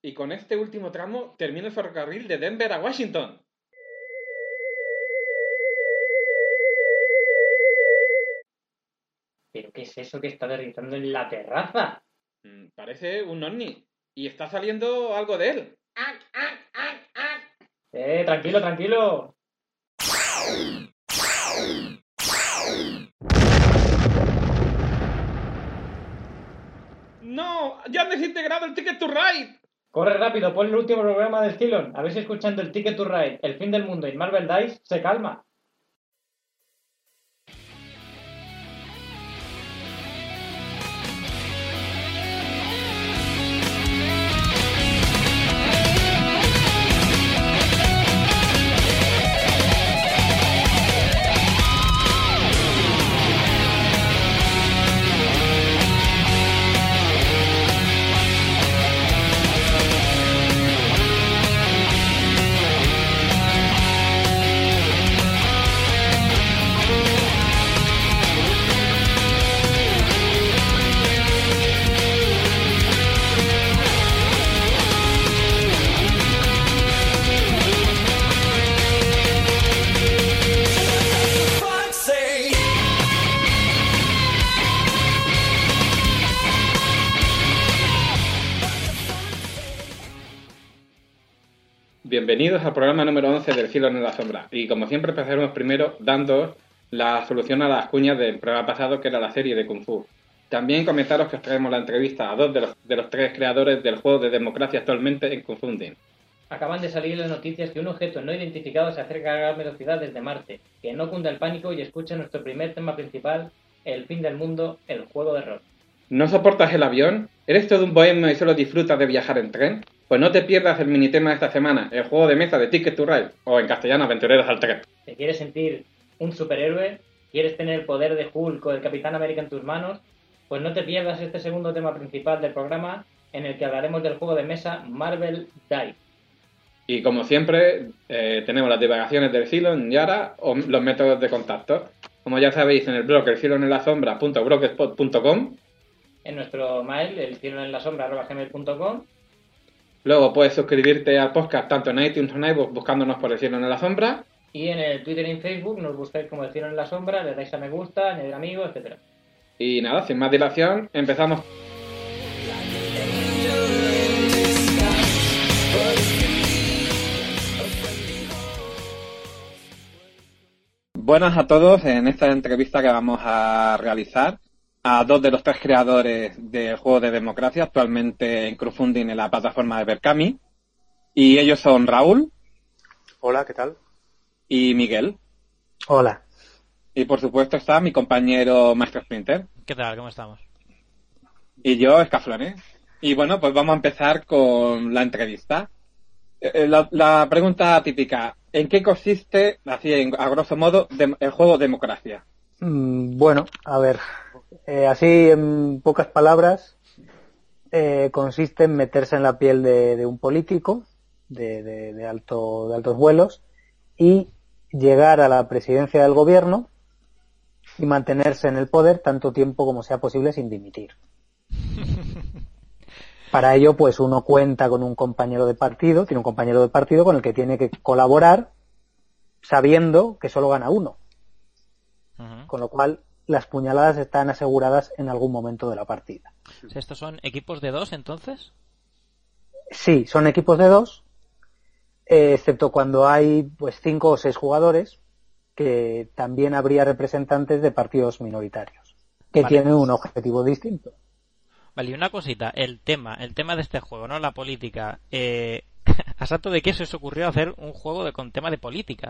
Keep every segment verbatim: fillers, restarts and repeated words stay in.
Y con este último tramo termina el ferrocarril de Denver a Washington. ¿Pero qué es eso que está derritando en la terraza? Mm, parece un ovni. Y está saliendo algo de él. ¡Ac, ac, ac, ac! Eh, tranquilo, tranquilo. ¡No! ¡Ya han desintegrado el Ticket to Ride! Corre rápido, pon el último programa del Cylon. A ver si escuchando el Ticket to Ride, el fin del mundo y Marvel Dice se calma. Bienvenidos al programa número once del Cylon en la Sombra. Y como siempre empezaremos primero dando la solución a las cuñas del programa pasado, que era la serie de Kung Fu. También comentaros que os traemos la entrevista a dos de los, de los tres creadores del juego de democracia actualmente en Confunding. Acaban de salir las noticias que un objeto no identificado se acerca a gran velocidad desde Marte. Que no cunda el pánico y escucha nuestro primer tema principal, el fin del mundo, el juego de rol. ¿No soportas el avión? ¿Eres todo un bohemio y solo disfrutas de viajar en tren? Pues no te pierdas el minitema de esta semana, el juego de mesa de Ticket to Ride, o en castellano Aventureros al Tren. ¿Te quieres sentir un superhéroe? ¿Quieres tener el poder de Hulk o del Capitán América en tus manos? Pues no te pierdas este segundo tema principal del programa, en el que hablaremos del juego de mesa Marvel Dice. Y como siempre, eh, tenemos las divagaciones del Cylon y ahora o los métodos de contacto. Como ya sabéis, en el blog el cylon en la sombra punto blogspot punto com. En nuestro mail, el cylon en la sombra arroba gmail punto com. Luego puedes suscribirte al podcast tanto en iTunes o en iVoox buscándonos por el Cylon en la sombra. Y en el Twitter y en Facebook nos buscáis como el Cylon en la sombra, le dais a me gusta, añadir amigos, etcétera. Y nada, sin más dilación, empezamos. Buenas a todos en esta entrevista que vamos a realizar a dos de los tres creadores del juego de democracia actualmente en crowdfunding en la plataforma de Berkami. Y ellos son Raúl. Hola, ¿qué tal? Y Miguel. Hola. Y por supuesto está mi compañero Maestro Splinter. ¿Qué tal? ¿Cómo estamos? Y yo, Escaflones. Y bueno, pues vamos a empezar con la entrevista. Eh, la, la pregunta típica, ¿en qué consiste, así en, a grosso modo, de, el juego Democracia? Mm, bueno, a ver, eh, así en pocas palabras, eh, consiste en meterse en la piel de, de un político de, de, de, alto, de altos vuelos y llegar a la presidencia del gobierno y mantenerse en el poder tanto tiempo como sea posible sin dimitir. Para ello, pues uno cuenta con un compañero de partido, tiene un compañero de partido con el que tiene que colaborar sabiendo que solo gana uno. Uh-huh. Con lo cual, las puñaladas están aseguradas en algún momento de la partida. ¿Estos son equipos de dos, entonces? Sí, son equipos de dos, eh, excepto cuando hay pues cinco o seis jugadores, que también habría representantes de partidos minoritarios, que vale. Tienen un objetivo distinto. Vale, y una cosita, el tema, el tema de este juego, ¿no? La política. Eh, ¿A santo de qué se os ocurrió hacer un juego de, con tema de política?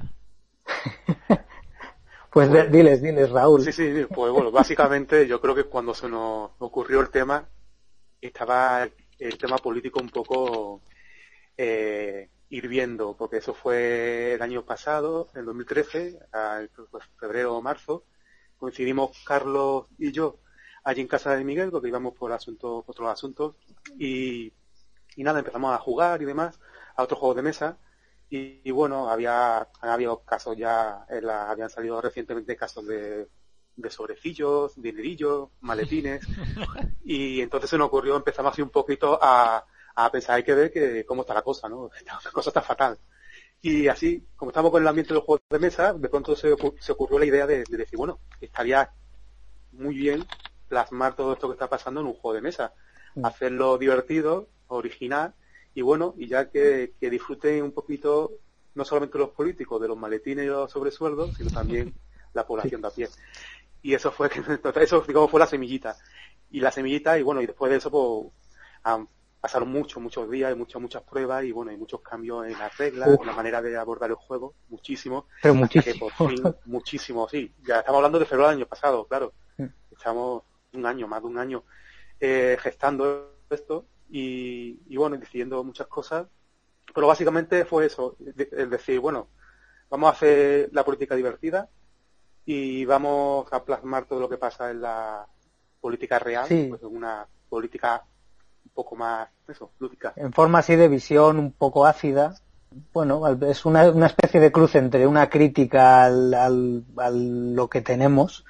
Pues bueno, diles, diles, Raúl. Sí, sí, pues bueno, básicamente yo creo que cuando se nos ocurrió el tema, estaba el tema político un poco eh, hirviendo, porque eso fue el año pasado, en dos mil trece, a pues, febrero o marzo, coincidimos Carlos y yo allí en casa de Miguel, porque íbamos por asuntos, por otros asuntos, y, y nada, empezamos a jugar y demás, a otros juegos de mesa, y, y bueno, había, había habido casos ya, en la, habían salido recientemente casos de, de sobrecillos, dinerillos, maletines, y entonces se nos ocurrió, empezamos así un poquito a, a pensar, hay que ver que cómo está la cosa, ¿no? La cosa está fatal. Y así, como estamos con el ambiente de los juegos de mesa, de pronto se, se ocurrió la idea de, de decir, bueno, estaría muy bien plasmar todo esto que está pasando en un juego de mesa, hacerlo divertido, original, y bueno, y ya que, que disfruten un poquito, no solamente los políticos, de los maletines y los sobresueldos, sino también la población de a pie. Y eso fue, eso digamos fue la semillita. Y la semillita, y bueno, y después de eso, pues, han, pasaron muchos, muchos días, y muchas, muchas pruebas, y bueno, hay muchos cambios en las reglas, Uf. en la manera de abordar el juego, muchísimo. Pero muchísimo. Que por fin, muchísimo, sí. Ya estamos hablando de febrero del año pasado, claro. Estamos un año, más de un año, eh, gestando esto, y, y bueno, decidiendo muchas cosas. Pero básicamente fue eso, es decir, bueno, vamos a hacer la política divertida, y vamos a plasmar todo lo que pasa en la política real, sí. pues una política un poco más, eso, lúdica. En forma así de visión un poco ácida. Bueno, es una, una especie de cruce entre una crítica al, al, a lo que tenemos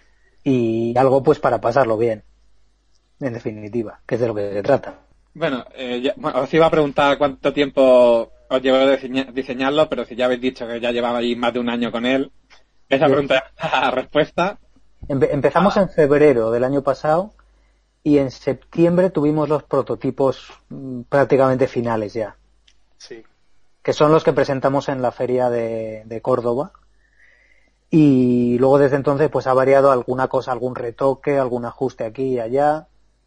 y algo pues para pasarlo bien, en definitiva, que es de lo que se trata. Bueno, eh, ya, bueno, os iba a preguntar cuánto tiempo os llevó de diseña, diseñarlo, pero si ya habéis dicho que ya llevabais más de un año con él, esa Bien. pregunta es la respuesta. Empe- empezamos ah. en febrero del año pasado y en septiembre tuvimos los prototipos mmm, prácticamente finales ya. Sí. Que son los que presentamos en la feria de, de Córdoba. Y luego desde entonces pues ha variado alguna cosa, algún retoque, algún ajuste aquí y allá.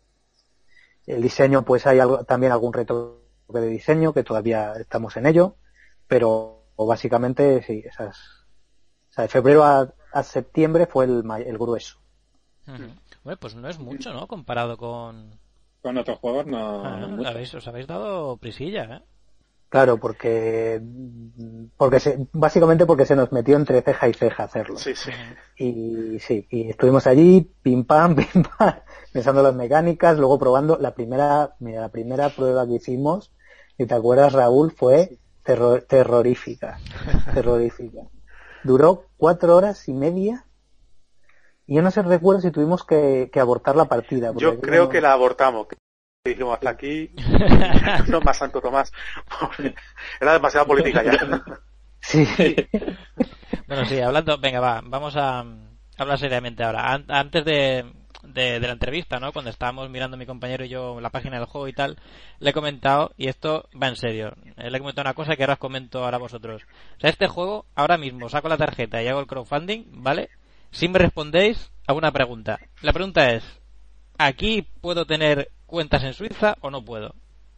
El diseño, pues hay algo, también algún retoque de diseño que todavía estamos en ello, pero básicamente sí, esas, o sea, de febrero a, a septiembre fue el, el grueso. Uh-huh. Bueno, pues no es mucho, ¿no? Comparado con... Con otros juegos no... Ah, no mucho. habéis, os habéis dado prisilla, ¿eh? Claro, porque porque se, básicamente porque se nos metió entre ceja y ceja hacerlo. Sí, sí. Y sí, y estuvimos allí, pim pam, pim pam, pensando las mecánicas, luego probando la primera, mira, la primera prueba que hicimos, si te acuerdas, Raúl, fue terror, terrorífica, terrorífica. Duró cuatro horas y media, y yo no sé, recuerdo si tuvimos que, que abortar la partida. Yo creo no... que la abortamos. Dijimos, hasta aquí, no más Santo Tomás. Era demasiada política ya. Sí. Bueno, sí, hablando, venga, va, vamos a hablar seriamente ahora. Antes de, de, de la entrevista, ¿no? Cuando estábamos mirando mi compañero y yo la página del juego y tal, le he comentado, y esto va en serio, le he comentado una cosa que ahora os comento ahora a vosotros. O sea, este juego, ahora mismo saco la tarjeta y hago el crowdfunding, ¿vale? Si me respondéis a una pregunta. La pregunta es, ¿aquí puedo tener cuentas en Suiza o no puedo?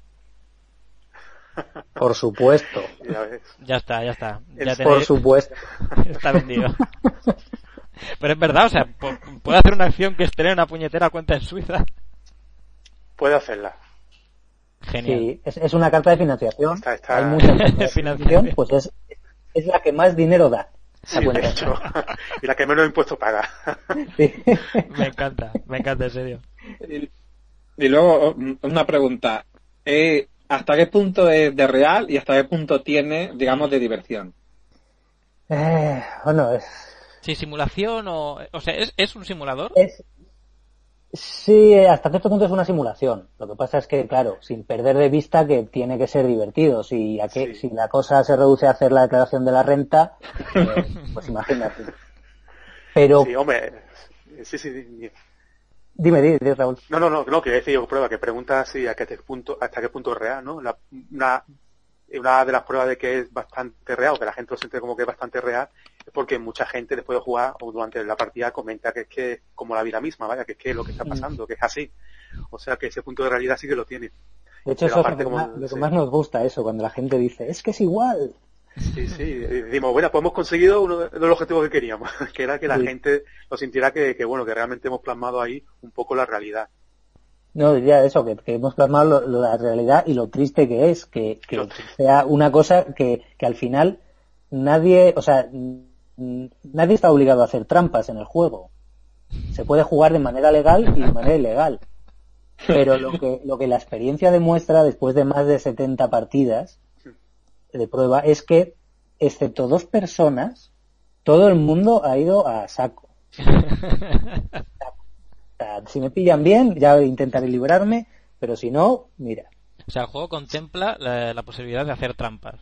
Por supuesto. Ya ves. Ya está, ya está. Ya tenéis... Por supuesto. Está vendido. Pero es verdad, o sea, ¿puedo hacer una acción que es tener una puñetera cuenta en Suiza? Puede hacerla. Genial. Sí, es, es una carta de financiación. Está, está... Hay muchas cartas de financiación, pues es, es la que más dinero da. Sí, de hecho. Y la que menos impuestos paga. Sí. Me encanta, me encanta, en serio. Y, y luego, una pregunta. Eh, ¿Hasta qué punto es de real y hasta qué punto tiene, digamos, de diversión? Eh, bueno, es... Sí, simulación o... O sea, ¿es, es un simulador? Es... Sí, hasta cierto punto es una simulación. Lo que pasa es que, claro, sin perder de vista que tiene que ser divertido. Si, a que, sí. si la cosa se reduce a hacer la declaración de la renta, pues, pues imagínate. Pero... Sí, hombre... Sí, sí, sí. Dime, dime, Raúl. No, no, no, no, que decir yo prueba, que pregunta si a qué punto, hasta qué punto es real, ¿no? La, una, una de las pruebas de que es bastante real, o que la gente lo siente como que es bastante real, es porque mucha gente después de jugar o durante la partida comenta que es que es como la vida misma, vaya, que es que es lo que está pasando, que es así. O sea que ese punto de realidad sí que lo tiene. De hecho, eso es lo que, como, más, lo que sí. más nos gusta, eso, cuando la gente dice, es que es igual. Sí, sí, y decimos, bueno, pues hemos conseguido uno de los objetivos que queríamos, que era que la sí. gente lo sintiera que, que, bueno, que realmente hemos plasmado ahí un poco la realidad. No, diría eso, que, que hemos plasmado lo, lo, la realidad y lo triste que es, que, que no. sea una cosa que, que al final nadie, o sea, nadie está obligado a hacer trampas en el juego. Se puede jugar de manera legal y de manera ilegal. Pero lo que, lo que la experiencia demuestra después de más de setenta partidas de prueba es que, excepto dos personas, todo el mundo ha ido a saco. O sea, si me pillan bien, ya intentaré librarme, pero si no, mira. O sea, el juego contempla la, la posibilidad de hacer trampas.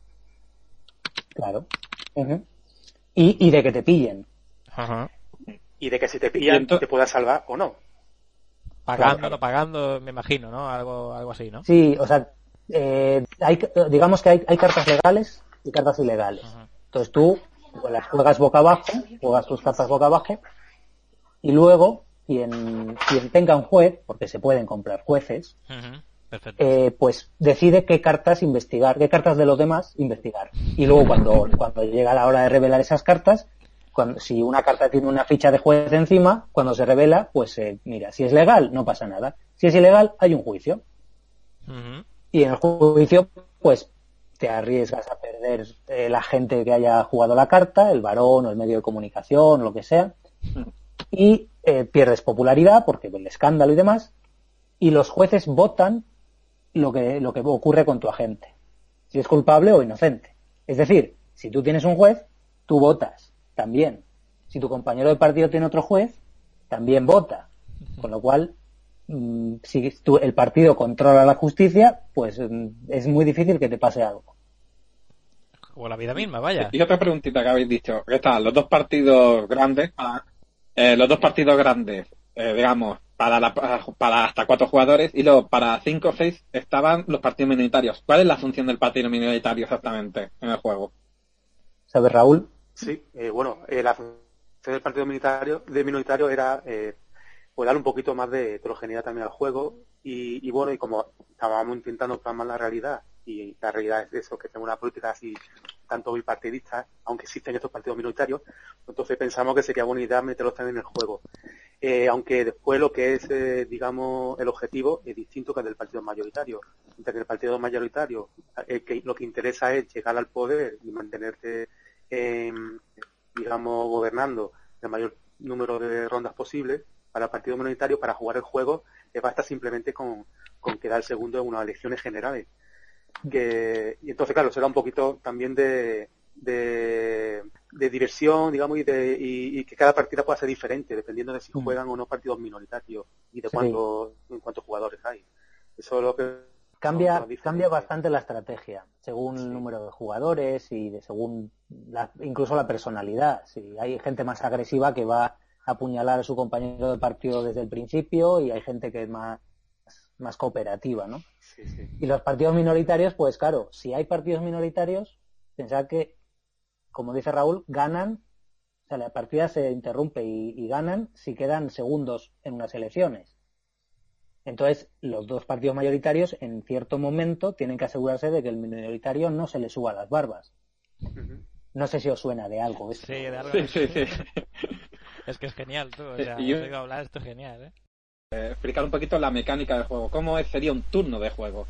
Claro. Uh-huh. y, y de que te pillen. Ajá. Y de que si te pillan Entonces... te puedas salvar o no. Pagando, claro. no pagando, me imagino, ¿no? Algo, algo así, ¿no? Sí, o sea, eh, hay, digamos que hay, hay cartas legales y cartas ilegales. Ajá. Entonces tú pues, las juegas boca abajo, juegas tus cartas boca abajo, y luego quien, quien tenga un juez, porque se pueden comprar jueces, Uh-huh. Perfecto. eh, pues decide qué cartas investigar, qué cartas de los demás investigar. Y luego cuando, cuando llega la hora de revelar esas cartas, cuando, si una carta tiene una ficha de juez encima, cuando se revela, pues eh, mira, si es legal, no pasa nada. Si es ilegal, hay un juicio. Uh-huh. Y en el juicio, pues te arriesgas a perder eh, la gente que haya jugado la carta, el varón o el medio de comunicación, o lo que sea, y eh, pierdes popularidad porque el escándalo y demás, y los jueces votan lo que, lo que ocurre con tu agente, si es culpable o inocente. Es decir, si tú tienes un juez, tú votas también. Si tu compañero de partido tiene otro juez, también vota. Con lo cual, mmm, si tú, el partido controla la justicia, pues mmm, es muy difícil que te pase algo. O la vida misma, vaya. Y otra preguntita que habéis dicho, ¿qué tal? Los dos partidos grandes, para, eh, los dos partidos grandes, eh, digamos, para, la, para hasta cuatro jugadores, y luego para cinco o seis estaban los partidos minoritarios. ¿Cuál es la función del partido minoritario exactamente en el juego? ¿Sabes, Raúl? Sí, eh, bueno, eh, la función del partido minoritario, de minoritario era eh, pues dar un poquito más de heterogeneidad también al juego y, y bueno, y como estábamos intentando plasmar la realidad, y la realidad es eso, que tengo una política así tanto bipartidista, aunque existen estos partidos minoritarios, entonces pensamos que sería buena idea meterlos también en el juego. Eh, aunque después lo que es, eh, digamos, el objetivo es distinto que el del partido mayoritario. Mientras que el partido mayoritario eh, que lo que interesa es llegar al poder y mantenerte, eh, digamos, gobernando el mayor número de rondas posibles. Para el partido minoritario, para jugar el juego, eh, basta simplemente con, con quedar segundo en unas elecciones generales. Que, y entonces, claro, será un poquito también de, de, de diversión, digamos, y, de, y, y que cada partida pueda ser diferente, dependiendo de si juegan o no partidos minoritarios y de Sí. cuántos, en cuántos jugadores hay. Eso es lo que Cambia, no, no cambia bastante la estrategia, según Sí. el número de jugadores y de según la, incluso la personalidad. Si hay gente más agresiva que va a apuñalar a su compañero de partido desde el principio, y hay gente que es más, más cooperativa, ¿no? Sí, sí. Y los partidos minoritarios, pues claro, si hay partidos minoritarios, pensad que, como dice Raúl, ganan, o sea, la partida se interrumpe y, y ganan si quedan segundos en unas elecciones. Entonces, los dos partidos mayoritarios, en cierto momento, tienen que asegurarse de que el minoritario no se le suba las barbas. Uh-huh. No sé si os suena de algo esto. Sí, de algo. Sí, sí, sí. Es que es genial, tú. O sea, Y yo- os oigo hablar, esto es genial, ¿eh? Eh, explicar un poquito la mecánica del juego. ¿Cómo es- sería un turno de juego?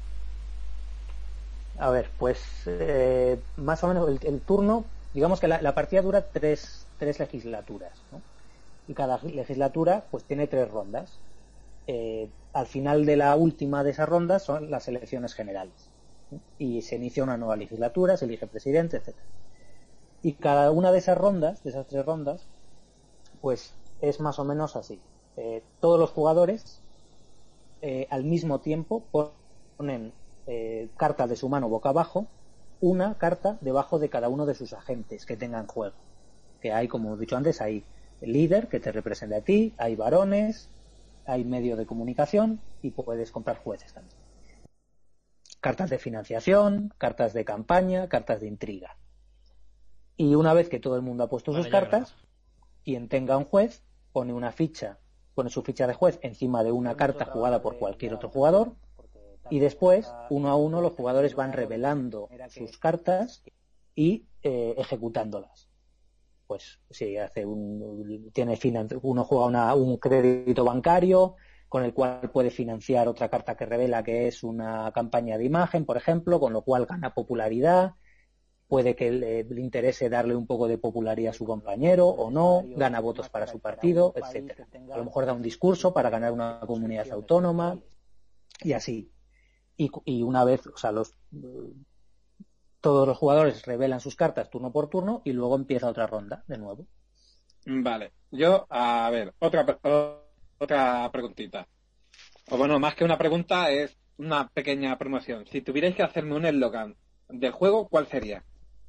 A ver, pues eh, más o menos el, el turno, digamos que la, la partida dura tres, tres legislaturas, ¿no? Y cada legislatura pues tiene tres rondas. Eh, al final de la última de esas rondas son las elecciones generales, ¿no? Y se inicia una nueva legislatura, se elige presidente, etcétera. Y cada una de esas rondas, de esas tres rondas, pues es más o menos así. Eh, todos los jugadores eh, al mismo tiempo ponen eh, cartas de su mano boca abajo, una carta debajo de cada uno de sus agentes que tengan juego. Que hay, como he dicho antes, hay el líder que te representa a ti, hay varones, hay medio de comunicación y puedes comprar jueces también. Cartas de financiación, cartas de campaña, cartas de intriga. Y una vez que todo el mundo ha puesto Vale, sus ya cartas, veremos. quien tenga un juez pone una ficha, pone su ficha de juez encima de una carta jugada por cualquier otro jugador, y después, uno a uno, los jugadores van revelando sus cartas y eh, ejecutándolas. Pues si hace un, tiene finan- uno juega una, un crédito bancario con el cual puede financiar otra carta que revela que es una campaña de imagen, por ejemplo, con lo cual gana popularidad. Puede que le, le interese darle un poco de popularidad a su compañero o no, gana votos para su partido, etcétera. A lo mejor da un discurso para ganar una comunidad autónoma y así. Y, y una vez, o sea, los todos los jugadores revelan sus cartas turno por turno y luego empieza otra ronda de nuevo. Vale. Yo, a ver, otra pre- o- otra preguntita. O bueno, más que una pregunta es una pequeña promoción. Si tuvierais que hacerme un eslogan del juego, ¿cuál sería?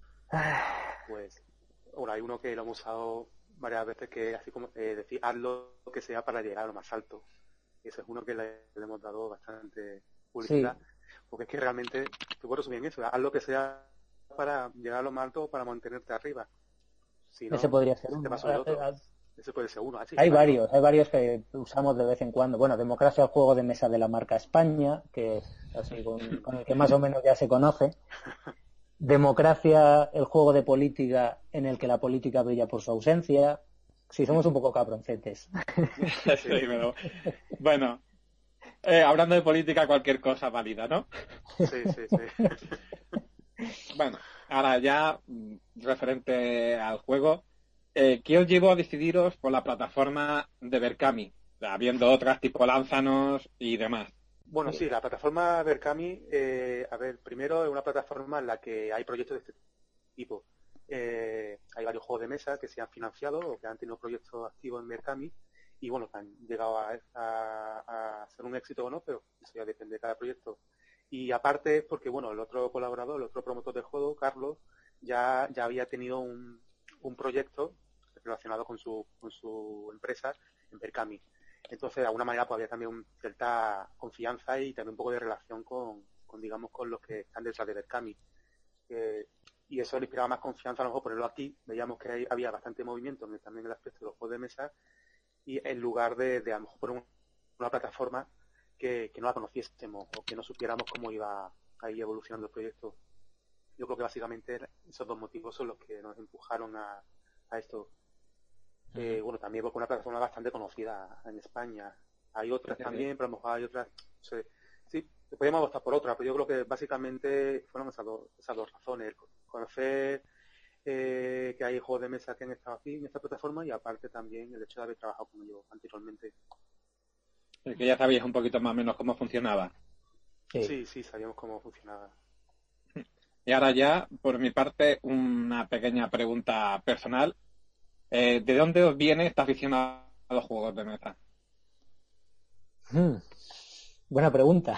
Pues, bueno, hay uno que lo hemos usado varias veces, que es así como eh, decir, haz lo que sea para llegar a lo más alto. Eso es uno que le, le hemos dado bastante publicidad, sí. Porque es que realmente, tú puedes bien eso, haz lo que sea para llegar a lo más alto o para mantenerte arriba. Si no, ese podría ser uno. Ese puede ser uno. Así, hay claro. varios, hay varios que usamos de vez en cuando. Bueno, Democracia, el juego de mesa de la marca España, que es así con, con el que más o menos ya se conoce. Democracia, el juego de política en el que la política brilla por su ausencia. Sí, somos un poco cabroncetes. Sí, pero, bueno, eh, hablando de política, cualquier cosa válida, ¿no? Sí, sí, sí. Bueno, ahora ya, referente al juego, eh, ¿qué os llevó a decidiros por la plataforma de Berkami? Habiendo otras tipo Lánzanos y demás. Bueno, sí, la plataforma Berkami, eh, a ver, primero es una plataforma en la que hay proyectos de este tipo. Eh, hay varios juegos de mesa que se han financiado o que han tenido proyectos activos en Berkami y, bueno, que han llegado a, a, a ser un éxito o no, pero eso ya depende de cada proyecto. Y aparte es porque, bueno, el otro colaborador, el otro promotor del juego, Carlos, ya, ya había tenido un, un proyecto relacionado con su, con su empresa en Berkami. Entonces, de alguna manera, pues había también un, cierta confianza y también un poco de relación con, con digamos, con los que están detrás de Berkami. Eh, y eso le inspiraba más confianza a lo mejor ponerlo aquí. Veíamos que hay, había bastante movimiento también en el aspecto de los juegos de mesa y en lugar de, de a lo mejor poner un, una plataforma que, que no la conociésemos o que no supiéramos cómo iba a ir evolucionando el proyecto. Yo creo que básicamente esos dos motivos son los que nos empujaron a, a esto. Eh, bueno, también porque una plataforma bastante conocida en España. Hay otras también, pero a lo mejor hay otras. No sé. Sí, podríamos optar por otra, pero yo creo que básicamente fueron esas dos, esas dos razones. Conocer eh, que hay juegos de mesa que han estado aquí en esta plataforma y aparte también el hecho de haber trabajado con ellos anteriormente. Es que ya sabías un poquito más o menos cómo funcionaba. Sí, sí, sí sabíamos cómo funcionaba. Y ahora ya, por mi parte, una pequeña pregunta personal. Eh, ¿De dónde os viene esta afición a los juegos de mesa? Hmm. Buena pregunta.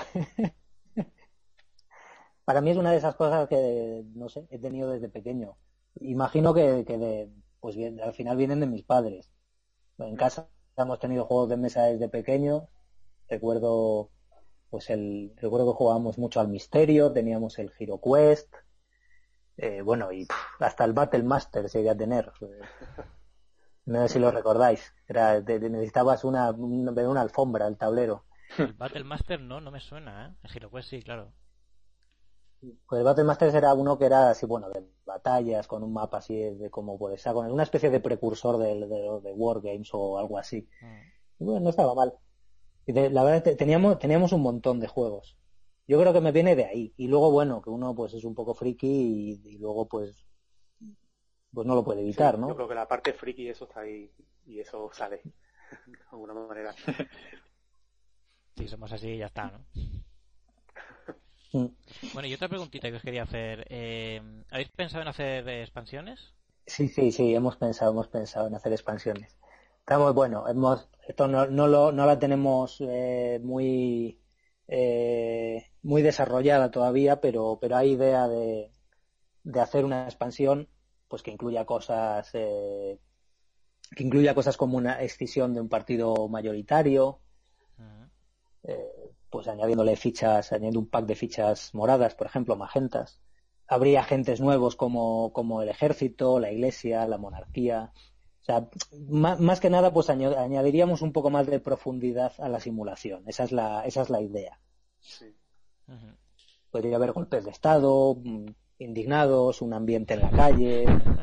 Para mí es una de esas cosas que, no sé, he tenido desde pequeño. Imagino que, que de, pues bien, al final vienen de mis padres. En casa hemos tenido juegos de mesa desde pequeño. Recuerdo, pues el, recuerdo que jugábamos mucho al Misterio, teníamos el Hero Quest, eh, bueno, y pff, hasta el Battle Master llegué a tener. No sé si lo recordáis. Era, de, de, necesitabas una, una, una alfombra, el tablero. El Battle Master no, no me suena, ¿eh? El Hero Quest sí, claro. Pues el Battle Master era uno que era así, bueno, de batallas, con un mapa así de, de como por hexágonos, una especie de precursor de, de, de Wargames o algo así. Mm. Y bueno, no estaba mal. Y de, la verdad, teníamos, teníamos un montón de juegos. Yo creo que me viene de ahí. Y luego, bueno, que uno pues es un poco friki y, y luego pues pues no lo puede evitar, sí, ¿no? Yo creo que la parte friki eso está ahí y eso sale de alguna manera. Sí, somos así y ya está, ¿no? Bueno, y otra preguntita que os quería hacer. Eh, ¿Habéis pensado en hacer eh, expansiones? Sí, sí, sí, hemos pensado, hemos pensado en hacer expansiones. Estamos, bueno, hemos, esto no, no lo, no la tenemos eh, muy, eh, muy desarrollada todavía, pero, pero hay idea de, de hacer una expansión, pues que incluya cosas, eh, que incluya cosas como una escisión de un partido mayoritario, uh-huh. eh, pues añadiéndole fichas, añadiendo un pack de fichas moradas, por ejemplo, magentas. Habría agentes nuevos como, como el ejército, la iglesia, la monarquía. O sea, más, más que nada, pues añadiríamos un poco más de profundidad a la simulación. Esa es la, esa es la idea. Sí. Uh-huh. Podría haber golpes de estado, indignados, un ambiente en la calle.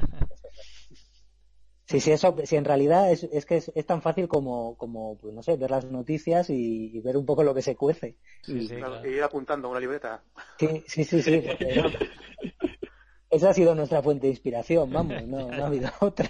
Sí, sí, eso, si en realidad es, es que es, es tan fácil como, como, pues no sé, ver las noticias y, y ver un poco lo que se cuece. Sí, y, sí, claro. Y ir apuntando a una libreta. Sí, sí, sí, sí. Porque, no, esa ha sido nuestra fuente de inspiración, vamos, no, no ha habido otra.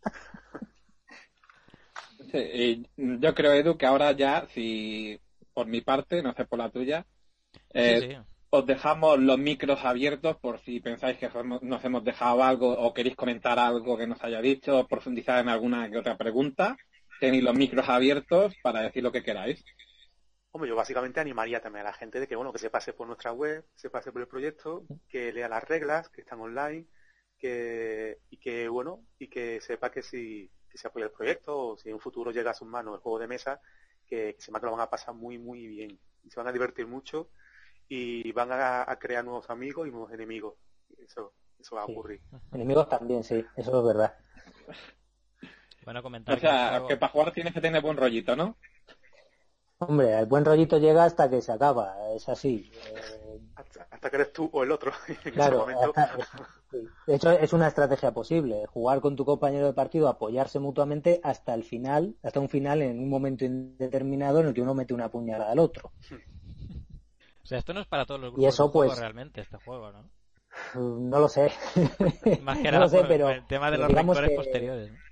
Sí, y yo creo, Edu, que ahora ya, si por mi parte, no sé por la tuya, eh, sí, sí. os dejamos los micros abiertos por si pensáis que nos hemos dejado algo o queréis comentar algo que nos haya dicho, profundizar en alguna que otra pregunta. Tenéis los micros abiertos para decir lo que queráis. Hombre, yo básicamente animaría también a la gente de que, bueno, que se pase por nuestra web, se pase por el proyecto, que lea las reglas, que están online, que y que, bueno, y que sepa que si que se apoya el proyecto o si en un futuro llega a sus manos el juego de mesa, que, que sepa que lo van a pasar muy, muy bien. Y se van a divertir mucho y van a, a crear nuevos amigos y nuevos enemigos. Eso, eso va a Sí. ocurrir. Enemigos también, sí, eso es verdad. Bueno, comentar O sea, que el juego- que para jugar tienes que tener buen rollito, ¿no? Hombre, el buen rollito llega hasta que se acaba, es así. Eh, Hasta, hasta que eres tú o el otro. En claro, ese momento. hasta- sí. De hecho es una estrategia posible, jugar con tu compañero de partido, apoyarse mutuamente hasta el final, hasta un final en un momento indeterminado en el que uno mete una puñalada al otro. O sea, esto no es para todos los Y grupos eso, de juego pues- realmente, este juego, ¿no? No lo sé. Más que no nada lo sé, por, pero por el tema de pero los digamos rencores que- posteriores, ¿no?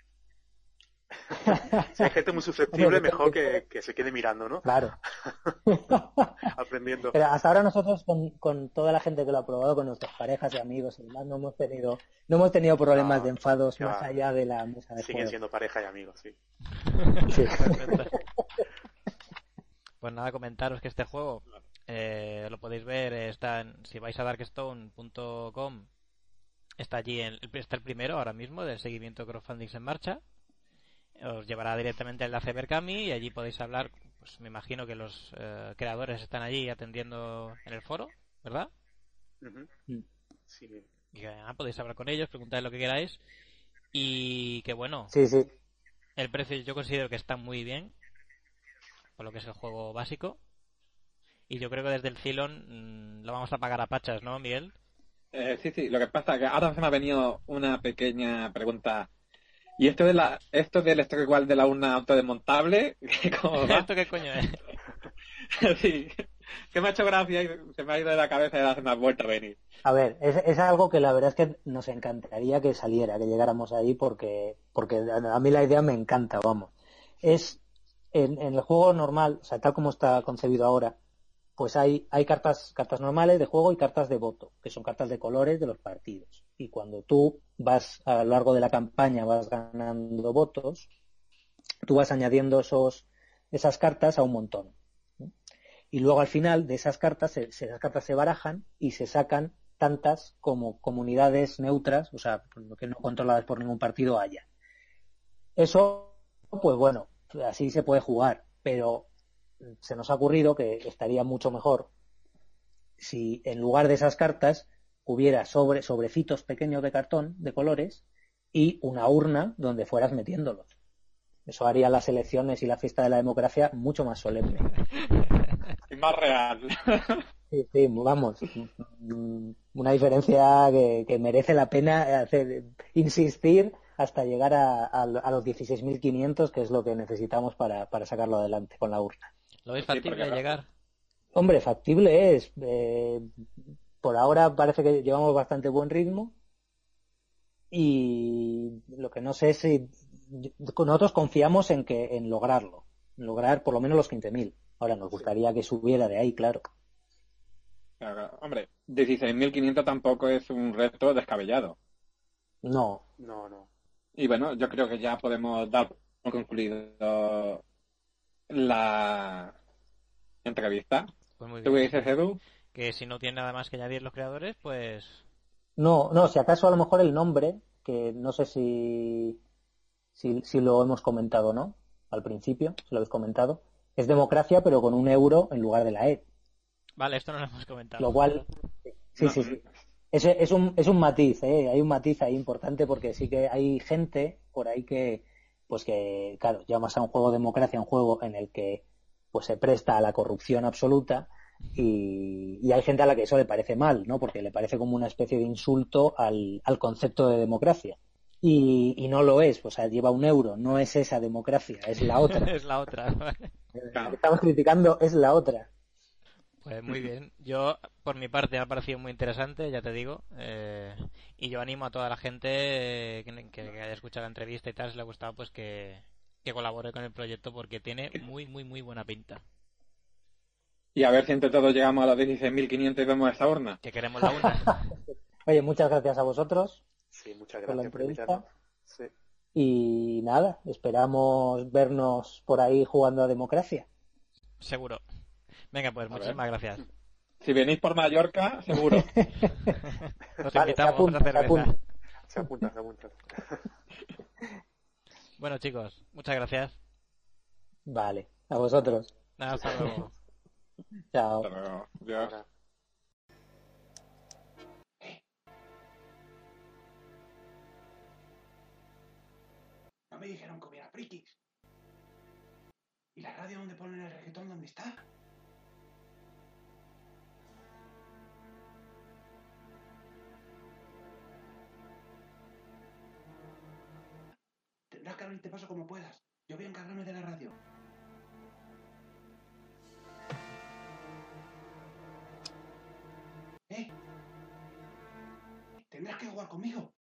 Si hay gente muy susceptible, Hombre, mejor depende- que, que se quede mirando, ¿no? Claro. Aprendiendo. Pero hasta ahora nosotros con, con toda la gente que lo ha probado, con nuestras parejas y amigos y demás, no hemos tenido, no hemos tenido problemas No, de enfados que más va. allá de la mesa de Siguen juego. siendo pareja y amigos, sí. Sí. Pues nada, comentaros que este juego eh, lo podéis ver, eh, está en, si vais a darkstone punto com, está allí, en, está el primero ahora mismo del seguimiento de crowdfunding en marcha. Os llevará directamente al enlace Berkami y allí podéis hablar, pues me imagino que los eh, creadores están allí atendiendo en el foro, ¿verdad? Ujú. Mm. Sí. Y que, ah, podéis hablar con ellos, preguntar lo que queráis y que bueno, Sí, sí. el precio yo considero que está muy bien, por lo que es el juego básico. Y yo creo que desde el Cylon mmm, lo vamos a pagar a pachas, ¿no, Miguel? Eh, sí, sí, lo que pasa es que ahora se me ha venido una pequeña pregunta. ¿Y esto de la, esto del esto igual de la urna autodesmontable? ¿Cómo va? ¿Esto qué coño es? Sí, que me ha hecho gracia y se me ha ido de la cabeza y hace más vuelta a venir. A ver, es, es algo que la verdad es que nos encantaría que saliera, que llegáramos ahí porque, porque a mí la idea me encanta, vamos. Es, en, en el juego normal, o sea, tal como está concebido ahora, pues hay, hay cartas, cartas normales de juego y cartas de voto, que son cartas de colores de los partidos. Y cuando tú vas a lo largo de la campaña, vas ganando votos, tú vas añadiendo esos, esas cartas a un montón. ¿no? Y luego al final de esas cartas, se, esas cartas se barajan y se sacan tantas como comunidades neutras, o sea, que no controladas por ningún partido haya. Eso, pues bueno, así se puede jugar, pero se nos ha ocurrido que estaría mucho mejor si en lugar de esas cartas hubiera sobre, sobrecitos pequeños de cartón de colores y una urna donde fueras metiéndolos. Eso haría las elecciones y la fiesta de la democracia mucho más solemne. Y más real. Sí, sí, vamos, una diferencia que, que merece la pena hacer, insistir hasta llegar a, a, a los dieciséis mil quinientos, que es lo que necesitamos para, para sacarlo adelante con la urna. ¿Lo veis Sí, factible porque- llegar? Hombre, factible es. Eh, por ahora parece que llevamos bastante buen ritmo y lo que no sé es si nosotros confiamos en que en lograrlo, en lograr por lo menos los quince mil. Ahora nos gustaría que subiera de ahí, claro. Claro, hombre, dieciséis mil quinientos tampoco es un reto descabellado. No, No, no. Y bueno, yo creo que ya podemos dar por concluido la entrevista. Pues muy ¿Tú bien. qué dices, Edu? Que si no tiene nada más que añadir los creadores, pues no, no, si acaso a lo mejor el nombre, que no sé si, si, si lo hemos comentado o no, al principio, si lo habéis comentado, es democracia pero con un euro en lugar de la E. vale, esto no lo hemos comentado. Lo cual, sí, No. sí, sí. Es, es, un, es un matiz, ¿eh? Hay un matiz ahí importante porque sí que hay gente por ahí que, pues que, claro, llamas a un juego de democracia, un juego en el que pues se presta a la corrupción absoluta y, y hay gente a la que eso le parece mal, ¿no? Porque le parece como una especie de insulto al, al concepto de democracia. Y, y no lo es, pues lleva un euro, no es esa democracia, es la otra. Es la otra. Vale. La que estamos criticando es la otra. Pues muy bien. Yo, por mi parte, me ha parecido muy interesante, ya te digo. Eh, y yo animo a toda la gente eh, que, que haya escuchado la entrevista y tal, si le ha gustado, pues que, que colabore con el proyecto porque tiene muy, muy, muy buena pinta. Y a ver si entre todos llegamos a los dieciséis mil quinientos y vemos esa urna. Que queremos la urna. Oye, muchas gracias a vosotros. Sí, muchas Por la gracias por entrevista. invitarnos. Sí. Y nada, esperamos vernos por ahí jugando a democracia. Seguro. Venga, pues A muchísimas ver. gracias. Si venís por Mallorca, seguro. Os Vale, invitamos se apunta, a se cerveza. apunta. Se apunta, se apunta. Bueno, chicos, muchas gracias. Vale, a vosotros. Nada, hasta luego. Chao. Hasta luego. Adiós. Ahora. No me dijeron que hubiera frikis. ¿Y la radio donde ponen el reggaetón dónde está? Tendrás que abrirte paso como puedas. Yo voy a encargarme de la radio. ¿Eh? Tendrás que jugar conmigo.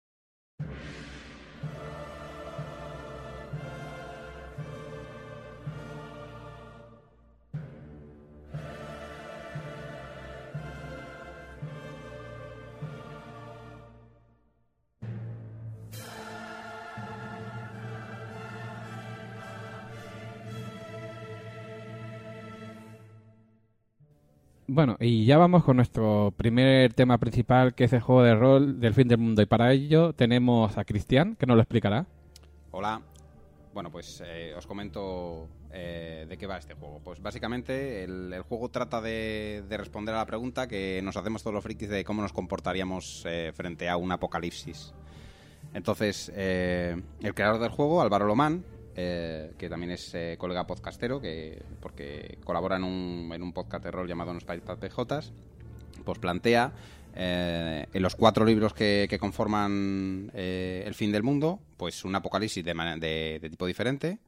Bueno, y ya vamos con nuestro primer tema principal, que es el juego de rol del fin del mundo. Y para ello tenemos a Cristian, que nos lo explicará. Hola. Bueno, pues eh, os comento eh, de qué va este juego. Pues básicamente el, el juego trata de, de responder a la pregunta que nos hacemos todos los frikis de cómo nos comportaríamos eh, frente a un apocalipsis. Entonces, eh, el creador del juego, Álvaro Lomán, eh, que también es eh, colega podcastero, que porque colabora en un, en un podcast de rol llamado Unos Países P Jotas, pues plantea eh, en los cuatro libros que, que conforman eh, el fin del mundo, pues un apocalipsis de, man- de, de tipo diferente,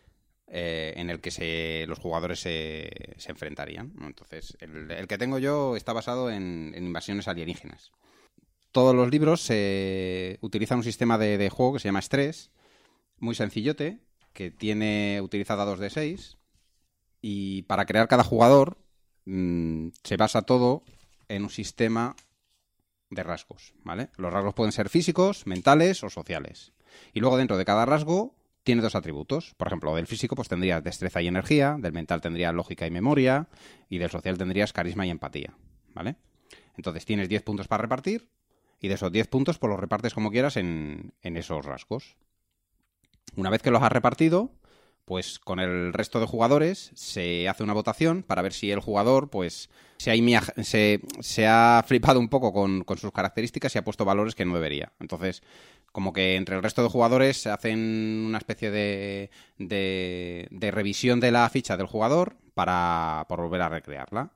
eh, en el que se, los jugadores se, se enfrentarían, ¿no? Entonces, el, el que tengo yo está basado en, en invasiones alienígenas. Todos los libros eh, utilizan un sistema de, de juego que se llama Estrés, muy sencillote, que tiene utiliza dados de seis, y para crear cada jugador mmm, se basa todo en un sistema de rasgos, ¿vale? Los rasgos pueden ser físicos, mentales o sociales. Y luego dentro de cada rasgo tiene dos atributos. Por ejemplo, del físico pues tendrías destreza y energía, del mental tendrías lógica y memoria, y del social tendrías carisma y empatía, ¿vale? Entonces tienes diez puntos para repartir, y de esos diez puntos pues los repartes como quieras en, en esos rasgos. Una vez que los has repartido, pues con el resto de jugadores se hace una votación para ver si el jugador pues se ha, imia- se, se ha flipado un poco con, con sus características y ha puesto valores que no debería. Entonces, como que entre el resto de jugadores se hacen una especie de, de, de revisión de la ficha del jugador para, para volver a recrearla.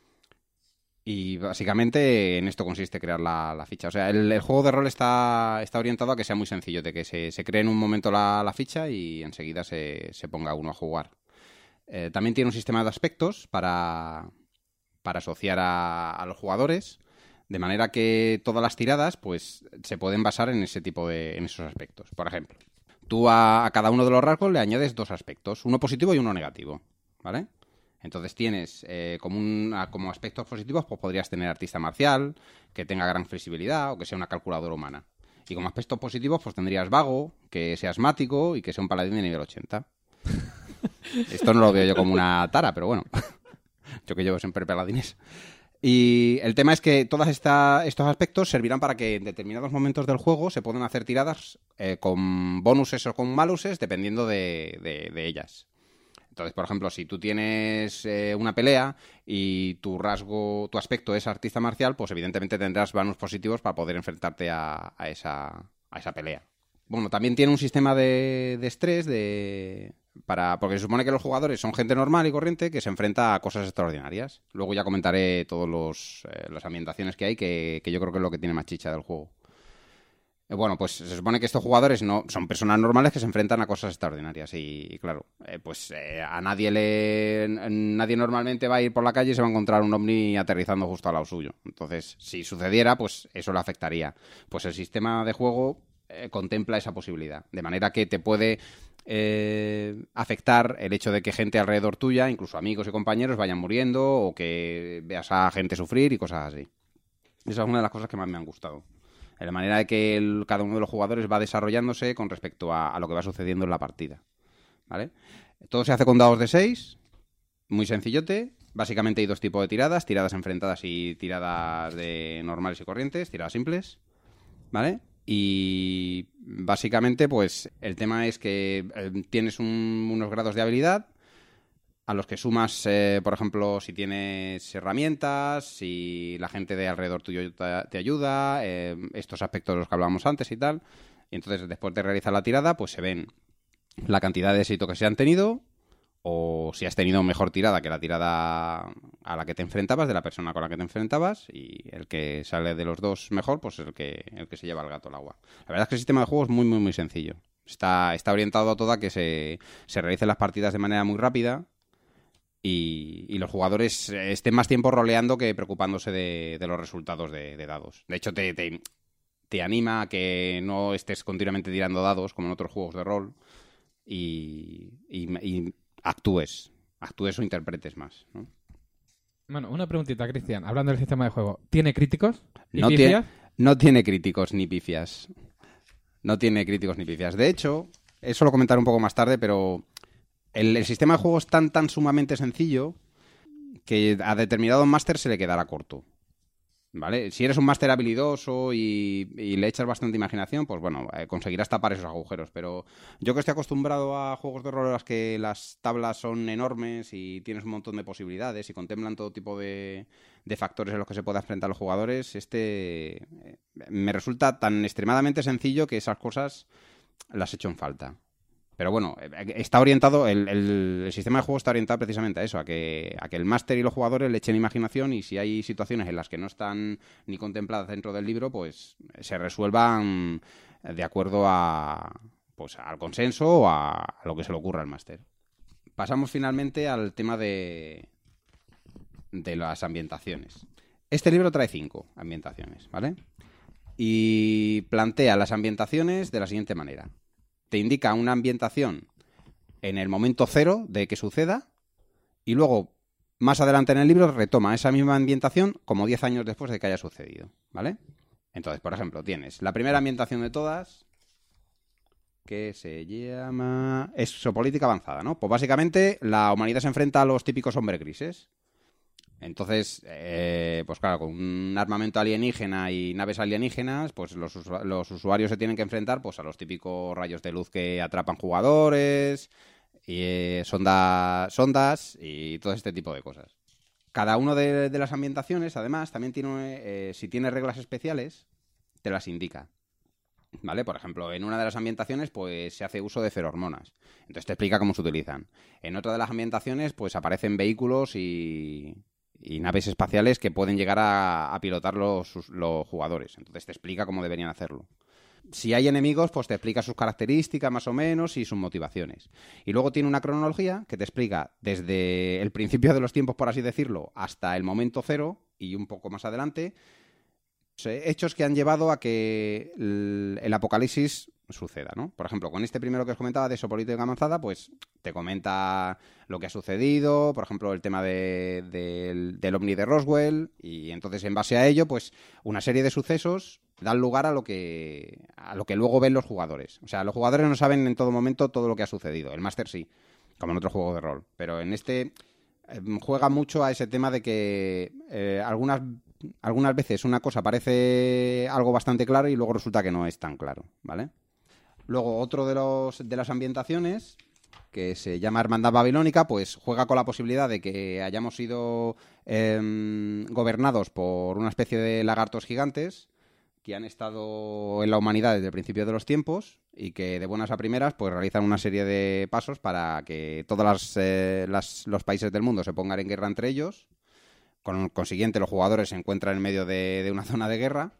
Y básicamente en esto consiste crear la, la ficha. O sea, el, el juego de rol está, está orientado a que sea muy sencillo, de que se, se cree en un momento la, la ficha y enseguida se, se ponga uno a jugar. Eh, también tiene un sistema de aspectos para, para asociar a, a los jugadores, de manera que todas las tiradas pues se pueden basar en ese tipo de, en esos aspectos. Por ejemplo, tú a, a cada uno de los rasgos le añades dos aspectos, uno positivo y uno negativo, ¿vale? Entonces tienes eh, como, un, como aspectos positivos, pues podrías tener artista marcial, que tenga gran flexibilidad o que sea una calculadora humana. Y como aspectos positivos, pues tendrías vago, que sea asmático y que sea un paladín de nivel ochenta. Esto no lo veo yo como una tara, pero bueno, yo que llevo siempre paladines. Y el tema es que todos estos aspectos servirán para que en determinados momentos del juego se puedan hacer tiradas eh, con bonuses o con maluses, dependiendo de, de, de ellas. Entonces, por ejemplo, si tú tienes eh, una pelea y tu rasgo, tu aspecto es artista marcial, pues evidentemente tendrás bonus positivos para poder enfrentarte a, a, esa, a esa pelea. Bueno, también tiene un sistema de, de estrés, de para porque se supone que los jugadores son gente normal y corriente que se enfrenta a cosas extraordinarias. Luego ya comentaré todas eh, las ambientaciones que hay, que, que yo creo que es lo que tiene más chicha del juego. Bueno, pues se supone que estos jugadores no son personas normales que se enfrentan a cosas extraordinarias y, y claro, eh, pues eh, a nadie le nadie normalmente va a ir por la calle y se va a encontrar un ovni aterrizando justo al lado suyo. Entonces, si sucediera, pues eso le afectaría. Pues el sistema de juego eh, contempla esa posibilidad, de manera que te puede eh, afectar el hecho de que gente alrededor tuya, incluso amigos y compañeros, vayan muriendo o que veas a gente sufrir y cosas así. Esa es una de las cosas que más me han gustado. De la manera de que el, cada uno de los jugadores va desarrollándose con respecto a, a lo que va sucediendo en la partida, ¿vale? Todo se hace con dados de seis muy sencillote. Básicamente hay dos tipos de tiradas, tiradas enfrentadas y tiradas de normales y corrientes, tiradas simples, ¿vale? Y básicamente, pues, el tema es que eh, tienes un, unos grados de habilidad a los que sumas, eh, por ejemplo, si tienes herramientas, si la gente de alrededor tuyo te, te ayuda, eh, estos aspectos de los que hablábamos antes y tal. Y entonces, después de realizar la tirada, pues se ven la cantidad de éxito que se han tenido, o si has tenido mejor tirada que la tirada a la que te enfrentabas, de la persona con la que te enfrentabas, y el que sale de los dos mejor, pues el que el que se lleva el gato al agua. La verdad es que el sistema de juego es muy, muy, muy sencillo. Está, está orientado a todo a que se, se realicen las partidas de manera muy rápida y, y los jugadores estén más tiempo roleando que preocupándose de, de los resultados de, de dados. De hecho, te, te, te anima a que no estés continuamente tirando dados, como en otros juegos de rol, y... y, y actúes, actúes o interpretes más, ¿no? Bueno, una preguntita, Cristian, hablando del sistema de juego. ¿Tiene críticos? ¿Y no, pifias? tiene, no tiene críticos ni pifias. No tiene críticos ni pifias. De hecho, eso lo comentaré un poco más tarde, pero el, el sistema de juego es tan, tan sumamente sencillo que a determinado máster se le quedará corto, ¿vale? Si eres un máster habilidoso y, y le echas bastante imaginación, pues bueno, eh, conseguirás tapar esos agujeros. Pero yo que estoy acostumbrado a juegos de rol en los que las tablas son enormes y tienes un montón de posibilidades y contemplan todo tipo de, de factores en los que se pueden enfrentar los jugadores, este eh, me resulta tan extremadamente sencillo que esas cosas las echo en falta. Pero bueno, está orientado, el, el, el sistema de juego está orientado precisamente a eso, a que, a que el máster y los jugadores le echen imaginación, y si hay situaciones en las que no están ni contempladas dentro del libro, pues se resuelvan de acuerdo a, pues, al consenso o a, a lo que se le ocurra al máster. Pasamos finalmente al tema de, de las ambientaciones. Este libro trae cinco ambientaciones, ¿vale? Y plantea las ambientaciones de la siguiente manera. Te indica una ambientación en el momento cero de que suceda, y luego, más adelante en el libro, retoma esa misma ambientación como diez años después de que haya sucedido, ¿vale? Entonces, por ejemplo, tienes la primera ambientación de todas, que se llama exopolítica avanzada, ¿no? Pues básicamente la humanidad se enfrenta a los típicos hombres grises. Entonces, eh, pues claro, con un armamento alienígena y naves alienígenas, pues los, usu- los usuarios se tienen que enfrentar, pues, a los típicos rayos de luz que atrapan jugadores, y eh, sonda- sondas y todo este tipo de cosas. Cada una de, de las ambientaciones, además, también tiene, eh, si tiene reglas especiales, te las indica, ¿vale? Por ejemplo, en una de las ambientaciones, pues se hace uso de ferormonas. Entonces te explica cómo se utilizan. En otra de las ambientaciones, pues aparecen vehículos y... y naves espaciales que pueden llegar a, a pilotar los, los jugadores. Entonces te explica cómo deberían hacerlo. Si hay enemigos, pues te explica sus características más o menos y sus motivaciones. Y luego tiene una cronología que te explica desde el principio de los tiempos, por así decirlo, hasta el momento cero y un poco más adelante, hechos que han llevado a que el, el apocalipsis suceda, ¿no? Por ejemplo, con este primero que os comentaba de exopolítica avanzada, pues te comenta lo que ha sucedido, por ejemplo, el tema de, de, del, del ovni de Roswell, y entonces en base a ello, pues una serie de sucesos dan lugar a lo que a lo que luego ven los jugadores. O sea, los jugadores no saben en todo momento todo lo que ha sucedido. El máster sí, como en otro juego de rol, pero en este eh, juega mucho a ese tema de que eh, algunas algunas veces una cosa parece algo bastante claro y luego resulta que no es tan claro, ¿vale? Luego, otro de los de las ambientaciones, que se llama Hermandad Babilónica, pues juega con la posibilidad de que hayamos sido eh, gobernados por una especie de lagartos gigantes que han estado en la humanidad desde el principio de los tiempos y que de buenas a primeras pues realizan una serie de pasos para que todos las, eh, las, los países del mundo se pongan en guerra entre ellos. Con consiguiente, los jugadores se encuentran en medio de, de una zona de guerra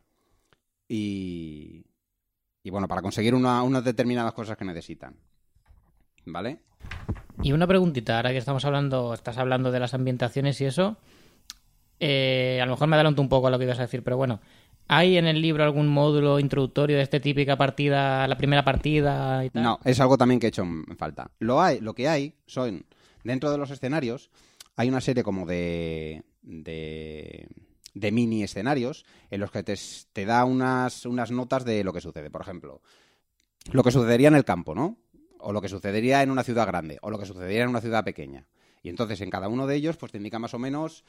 y... Y bueno, para conseguir una, unas determinadas cosas que necesitan, ¿vale? Y una preguntita, ahora que estamos hablando, estás hablando de las ambientaciones y eso, eh, a lo mejor me adelanto un poco a lo que ibas a decir, pero bueno, ¿hay en el libro algún módulo introductorio de esta típica partida, la primera partida y tal? No, es algo también que he hecho en falta. Lo hay, lo que hay son, dentro de los escenarios, hay una serie como de... de... de mini escenarios en los que te, te da unas, unas notas de lo que sucede. Por ejemplo, lo que sucedería en el campo, ¿no? O lo que sucedería en una ciudad grande, o lo que sucedería en una ciudad pequeña. Y entonces en cada uno de ellos pues te indica más o menos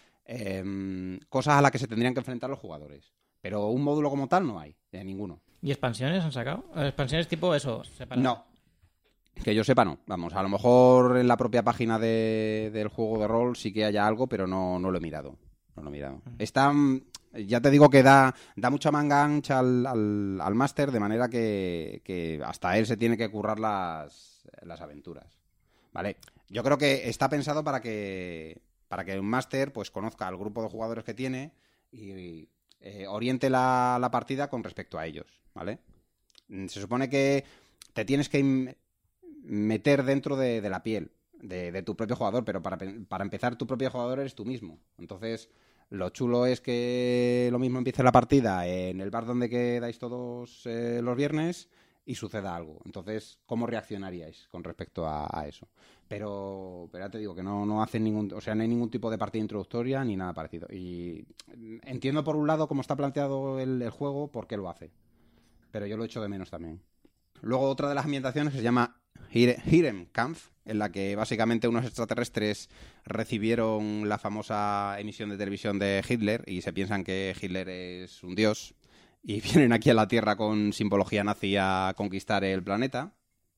eh, cosas a las que se tendrían que enfrentar los jugadores. Pero un módulo como tal no hay, de ninguno. ¿Y expansiones han sacado? ¿Expansiones tipo eso? Separadas? No. Que yo sepa, no. Vamos, a lo mejor en la propia página de, del juego de rol sí que haya algo, pero no, no lo he mirado. No lo he mirado. Uh-huh. Está, ya te digo que da, da mucha manga ancha al, al, al máster, de manera que, que hasta él se tiene que currar las, las aventuras. ¿Vale? Yo creo que está pensado para que para que un máster pues conozca al grupo de jugadores que tiene y, y eh, oriente la, la partida con respecto a ellos, ¿vale? Se supone que te tienes que meter dentro de, de la piel de, de tu propio jugador, pero para, para empezar tu propio jugador eres tú mismo. Entonces, lo chulo es que lo mismo empiece la partida en el bar donde quedáis todos eh, los viernes y suceda algo. Entonces, ¿cómo reaccionaríais con respecto a, a eso? Pero, pero ya te digo que no, no hacen ningún, o sea, no hay ningún tipo de partida introductoria ni nada parecido. Y entiendo por un lado cómo está planteado el, el juego, por qué lo hace. Pero yo lo echo de menos también. Luego otra de las ambientaciones se llama Hiremkampf, en la que básicamente unos extraterrestres recibieron la famosa emisión de televisión de Hitler y se piensan que Hitler es un dios y vienen aquí a la Tierra con simbología nazi a conquistar el planeta.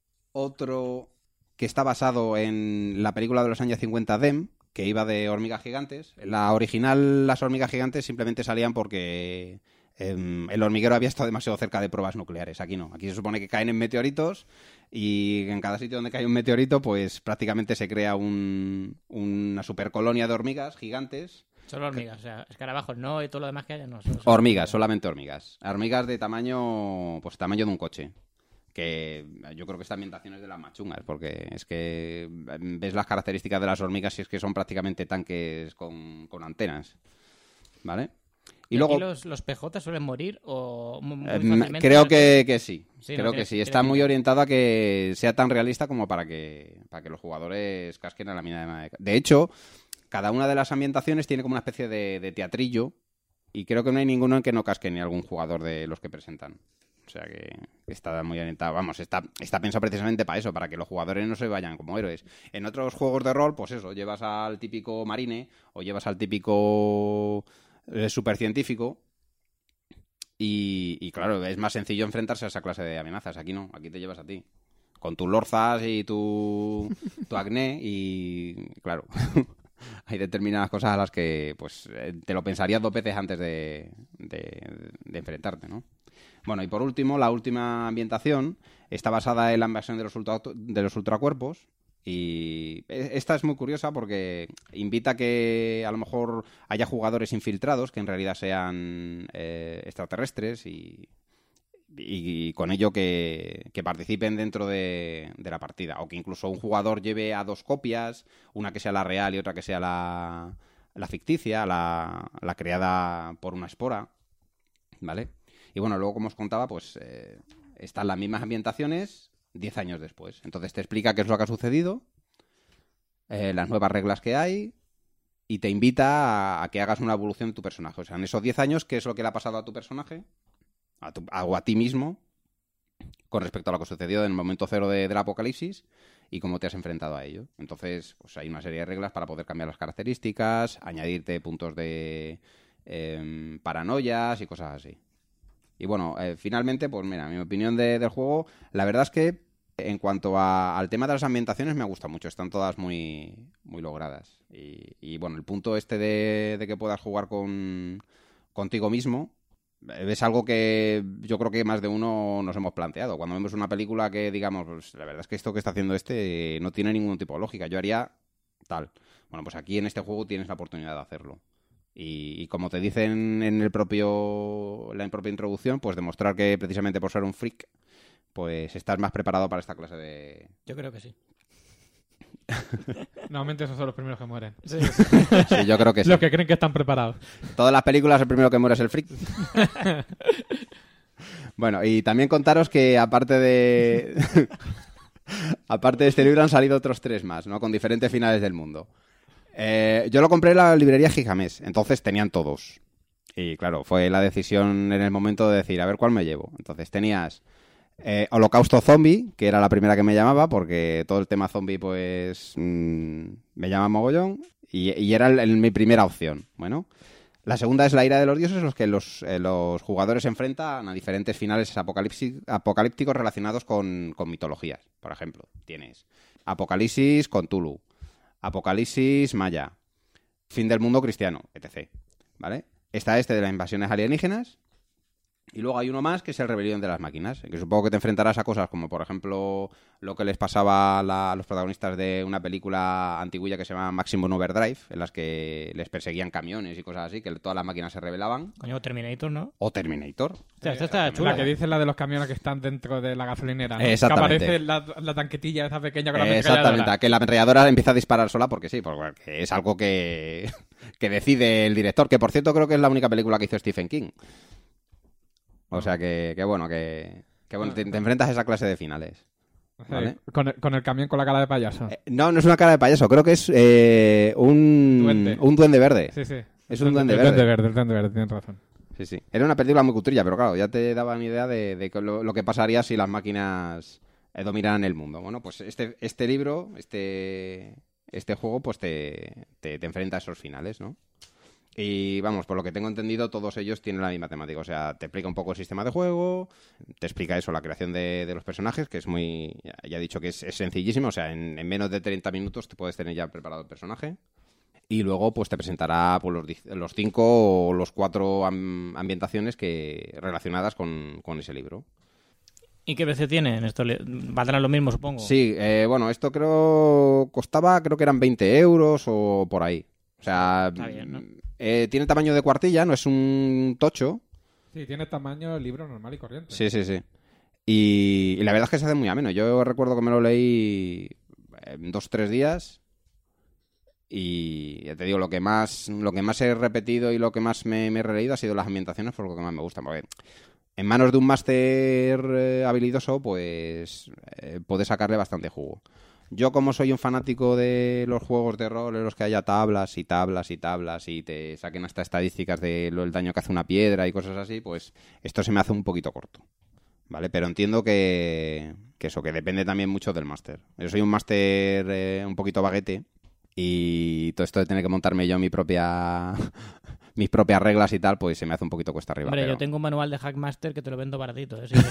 Otro que está basado en la película de los años cincuenta Dem, que iba de hormigas gigantes. En la original las hormigas gigantes simplemente salían porque eh, el hormiguero había estado demasiado cerca de pruebas nucleares. Aquí no, aquí se supone que caen en meteoritos y en cada sitio donde cae un meteorito pues prácticamente se crea un, una supercolonia de hormigas gigantes. Solo hormigas, o sea, escarabajos no y todo lo demás que haya no. Solo, solo hormigas, solamente hormigas. Hormigas de tamaño, pues tamaño de un coche. Que yo creo que esta ambientación es de las más chungas, porque es que ves las características de las hormigas y es que son prácticamente tanques con, con antenas, ¿vale? Y, ¿Y luego los, los P J suelen morir o muy eh, fácilmente. Creo que, que sí, sí creo no, que tiene, sí. Está muy orientado a que sea tan realista como para que para que los jugadores casquen a la mina de madera. De hecho, cada una de las ambientaciones tiene como una especie de, de teatrillo y creo que no hay ninguno en que no casque ni algún jugador de los que presentan. O sea que está muy orientado, vamos, está, está pensado precisamente para eso, para que los jugadores no se vayan como héroes. En otros juegos de rol, pues eso, llevas al típico marine o llevas al típico eh, supercientífico y, y claro, es más sencillo enfrentarse a esa clase de amenazas. Aquí no, aquí te llevas a ti. Con tus lorzas y tu, tu acné y claro, hay determinadas cosas a las que pues te lo pensarías dos veces antes de, de, de enfrentarte, ¿no? Bueno, y por último, la última ambientación está basada en la invasión de los, ultra, de los ultracuerpos y esta es muy curiosa porque invita a que a lo mejor haya jugadores infiltrados que en realidad sean eh, extraterrestres y, y, y con ello que, que participen dentro de, de la partida o que incluso un jugador lleve a dos copias, una que sea la real y otra que sea la, la ficticia, la, la creada por una espora, ¿vale? Y bueno, luego, como os contaba, pues eh, están las mismas ambientaciones diez años después. Entonces te explica qué es lo que ha sucedido, eh, las nuevas reglas que hay y te invita a, a que hagas una evolución de tu personaje. O sea, en esos diez años, ¿qué es lo que le ha pasado a tu personaje? A tu, a, o a ti mismo con respecto a lo que sucedió en el momento cero de, del apocalipsis y cómo te has enfrentado a ello. Entonces, pues hay una serie de reglas para poder cambiar las características, añadirte puntos de eh, paranoias y cosas así. Y bueno, eh, finalmente, pues mira, mi opinión de, del juego, la verdad es que en cuanto a, al tema de las ambientaciones me gusta mucho, están todas muy, muy logradas. Y, y bueno, el punto este de, de que puedas jugar con contigo mismo es algo que yo creo que más de uno nos hemos planteado. Cuando vemos una película que digamos, pues la verdad es que esto que está haciendo este no tiene ningún tipo de lógica, yo haría tal. Bueno, pues aquí en este juego tienes la oportunidad de hacerlo. Y, y como te dicen en el propio la propia introducción, pues demostrar que precisamente por ser un freak, pues estás más preparado para esta clase de... Yo creo que sí. Normalmente esos son los primeros que mueren. Sí, sí yo creo que sí. Los que creen que están preparados. Todas las películas el primero que muere es el freak. Bueno, y también contaros que aparte de... aparte de este libro han salido otros tres más, ¿no? Con diferentes finales del mundo. Eh, yo lo compré en la librería Gigamés, entonces tenían todos. Y claro, fue la decisión en el momento de decir, a ver cuál me llevo. Entonces tenías Eh, Holocausto Zombie, que era la primera que me llamaba, porque todo el tema zombie, pues, mmm, me llama mogollón, y, y era el, el, mi primera opción. Bueno, la segunda es La ira de los dioses, en los que los, eh, los jugadores se enfrentan a diferentes finales apocalípticos relacionados con, con mitologías. Por ejemplo, tienes Apocalipsis con Tulu, Apocalipsis Maya, Fin del mundo cristiano, etcétera. ¿Vale? Está este de las invasiones alienígenas. Y luego hay uno más que es el Rebelión de las máquinas, en que supongo que te enfrentarás a cosas como, por ejemplo, lo que les pasaba a, la, a los protagonistas de una película antiguilla que se llama Maximum Overdrive, en las que les perseguían camiones y cosas así, que todas las máquinas se rebelaban. Coño, Terminator, ¿no? O Terminator. O sea, esta está chula. La que dice la de los camiones que están dentro de la gasolinera, ¿no? Exactamente. Que aparece la, la tanquetilla esa pequeña con la Exactamente, ametralladora. que la ametralladora empieza a disparar sola porque sí, porque es algo que, que decide el director, que por cierto creo que es la única película que hizo Stephen King. O sea que, que bueno, que, que bueno, te, te enfrentas a esa clase de finales. ¿Vale? Sí, con, el, con el camión con la cara de payaso. Eh, no, no es una cara de payaso, creo que es eh, un, duende. un duende verde. Sí, sí. Es un duende, duende el verde. duende verde. El duende verde, tienes razón. Sí, sí. Era una película muy cutrilla, pero claro, ya te daban idea de, de lo, lo que pasaría si las máquinas eh, dominaran el mundo. Bueno, pues este, este libro, este, este juego, pues te, te, te enfrenta a esos finales, ¿no? Y vamos, por lo que tengo entendido, todos ellos tienen la misma temática. O sea, te explica un poco el sistema de juego, te explica eso, la creación de, de los personajes, que es muy... Ya he dicho que es, es sencillísimo. O sea, en, en menos de treinta minutos te puedes tener ya preparado el personaje. Y luego pues te presentará pues, los, los cinco o los cuatro am, ambientaciones que relacionadas con, con ese libro. ¿Y qué precio tiene? Esto valdrá lo mismo, supongo. Sí, eh, bueno, esto creo... Costaba, creo que eran veinte euros o por ahí. O sea... Está bien, ¿no? Eh, tiene tamaño de cuartilla, no es un tocho. Sí, tiene tamaño libro normal y corriente. Sí, sí, sí. Y, y la verdad es que se hace muy ameno. Yo recuerdo que me lo leí en dos o tres días. Y ya te digo, lo que más lo que más he repetido y lo que más me, me he releído ha sido las ambientaciones, por lo que más me gustan. Porque en manos de un máster eh, habilidoso, pues eh, puede sacarle bastante jugo. Yo, como soy un fanático de los juegos de rol en los que haya tablas y tablas y tablas y te saquen hasta estadísticas de lo del daño que hace una piedra y cosas así, pues esto se me hace un poquito corto, ¿vale? Pero entiendo que, que eso, que depende también mucho del máster. Yo soy un máster eh, un poquito baguete y todo esto de tener que montarme yo mi propia... mis propias reglas y tal, pues se me hace un poquito cuesta arriba. Hombre, pero... yo tengo un manual de Hackmaster que te lo vendo baratito, ¿eh? Si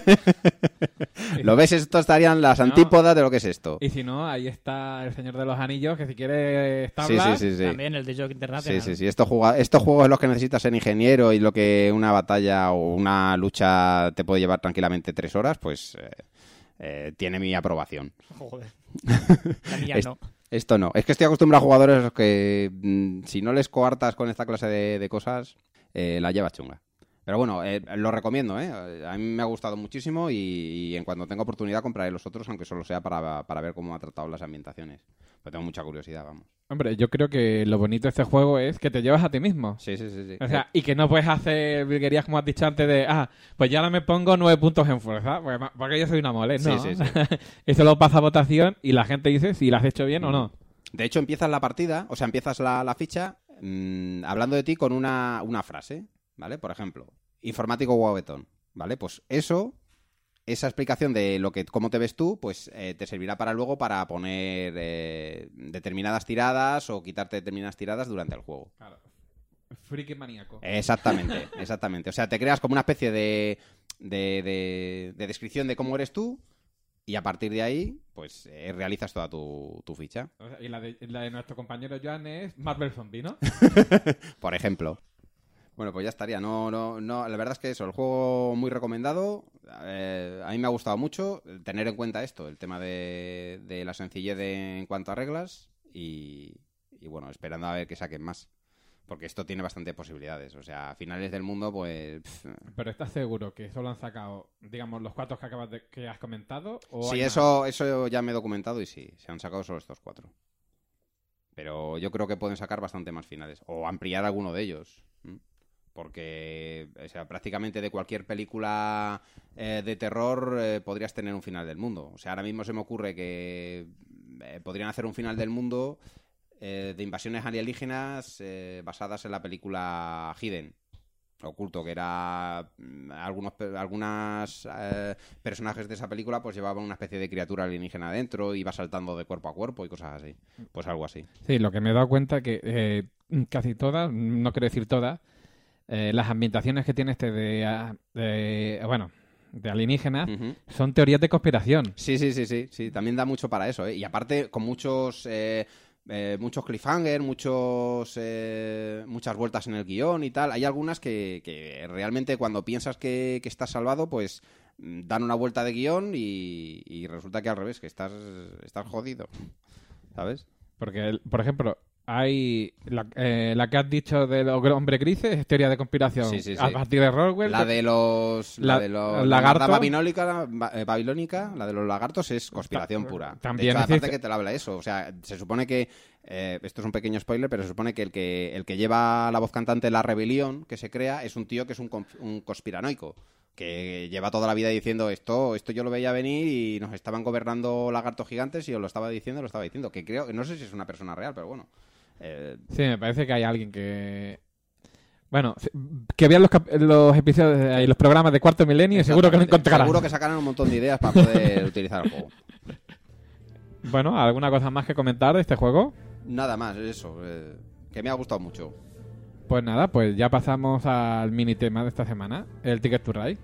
¿Lo ves? Esto estarían las antípodas no. de lo que es esto. Y si no, ahí está el Señor de los Anillos, que si quieres tablas... Sí, sí, sí, sí. También el de Joke International. Sí, sí, sí. Estos, juega... Estos juegos en los que necesitas ser ingeniero y lo que una batalla o una lucha te puede llevar tranquilamente tres horas, pues eh, eh, tiene mi aprobación. Joder. La mía es... no. Esto no. Es que estoy acostumbrado a jugadores que mmm, si no les coartas con esta clase de, de cosas, eh, la llevas chunga. Pero bueno, eh, lo recomiendo, ¿eh? A mí me ha gustado muchísimo y, y en cuanto tenga oportunidad compraré los otros, aunque solo sea para, para ver cómo ha tratado las ambientaciones. Pero tengo mucha curiosidad, vamos. Hombre, yo creo que lo bonito de este juego es que te llevas a ti mismo. Sí, sí, sí. sí. O sea, y que no puedes hacer virguerías como has dicho antes de, ah, pues ya ahora me pongo nueve puntos en fuerza, porque yo soy una mole. No, sí, sí, sí. Eso lo pasa a votación y la gente dice si lo has hecho bien mm. o no. De hecho, empiezas la partida, o sea, empiezas la, la ficha mmm, hablando de ti con una, una frase, ¿vale? Por ejemplo, informático guavetón, ¿vale? Pues eso, esa explicación de lo que cómo te ves tú, pues eh, te servirá para luego para poner eh, determinadas tiradas o quitarte determinadas tiradas durante el juego. Claro. Friki maníaco. Exactamente, exactamente. O sea, te creas como una especie de, de, de, de descripción de cómo eres tú. Y a partir de ahí, pues eh, realizas toda tu, tu ficha. Y la de, la de nuestro compañero Joan es Marvel Zombie, ¿no? Por ejemplo. Bueno, pues ya estaría. No, no, no. La verdad es que eso, el juego muy recomendado. Eh, a mí me ha gustado mucho tener en cuenta esto, el tema de, de la sencillez de, en cuanto a reglas. Y, y bueno, esperando a ver que saquen más. Porque esto tiene bastante posibilidades. O sea, a finales del mundo, pues... Pff. Pero ¿estás seguro que solo han sacado, digamos, los cuatro que acabas de, que has comentado? ¿O sí, eso, eso ya me he documentado y sí, se han sacado solo estos cuatro. Pero yo creo que pueden sacar bastante más finales. O ampliar alguno de ellos. ¿Mm? Porque, o sea, prácticamente de cualquier película eh, de terror eh, podrías tener un final del mundo. O sea, ahora mismo se me ocurre que eh, podrían hacer un final del mundo... Eh, de invasiones alienígenas eh, basadas en la película Hidden, oculto, que era mm, algunos pe- algunas eh, personajes de esa película pues llevaban una especie de criatura alienígena dentro, iba saltando de cuerpo a cuerpo y cosas así. Pues algo así. Sí, lo que me he dado cuenta que eh, casi todas, no quiero decir todas, eh, las ambientaciones que tiene este de, ah, de bueno, de alienígenas Ujú. son teorías de conspiración. Sí, sí, sí, sí, sí, también da mucho para eso, ¿eh? Y aparte con muchos eh, eh, muchos cliffhanger, muchos eh, muchas vueltas en el guión y tal. Hay algunas que, que realmente cuando piensas que, que estás salvado, pues mm, dan una vuelta de guión y, y resulta que al revés, que estás, estás jodido, ¿sabes? Porque, el- por ejemplo, hay la, eh, la que has dicho del hombre grises es teoría de conspiración. Sí, sí, sí. A partir de Roswell. La de los, la, La- de los lagarto. la babilónica, ba- eh, babilónica, la de los lagartos es conspiración Ta- pura. también de hecho, existe- aparte que te lo habla eso, o sea, se supone que eh, esto es un pequeño spoiler, pero se supone que el que el que lleva la voz cantante de la rebelión que se crea es un tío que es un, conf- un conspiranoico. Que lleva toda la vida diciendo esto, esto yo lo veía venir y nos estaban gobernando lagartos gigantes y os lo estaba diciendo, lo estaba diciendo. Que creo, no sé si es una persona real, pero bueno. Eh, Sí, me parece que hay alguien que... Bueno, si- que vean los, cap- los episodios y los programas de Cuarto Milenio y seguro que lo exactamente. encontrarán. Seguro que sacarán un montón de ideas para poder utilizar el juego. Bueno, ¿alguna cosa más que comentar de este juego? Nada más, eso. eh, que me ha gustado mucho. Pues nada, pues ya pasamos al mini tema de esta semana, el Ticket to Ride.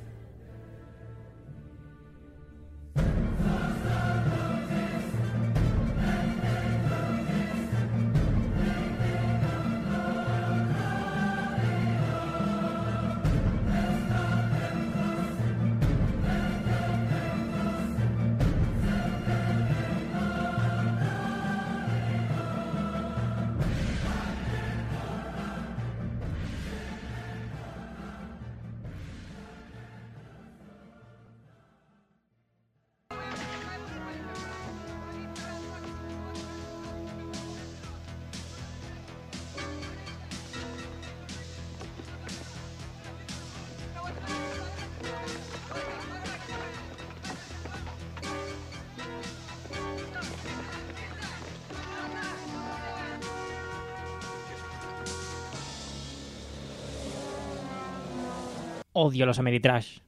Odio los Ameritrash.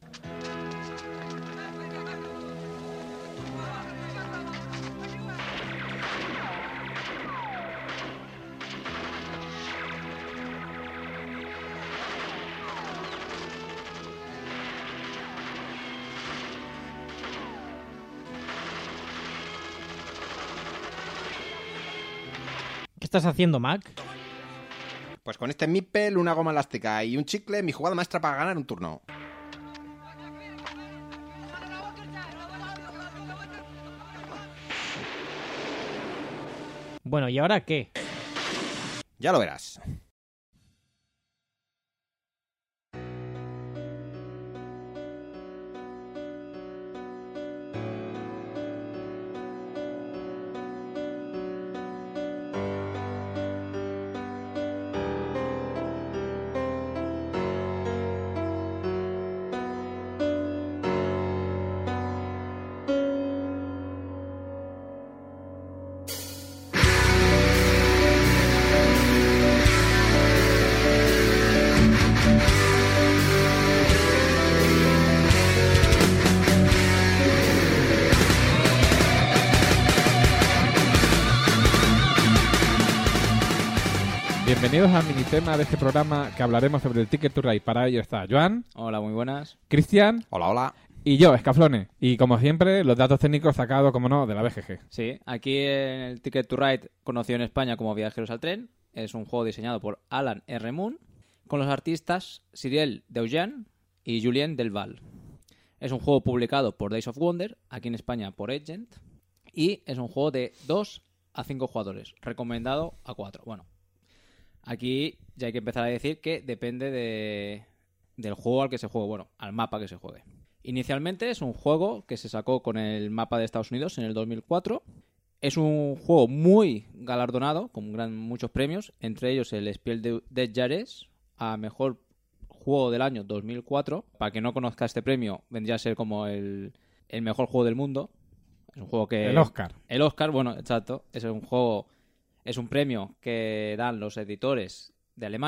¿Qué estás haciendo, Mac? Pues con este Mipel, una goma elástica y un chicle, mi jugada maestra para ganar un turno. Bueno, ¿y ahora qué? Ya lo verás. Bienvenidos al mini tema de este programa que hablaremos sobre el Ticket to Ride. Para ello está Joan, Hola, muy buenas. Cristian Hola, hola. y yo, Escaflone. Y como siempre, los datos técnicos sacados, como no, de la B G G. Sí, aquí en el Ticket to Ride, conocido en España como Viajeros al Tren, es un juego diseñado por Alan R. Moon, con los artistas Cyril Deugen y Julien Delval. Es un juego publicado por Days of Wonder, aquí en España por Agent, y es un juego de dos a cinco jugadores, recomendado a cuatro. Bueno, aquí ya hay que empezar a decir que depende de, del juego al que se juegue, bueno, al mapa que se juegue. Inicialmente es un juego que se sacó con el mapa de Estados Unidos en el dos mil cuatro. Es un juego muy galardonado, con gran, muchos premios, entre ellos el Spiel de- des Jahres a Mejor Juego del Año dos mil cuatro. Para quien no conozca este premio, vendría a ser como el, el mejor juego del mundo. Es un juego que... El Oscar. El Oscar, bueno, exacto. Es un juego... Es un premio que dan los editores de Alemania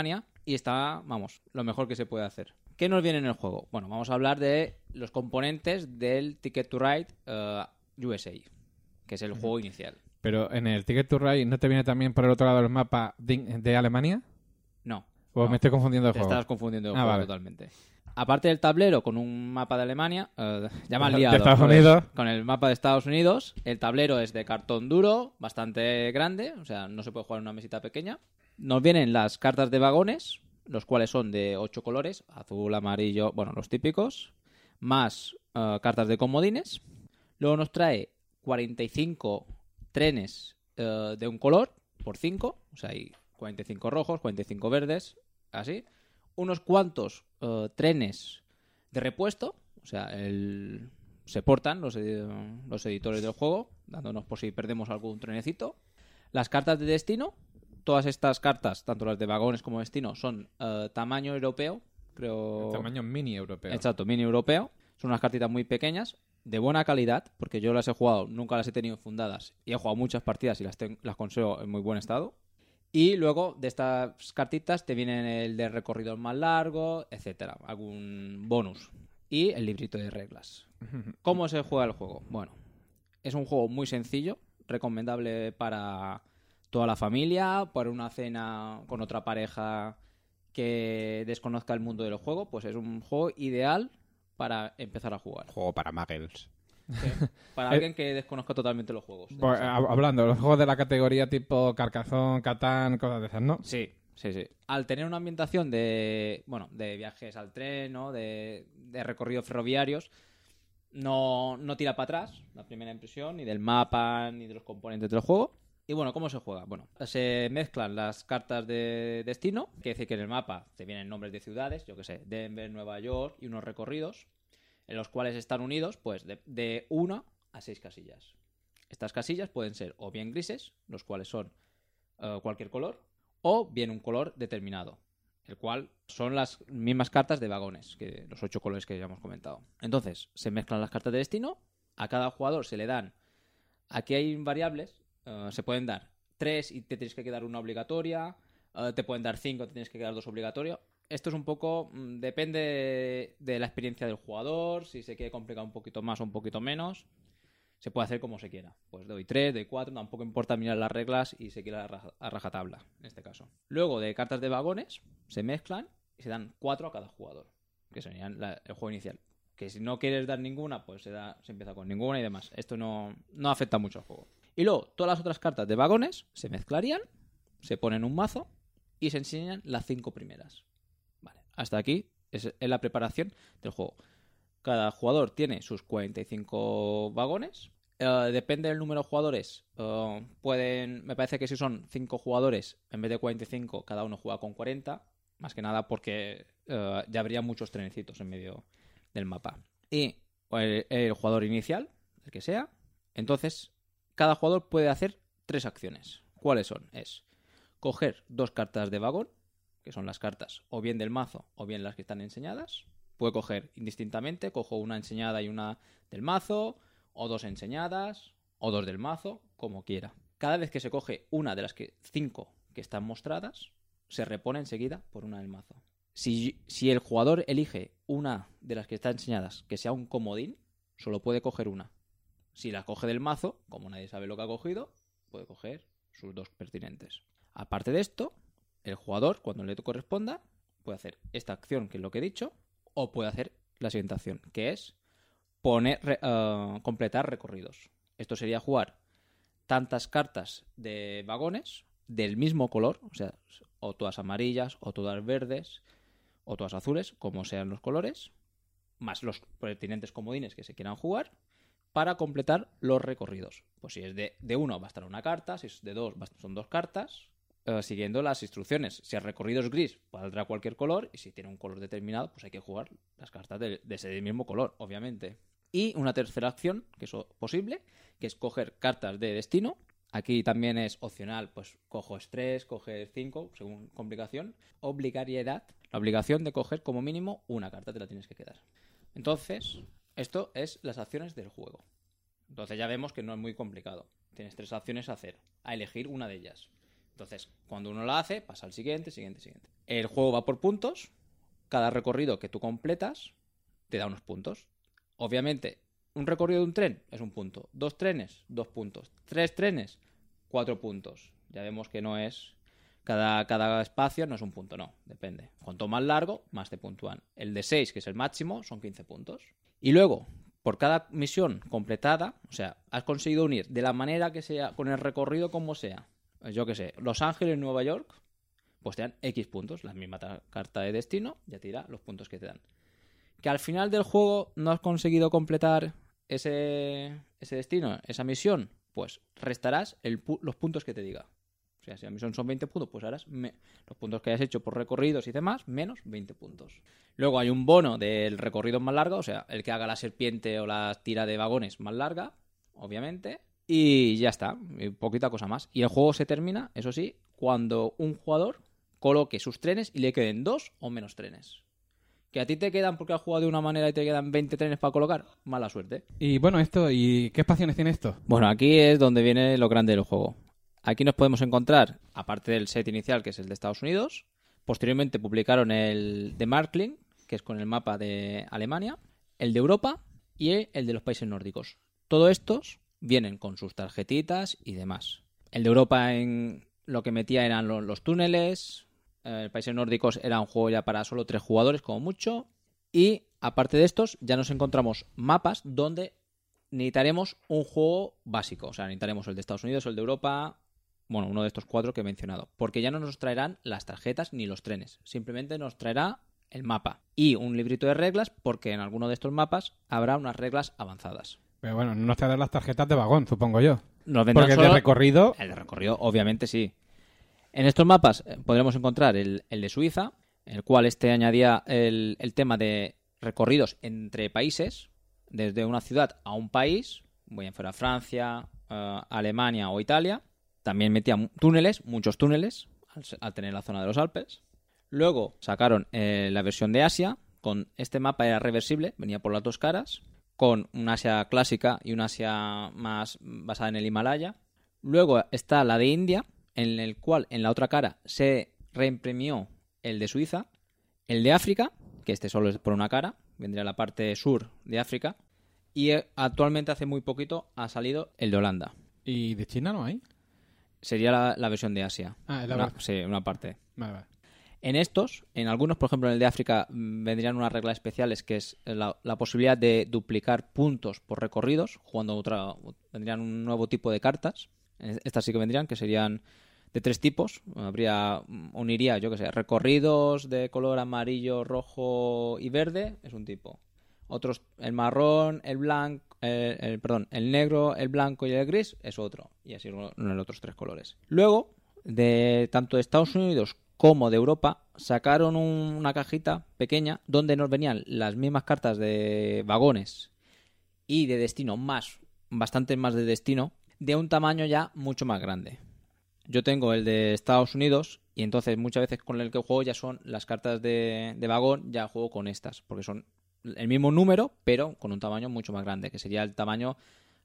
y está, vamos, lo mejor que se puede hacer. ¿Qué nos viene en el juego? Bueno, vamos a hablar de los componentes del Ticket to Ride uh, U S A, que es el uh-huh. juego inicial. Pero en el Ticket to Ride, ¿no te viene también por el otro lado el mapa de, de Alemania? No. ¿O no, me estoy confundiendo de te juego? Te estás confundiendo de ah, juego vale. totalmente. Aparte del tablero con un mapa de Alemania, uh, ya me han liado. De Estados ¿no? Unidos. Con el mapa de Estados Unidos, el tablero es de cartón duro, bastante grande, o sea, no se puede jugar en una mesita pequeña. Nos vienen las cartas de vagones, los cuales son de ocho colores, azul, amarillo, bueno, los típicos, más uh, cartas de comodines. Luego nos trae cuarenta y cinco trenes uh, de un color por cinco, o sea, hay cuarenta y cinco rojos, cuarenta y cinco verdes, así. Unos cuantos uh, trenes de repuesto, o sea, el... se portan los, ed... los editores del juego, dándonos por si perdemos algún trenecito. Las cartas de destino, todas estas cartas, tanto las de vagones como destino, son uh, tamaño europeo, creo... El tamaño mini europeo. Exacto, mini europeo. Son unas cartitas muy pequeñas, de buena calidad, porque yo las he jugado, nunca las he tenido fundadas, y he jugado muchas partidas y las, ten... las conservo en muy buen estado. Y luego de estas cartitas te vienen el de recorridos más largo, etcétera, algún bonus. Y el librito de reglas. ¿Cómo se juega el juego? Bueno, es un juego muy sencillo, recomendable para toda la familia, para una cena con otra pareja que desconozca el mundo del juego, pues es un juego ideal para empezar a jugar. Juego para muggles. Sí, para alguien que desconozca totalmente los juegos. Pues, hablando, los juegos de la categoría tipo Carcassonne, Catán, cosas de esas, ¿no? Sí, sí, sí. Al tener una ambientación de, bueno, de viajes al tren, ¿no? De, de recorridos ferroviarios, no, no tira para atrás la primera impresión, ni del mapa, ni de los componentes del juego. Y bueno, ¿cómo se juega? Bueno, se mezclan las cartas de destino, que dice que en el mapa te vienen nombres de ciudades, yo que sé, Denver, Nueva York, y unos recorridos, en los cuales están unidos pues de, de una a seis casillas. Estas casillas pueden ser o bien grises, los cuales son uh, cualquier color, o bien un color determinado, el cual son las mismas cartas de vagones, que los ocho colores que ya hemos comentado. Entonces, se mezclan las cartas de destino, a cada jugador se le dan, aquí hay variables, uh, se pueden dar tres y te tienes que quedar una obligatoria, uh, te pueden dar cinco, te tienes que quedar dos obligatorias. Esto es un poco, mmm, depende de, de la experiencia del jugador, si se quiere complicar un poquito más o un poquito menos, se puede hacer como se quiera. Pues doy tres, doy cuatro, tampoco importa mirar las reglas y se quiere a, raja, a rajatabla, en este caso. Luego de cartas de vagones, se mezclan y se dan cuatro a cada jugador, que serían la, el juego inicial. Que si no quieres dar ninguna, pues se, da, se empieza con ninguna y demás. Esto no, no afecta mucho al juego. Y luego, todas las otras cartas de vagones se mezclarían, se ponen un mazo y se enseñan las cinco primeras. Hasta aquí es, es la preparación del juego. Cada jugador tiene sus cuarenta y cinco vagones. Uh, depende del número de jugadores. Uh, pueden, me parece que si son cinco jugadores, en vez de cuarenta y cinco, cada uno juega con cuarenta. Más que nada porque uh, ya habría muchos trenecitos en medio del mapa. Y el, el jugador inicial, el que sea, entonces cada jugador puede hacer tres acciones. ¿Cuáles son? Es coger dos cartas de vagón, que son las cartas o bien del mazo o bien las que están enseñadas. Puede coger indistintamente, cojo una enseñada y una del mazo, o dos enseñadas, o dos del mazo, como quiera. Cada vez que se coge una de las que cinco que están mostradas, se repone enseguida por una del mazo. Si, si el jugador elige una de las que están enseñadas que sea un comodín, solo puede coger una. Si la coge del mazo, como nadie sabe lo que ha cogido, puede coger sus dos pertinentes. Aparte de esto, el jugador, cuando le corresponda, puede hacer esta acción, que es lo que he dicho, o puede hacer la siguiente acción, que es poner, uh, completar recorridos. Esto sería jugar tantas cartas de vagones del mismo color, o sea, o todas amarillas, o todas verdes, o todas azules, como sean los colores, más los pertinentes comodines que se quieran jugar, para completar los recorridos. Pues si es de, de uno, va a estar una carta, si es de dos, son dos cartas, Uh, siguiendo las instrucciones. Si el recorrido es gris, valdrá cualquier color, y si tiene un color determinado, pues hay que jugar las cartas de, de ese mismo color, obviamente. Y una tercera acción, que es posible, que es coger cartas de destino. Aquí también es opcional, pues cojo tres, coger cinco, según complicación. Obligariedad, la obligación de coger como mínimo una carta, te la tienes que quedar. Entonces, esto es las acciones del juego. Entonces ya vemos que no es muy complicado. Tienes tres acciones a hacer, a elegir una de ellas. Entonces, cuando uno la hace, pasa al siguiente, siguiente, siguiente. El juego va por puntos. Cada recorrido que tú completas te da unos puntos. Obviamente, un recorrido de un tren es un punto. Dos trenes, dos puntos. Tres trenes, cuatro puntos. Ya vemos que no es... Cada, cada espacio no es un punto, no. Depende. Cuanto más largo, más te puntúan. El de seis, que es el máximo, son quince puntos. Y luego, por cada misión completada, o sea, has conseguido unir de la manera que sea, con el recorrido como sea, yo qué sé, Los Ángeles, Nueva York, pues te dan X puntos. La misma ta- carta de destino ya te dirá los puntos que te dan. Que al final del juego no has conseguido completar ese, ese destino, esa misión, pues restarás el pu- los puntos que te diga. O sea, si la misión son veinte puntos, pues harás me- los puntos que hayas hecho por recorridos y demás, menos veinte puntos. Luego hay un bono del recorrido más largo, o sea, el que haga la serpiente o la tira de vagones más larga, obviamente. Y ya está, y poquita cosa más. Y el juego se termina, eso sí, cuando un jugador coloque sus trenes y le queden dos o menos trenes. Que a ti te quedan porque has jugado de una manera y te quedan veinte trenes para colocar, mala suerte. Y bueno, esto, ¿y qué expansiones tiene esto? Bueno, aquí es donde viene lo grande del juego. Aquí nos podemos encontrar, aparte del set inicial, que es el de Estados Unidos, posteriormente publicaron el de Markling, que es con el mapa de Alemania, el de Europa y el de los países nórdicos. Todos estos vienen con sus tarjetitas y demás. El de Europa en lo que metía eran los, los túneles, eh, países nórdicos era un juego ya para solo tres jugadores como mucho, y aparte de estos ya nos encontramos mapas donde necesitaremos un juego básico, o sea, necesitaremos el de Estados Unidos o el de Europa, bueno, uno de estos cuatro que he mencionado, porque ya no nos traerán las tarjetas ni los trenes, simplemente nos traerá el mapa y un librito de reglas, porque en alguno de estos mapas habrá unas reglas avanzadas. Pero bueno, no nos traerán las tarjetas de vagón, supongo yo. Nos vendrán Porque solo... de recorrido... El de recorrido, obviamente sí. En estos mapas eh, podremos encontrar el, el de Suiza, el cual este añadía el, el tema de recorridos entre países, desde una ciudad a un país, bien fuera Francia, uh, Alemania o Italia. También metía túneles, muchos túneles, al, al tener la zona de los Alpes. Luego sacaron eh, la versión de Asia, con este mapa era reversible, venía por las dos caras, con un Asia clásica y un Asia más basada en el Himalaya. Luego está la de India, en el cual en la otra cara se reimprimió el de Suiza, el de África, que este solo es por una cara, vendría la parte sur de África, y actualmente hace muy poquito ha salido el de Holanda. ¿Y de China no hay? Sería la, la versión de Asia. Ah, es la una, versión. Sí, una parte. Vale, vale. En estos, en algunos, por ejemplo en el de África, vendrían unas reglas especiales que es la, la posibilidad de duplicar puntos por recorridos, jugando otra, vendrían un nuevo tipo de cartas. Estas sí que vendrían, que serían de tres tipos. Habría, uniría, yo qué sé, recorridos de color amarillo, rojo y verde, es un tipo. Otros, el marrón, el blanco, el, el, perdón, el negro, el blanco y el gris es otro. Y así en los otros tres colores. Luego, de tanto de Estados Unidos como de Europa, sacaron un, una cajita pequeña donde nos venían las mismas cartas de vagones y de destino más, bastante más de destino, de un tamaño ya mucho más grande. Yo tengo el de Estados Unidos y entonces muchas veces con el que juego ya son las cartas de, de vagón, ya juego con estas, porque son el mismo número, pero con un tamaño mucho más grande, que sería el tamaño,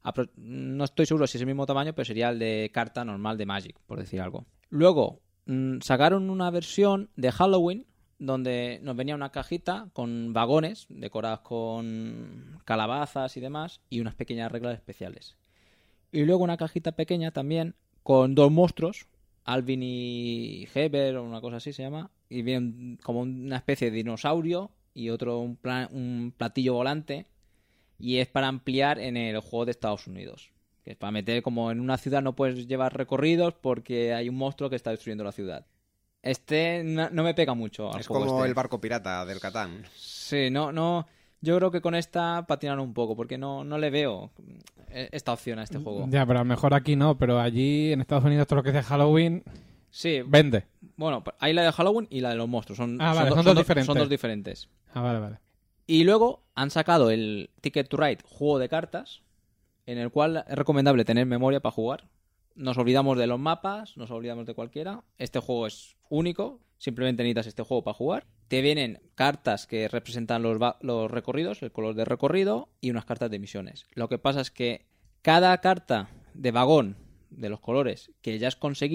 no estoy seguro si es el mismo tamaño, pero sería el de carta normal de Magic, por decir algo. Luego, mmm, sacaron una versión de Halloween, donde nos venía una cajita con vagones decorados con calabazas y demás, y unas pequeñas reglas especiales. Y luego una cajita pequeña también con dos monstruos, Alvin y Heber o una cosa así se llama, y vienen como una especie de dinosaurio y otro un, plan, un platillo volante, y es para ampliar en el juego de Estados Unidos, que es para meter como en una ciudad no puedes llevar recorridos porque hay un monstruo que está destruyendo la ciudad. Este no, no me pega mucho al es juego como este. El barco pirata del Catán. Sí, no, no. Yo creo que con esta patinaron un poco, porque no, no le veo esta opción a este juego. Ya, pero a lo mejor aquí no, pero allí en Estados Unidos todo lo que es de Halloween sí, vende. Bueno, hay la de Halloween y la de los monstruos. Son, ah, vale, son, son, do, dos, son, diferentes. son dos diferentes. Ah, vale, vale. Y luego han sacado el Ticket to Ride, juego de cartas, en el cual es recomendable tener memoria para jugar. Nos olvidamos de los mapas, nos olvidamos de cualquiera. Este juego es único, simplemente necesitas este juego para jugar. Te vienen cartas que representan los, los recorridos, el color de recorrido, y unas cartas de misiones. Lo que pasa es que cada carta de vagón de los colores que ya has conseguido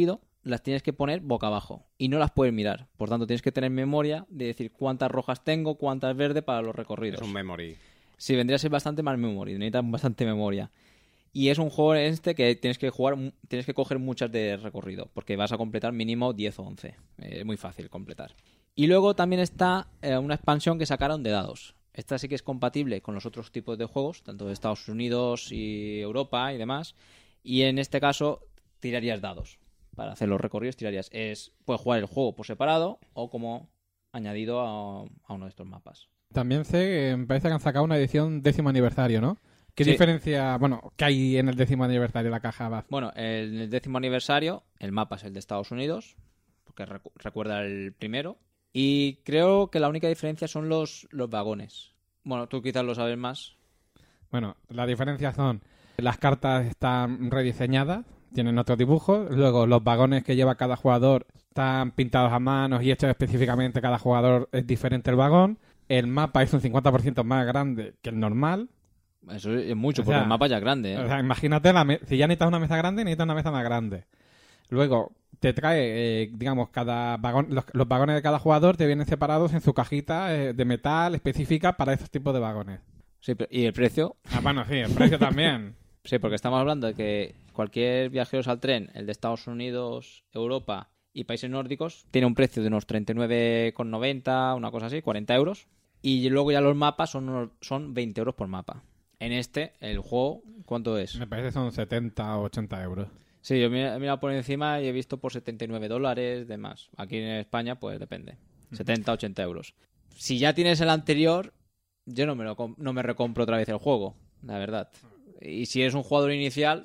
las tienes que poner boca abajo y no las puedes mirar. Por tanto, tienes que tener memoria de decir cuántas rojas tengo, cuántas verdes para los recorridos. Es un memory. Sí, vendría a ser bastante más memoria, necesitas bastante memoria. Y es un juego en este que tienes que jugar, tienes que coger muchas de recorrido, porque vas a completar mínimo diez o once. Es muy fácil completar. Y luego también está eh, una expansión que sacaron de dados. Esta sí que es compatible con los otros tipos de juegos, tanto de Estados Unidos y Europa y demás. Y en este caso tirarías dados. Para hacer los recorridos tirarías. Es, puedes jugar el juego por separado o como añadido a, a uno de estos mapas. También sé, eh, me parece que han sacado una edición décimo aniversario, ¿no? ¿Qué Sí. diferencia, bueno, qué hay en el décimo aniversario de la caja? Baz? Bueno, en el décimo aniversario, el mapa es el de Estados Unidos, porque recu- recuerda el primero. Y creo que la única diferencia son los, los vagones. Bueno, tú quizás lo sabes más. Bueno, las diferencias son, las cartas están rediseñadas, tienen otro dibujo, luego los vagones que lleva cada jugador están pintados a mano y hechos específicamente, cada jugador es diferente el vagón, el mapa es un cincuenta por ciento más grande que el normal. Eso es mucho, O porque sea, el mapa ya es grande, ¿eh? O sea, imagínate, la me- si ya necesitas una mesa grande, necesitas una mesa más grande. Luego, te trae, eh, digamos, cada vagón, los, los vagones de cada jugador te vienen separados en su cajita eh, de metal específica para esos tipos de vagones. Sí, pero- y el precio. Ah, bueno, sí, el precio también. Sí, porque estamos hablando de que cualquier viajeros al tren, el de Estados Unidos, Europa y países nórdicos, tiene un precio de unos treinta y nueve con noventa, una cosa así, cuarenta euros. Y luego ya los mapas son, unos- son veinte euros por mapa. En este, el juego, ¿cuánto es? Me parece que son setenta o ochenta euros. Sí, yo me he mirado por encima y he visto por setenta y nueve dólares, demás. Aquí en España, pues depende. setenta, ochenta euros. Si ya tienes el anterior, yo no me, lo com- no me recompro otra vez el juego, la verdad. Y si eres un jugador inicial,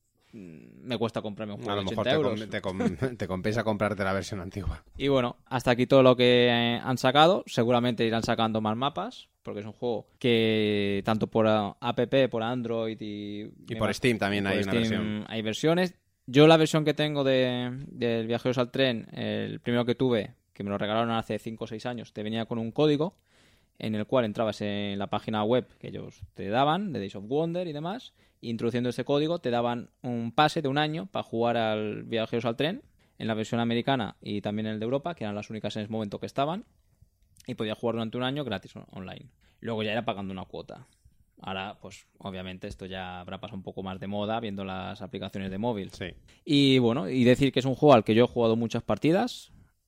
mm, me cuesta comprarme un juego A lo de mejor ochenta te, euros. com- te com- te compensa comprarte la versión antigua. Y bueno, hasta aquí todo lo que eh, han sacado. Seguramente irán sacando más mapas, porque es un juego que tanto por uh, app, por Android y... Y por Steam también y por hay una Steam versión. Hay versiones. Yo la versión que tengo de, del Viajeros al Tren, el primero que tuve, que me lo regalaron hace cinco o seis años, te venía con un código en el cual entrabas en la página web que ellos te daban, de Days of Wonder y demás, e introduciendo ese código te daban un pase de un año para jugar al Viajeros al Tren, en la versión americana y también en el de Europa, que eran las únicas en ese momento que estaban, y podías jugar durante un año gratis on- online. Luego ya era pagando una cuota. Ahora, pues obviamente esto ya habrá pasado un poco más de moda viendo las aplicaciones de móvil. Sí. Y bueno, y decir que es un juego al que yo he jugado muchas partidas.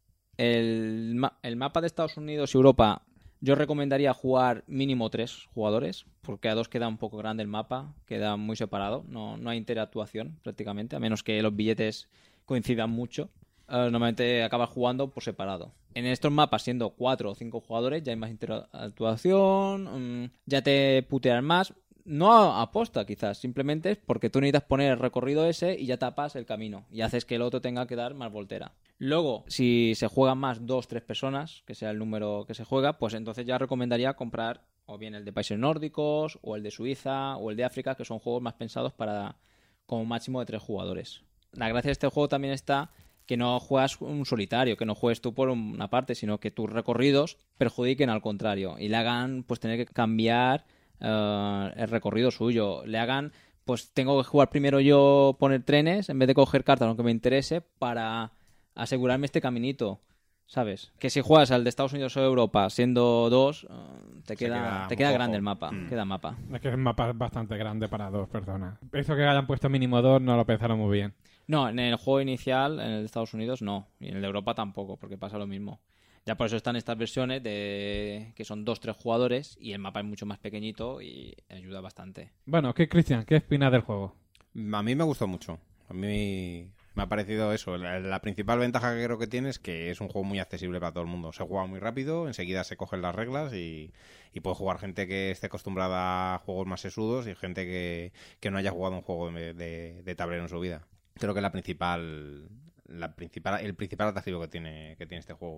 El, ma- el mapa de Estados Unidos y Europa, yo recomendaría jugar mínimo tres jugadores, porque a dos queda un poco grande el mapa, queda muy separado, no, no hay interactuación prácticamente, a menos que los billetes coincidan mucho. Eh, normalmente acabas jugando por separado. En estos mapas, siendo cuatro o cinco jugadores, ya hay más interactuación, mm, ya te putean más. No a aposta, quizás, simplemente es porque tú necesitas poner el recorrido ese y ya tapas el camino y haces que el otro tenga que dar más voltera. Luego, si se juegan más dos, tres personas, que sea el número que se juega, pues entonces ya recomendaría comprar o bien el de países nórdicos, o el de Suiza, o el de África, que son juegos más pensados para como máximo de tres jugadores. La gracia de este juego también está que no juegas un solitario, que no juegues tú por una parte, sino que tus recorridos perjudiquen al contrario y le hagan pues tener que cambiar uh, el recorrido suyo, le hagan pues tengo que jugar primero yo, poner trenes en vez de coger cartas, aunque me interese, para asegurarme este caminito, ¿sabes? Que si juegas al de Estados Unidos o Europa siendo dos, uh, te queda, queda te un queda poco. grande el mapa, Mm. queda mapa. Es que el mapa es bastante grande para dos personas. Eso que hayan puesto mínimo dos no lo pensaron muy bien. No, en el juego inicial, en el de Estados Unidos, no. Y en el de Europa tampoco, porque pasa lo mismo. Ya por eso están estas versiones de que son dos, tres jugadores y el mapa es mucho más pequeñito y ayuda bastante. Bueno, ¿qué, Cristian? ¿Qué opinas del juego? A mí me gustó mucho. A mí me ha parecido eso. La, la principal ventaja que creo que tiene es que es un juego muy accesible para todo el mundo. Se juega muy rápido, enseguida se cogen las reglas y, y puede jugar gente que esté acostumbrada a juegos más sesudos y gente que, que no haya jugado un juego de, de, de tablero en su vida. Creo que la principal, la principal, el principal atractivo que tiene, que tiene este juego.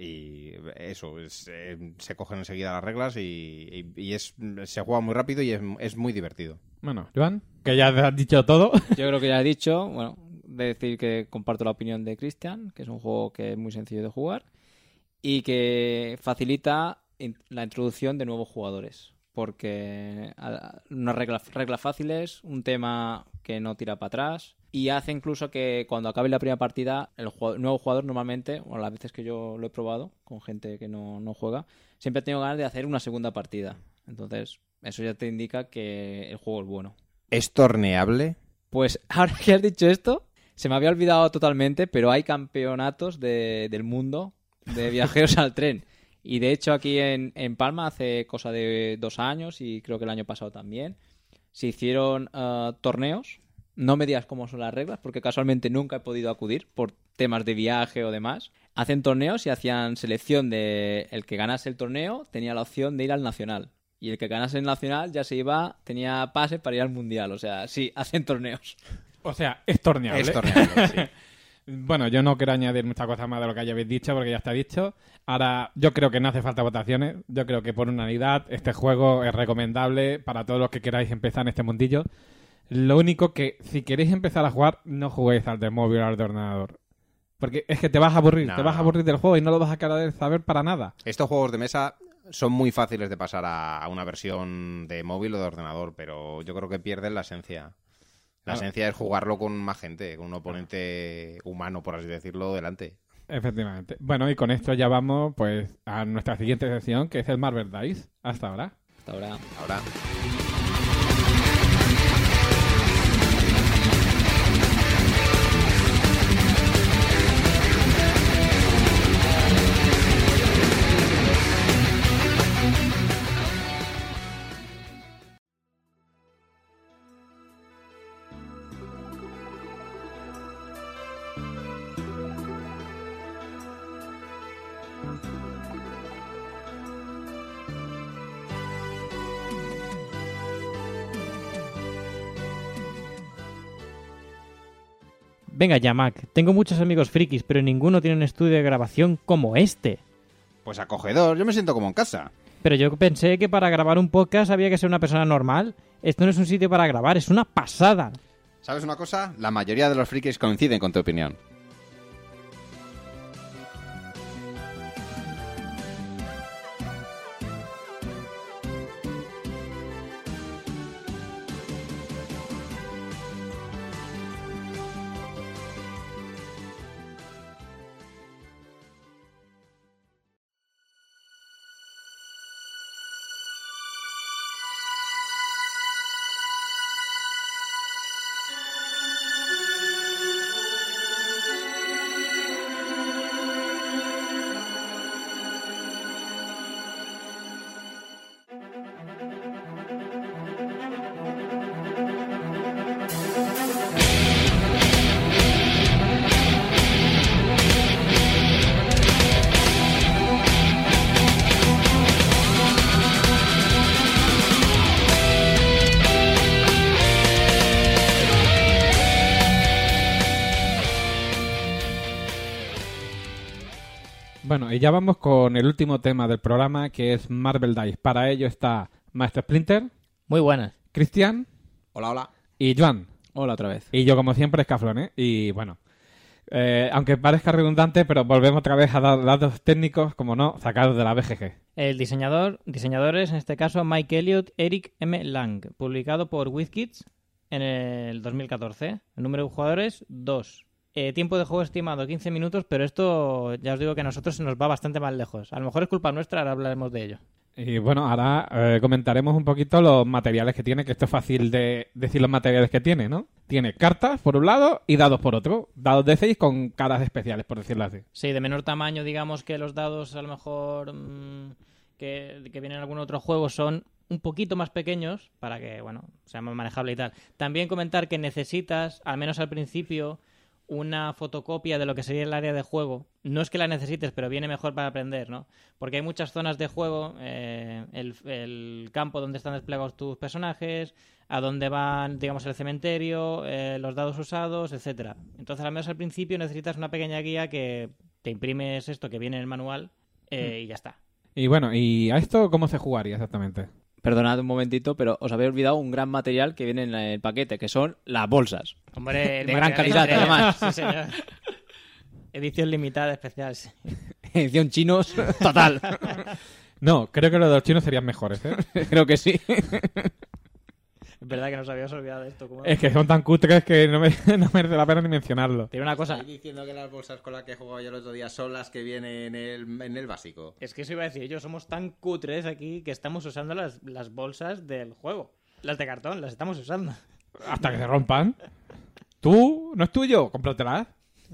Y eso, es, eh, se cogen enseguida las reglas y, y, y es, se juega muy rápido y es, es muy divertido. Bueno, Joan, que ya has dicho todo. Yo creo que ya he dicho, bueno, de decir que comparto la opinión de Cristian, que es un juego que es muy sencillo de jugar y que facilita in- la introducción de nuevos jugadores. Porque a- unas reglas, reglas fáciles, un tema que no tira para atrás y hace incluso que cuando acabe la primera partida el jugador, nuevo jugador normalmente, o las veces que yo lo he probado con gente que no, no juega, siempre he tenido ganas de hacer una segunda partida. Entonces eso ya te indica que el juego es bueno. ¿Es torneable? Pues ahora que has dicho esto, se me había olvidado totalmente, pero hay campeonatos de, del mundo de viajeros al tren. Y de hecho aquí en, en Palma hace cosa de dos años y creo que el año pasado también se hicieron uh, torneos. No me digas cómo son las reglas porque casualmente nunca he podido acudir por temas de viaje o demás. Hacen torneos y hacían selección de el que ganase el torneo tenía la opción de ir al nacional. Y el que ganase el nacional ya se iba, tenía pase para ir al mundial. O sea, sí, hacen torneos. O sea, es torneable. Es torneable, sí. Bueno, yo no quiero añadir muchas cosas más de lo que ya habéis dicho porque ya está dicho. Ahora, yo creo que no hace falta votaciones. Yo creo que por unanimidad este juego es recomendable para todos los que queráis empezar en este mundillo. Lo único que, si queréis empezar a jugar, no juguéis al de móvil o al de ordenador. Porque es que te vas a aburrir, No. te vas a aburrir del juego y no lo vas a querer saber para nada. Estos juegos de mesa son muy fáciles de pasar a, a una versión de móvil o de ordenador, pero yo creo que pierden la esencia. La Ah. esencia es jugarlo con más gente, con un oponente humano, por así decirlo, delante. Efectivamente. Bueno, y con esto ya vamos pues a nuestra siguiente sección, que es el Marvel Dice. Hasta ahora. Hasta ahora. Ahora, Venga ya, Mac. Tengo muchos amigos frikis, pero ninguno tiene un estudio de grabación como este. pues acogedor, yo me siento como en casa. Pero yo pensé que para grabar un podcast había que ser una persona normal. Esto no es un sitio para grabar, es una pasada. ¿Sabes una cosa? La mayoría de los frikis coinciden con tu opinión. Bueno, y ya vamos con el último tema del programa, que es Marvel Dice. Para ello está Maestro Splinter, Muy buenas. Cristian Hola, hola. y Joan. Hola otra vez. Y yo, como siempre, Escaflón, ¿eh? Y bueno, eh, aunque parezca redundante, pero volvemos otra vez a dar datos técnicos, como no, sacados de la B G G. El diseñador, diseñadores, en este caso Mike Elliott, Eric M. Lang, publicado por WizKids en el dos mil catorce. El número de jugadores, dos. Eh, tiempo de juego estimado, quince minutos, pero esto ya os digo que a nosotros se nos va bastante más lejos. A lo mejor es culpa nuestra, ahora hablaremos de ello. Y bueno, ahora eh, comentaremos un poquito los materiales que tiene, que esto es fácil de decir los materiales que tiene, ¿no? Tiene cartas por un lado y dados por otro. Dados de seis con caras especiales, por decirlo así. Sí, de menor tamaño, digamos que los dados a lo mejor mmm, que, que vienen en algún otro juego son un poquito más pequeños para que, bueno, sea más manejable y tal. También comentar que necesitas, al menos al principio, una fotocopia de lo que sería el área de juego. No es que la necesites, pero viene mejor para aprender, ¿no? Porque hay muchas zonas de juego, eh, el, el campo donde están desplegados tus personajes, a dónde van, digamos, el cementerio, eh, los dados usados, etcétera. Entonces, al menos al principio necesitas una pequeña guía que te imprimes esto que viene en el manual eh, y ya está. Y bueno, ¿y a esto cómo se jugaría exactamente? Perdonad un momentito, pero os habéis olvidado un gran material que viene en el paquete, que son las bolsas. Hombre, el De gran material calidad, es- además. Sí, señor. Edición limitada especial, sí. Edición chinos, total. No, creo que los de los chinos serían mejores, ¿eh? Creo que sí. verdad que nos habíamos olvidado de esto. ¿Cómo? Es que son tan cutres que no, me, no merece la pena ni mencionarlo. Tiene una cosa. Estoy diciendo que las bolsas con las que he jugado yo el otro día son las que vienen en el, en el básico. Es que eso iba a decir yo, somos tan cutres aquí que estamos usando las, las bolsas del juego. Las de cartón, las estamos usando. Hasta que se rompan. ¿Tú? ¿No es tuyo? Cómpratelas.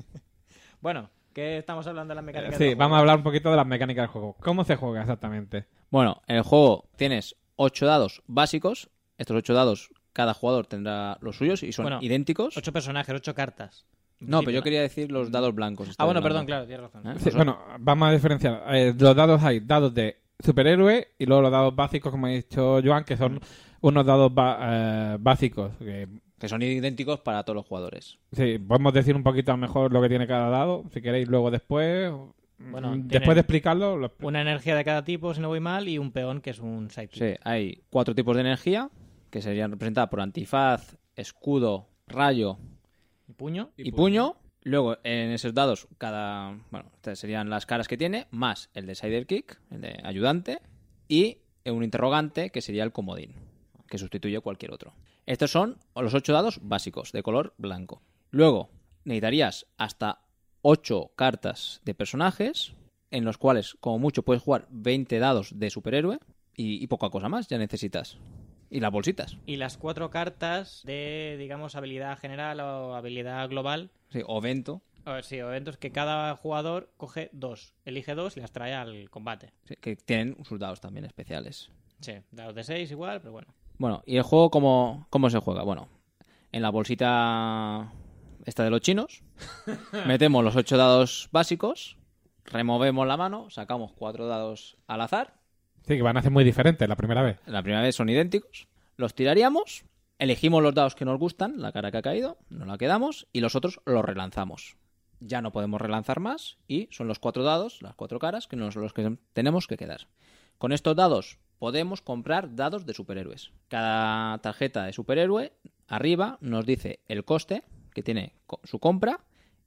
Bueno, ¿qué estamos hablando de las mecánicas Sí, del juego? vamos a hablar un poquito de las mecánicas del juego. ¿Cómo se juega exactamente? Bueno, en el juego tienes ocho dados básicos. Estos ocho dados, cada jugador tendrá los suyos y son Bueno, idénticos. Ocho personajes, ocho cartas. No, pero yo quería decir los dados blancos. Ah, bueno, Estos perdón, blancos. claro, tienes razón. ¿Eh? Sí, Pues bueno, vamos a diferenciar. Eh, los dados hay dados de superhéroe y luego los dados básicos, como ha dicho Joan, que son unos dados ba- eh, básicos. Que, que son idénticos para todos los jugadores. sí, podemos decir un poquito a lo mejor lo que tiene cada dado, si queréis luego después. Bueno, Mm, después tienen de explicarlo, lo expl- Una energía de cada tipo, si no voy mal, y un peón que es un sidekick. Sí, hay cuatro tipos de energía que serían representadas por antifaz, escudo, rayo ¿Y puño? y, puño. Luego, en esos dados, cada. Bueno, estas serían las caras que tiene, más el de Sidekick, el de ayudante, y un interrogante, que sería el comodín, que sustituye cualquier otro. Estos son los ocho dados básicos, de color blanco. Luego, necesitarías hasta ocho cartas de personajes, en los cuales, como mucho, puedes jugar veinte dados de superhéroe, y, y poca cosa más ya necesitas. Y las bolsitas. Y las cuatro cartas de, digamos, habilidad general o habilidad global. Sí, o vento. O, sí, o eventos que cada jugador coge dos. Elige dos y las trae al combate. Sí, que tienen sus dados también especiales. Sí, dados de seis igual, pero bueno. Bueno, ¿y el juego cómo, cómo se juega? Bueno, en la bolsita esta de los chinos, metemos los ocho dados básicos, removemos la mano, sacamos cuatro dados al azar. Sí, que van a ser muy diferentes la primera vez. La primera vez son idénticos. Los tiraríamos, elegimos los dados que nos gustan, la cara que ha caído, nos la quedamos y los otros los relanzamos. Ya no podemos relanzar más y son los cuatro dados, las cuatro caras, que no son los que tenemos que quedar. Con estos dados podemos comprar dados de superhéroes. Cada tarjeta de superhéroe arriba nos dice el coste que tiene su compra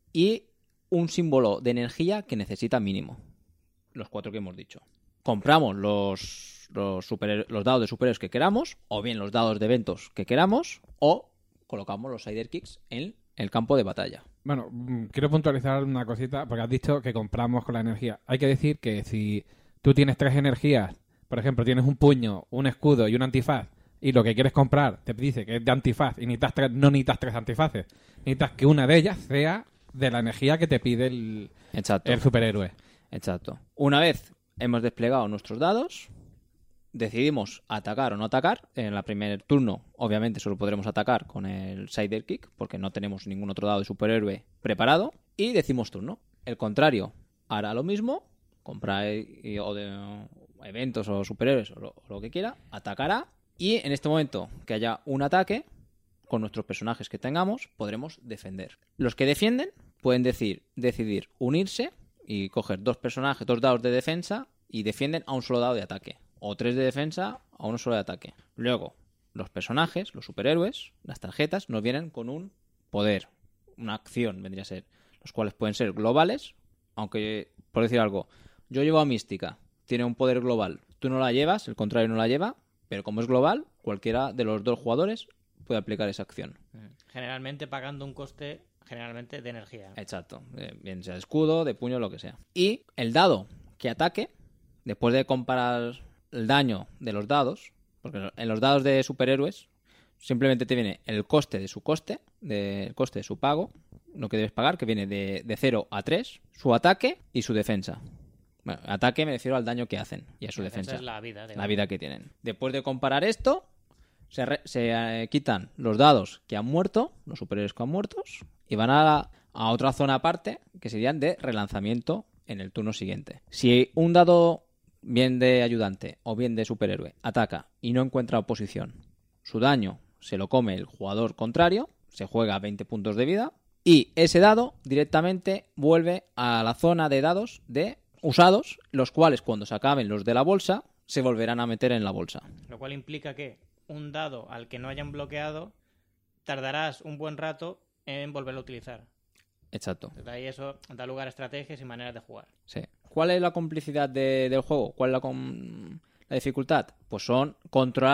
y un símbolo de energía que necesita mínimo. Los cuatro que hemos dicho. Compramos los, los, superhéroe- los dados de superhéroes que queramos, o bien los dados de eventos que queramos, o colocamos los sidekicks en el campo de batalla. Bueno, mm, quiero puntualizar una cosita, porque has dicho que compramos con la energía. Hay que decir que si tú tienes tres energías, por ejemplo, tienes un puño, un escudo y un antifaz, y lo que quieres comprar te dice que es de antifaz y necesitas tres, no necesitas tres antifaces, necesitas que una de ellas sea de la energía que te pide el, Exacto. el superhéroe. Exacto. Una vez hemos desplegado nuestros dados, decidimos atacar o no atacar. En el primer turno, obviamente, solo podremos atacar con el Sidekick, porque no tenemos ningún otro dado de superhéroe preparado. Y decimos turno. El contrario hará lo mismo, comprar eh, o de, o eventos o superhéroes o lo, o lo que quiera, atacará. Y en este momento que haya un ataque, con nuestros personajes que tengamos, podremos defender. Los que defienden pueden decir, decidir unirse y coger dos personajes, dos dados de defensa y defienden a un solo dado de ataque. O tres de defensa a uno solo de ataque. Luego, los personajes, los superhéroes, las tarjetas, nos vienen con un poder, una acción, vendría a ser. Los cuales pueden ser globales, aunque, por decir algo, yo llevo a Mística, tiene un poder global. Tú no la llevas, el contrario no la lleva, pero como es global, cualquiera de los dos jugadores puede aplicar esa acción. Generalmente pagando un coste, generalmente de energía. Exacto. Eh, Bien sea de escudo, de puño, lo que sea. Y el dado que ataque, después de comparar el daño de los dados, porque en los dados de superhéroes simplemente te viene el coste de su coste, de, el coste de su pago, lo que debes pagar, que viene de, de cero a tres, su ataque y su defensa. Bueno, ataque me refiero al daño que hacen y a su La defensa. es la vida. digamos. La vida que tienen. Después de comparar esto, se, re- se eh, quitan los dados que han muerto, los superhéroes que han muerto, y van a, la- a otra zona aparte, que serían de relanzamiento en el turno siguiente. Si un dado, bien de ayudante o bien de superhéroe, ataca y no encuentra oposición, su daño se lo come el jugador contrario, se juega veinte puntos de vida, y ese dado directamente vuelve a la zona de dados de usados, los cuales cuando se acaben los de la bolsa, se volverán a meter en la bolsa. Lo cual implica que un dado al que no hayan bloqueado, tardarás un buen rato en volverlo a utilizar. Exacto. De ahí eso da lugar a estrategias y maneras de jugar. Sí. ¿Cuál es la complicidad de- del juego? ¿Cuál es la, com- la dificultad? Pues son controlar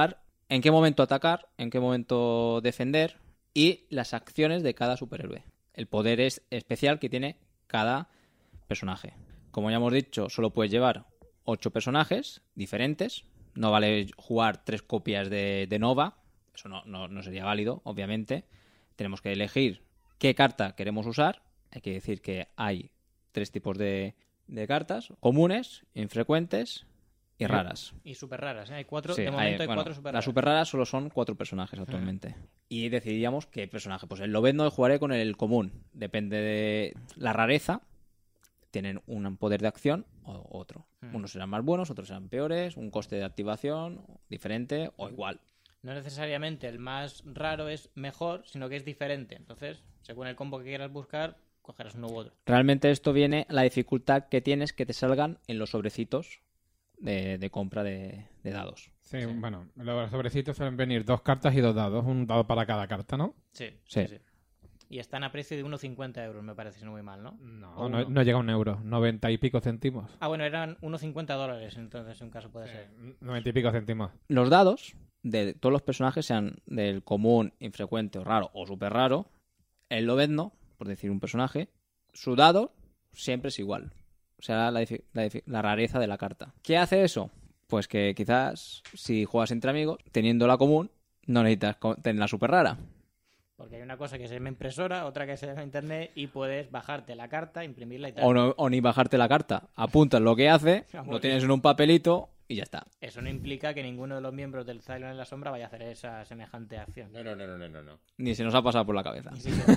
en qué momento atacar, en qué momento defender y las acciones de cada superhéroe. El poder es especial que tiene cada personaje. Como ya hemos dicho, solo puedes llevar ocho personajes diferentes. No vale jugar tres copias de, de Nova. Eso no, no, no sería válido, obviamente. Tenemos que elegir qué carta queremos usar. Hay que decir que hay tres tipos de, de cartas. Comunes, infrecuentes y raras. Y súper raras, ¿eh? Hay cuatro, Sí, de momento hay, bueno, cuatro súper las raras. super raras solo son cuatro personajes actualmente. Uh-huh. Y decidíamos qué personaje. Pues el Lobezno jugaré con el común. Depende de la rareza. Tienen un poder de acción o otro. Uh-huh. Unos serán más buenos, otros serán peores. Un coste de activación diferente o igual. No necesariamente el más raro es mejor, sino que es diferente. Entonces, según el combo que quieras buscar, cogerás uno u otro. Realmente esto viene a la dificultad que tienes que te salgan en los sobrecitos de, de compra de, de dados. Sí, sí, bueno, los sobrecitos suelen venir dos cartas y dos dados, un dado para cada carta, ¿no? Sí, sí. sí, sí. Y están a precio de unos cincuenta euros, me parece, si no muy mal, ¿no? No, no, no llega a un euro, noventa y pico céntimos. Ah, bueno, eran unos cincuenta dólares, entonces en un caso puede sí, ser. noventa y pico céntimos. Los dados de todos los personajes, sean del común, infrecuente o raro o súper raro, el Lobezno, por decir un personaje, su dado siempre es igual. O sea, la, la, la rareza de la carta. ¿Qué hace eso? Pues que quizás si juegas entre amigos, teniendo la común, no necesitas tener la súper rara. Porque hay una cosa que se llama impresora, otra que se llama internet y puedes bajarte la carta, imprimirla y tal. O, no, o ni bajarte la carta. Apuntas lo que hace, lo tienes en un papelito y ya está. Eso no implica que ninguno de los miembros del Cylon en la sombra vaya a hacer esa semejante acción. No, no, no, no, no, no. Ni se nos ha pasado por la cabeza.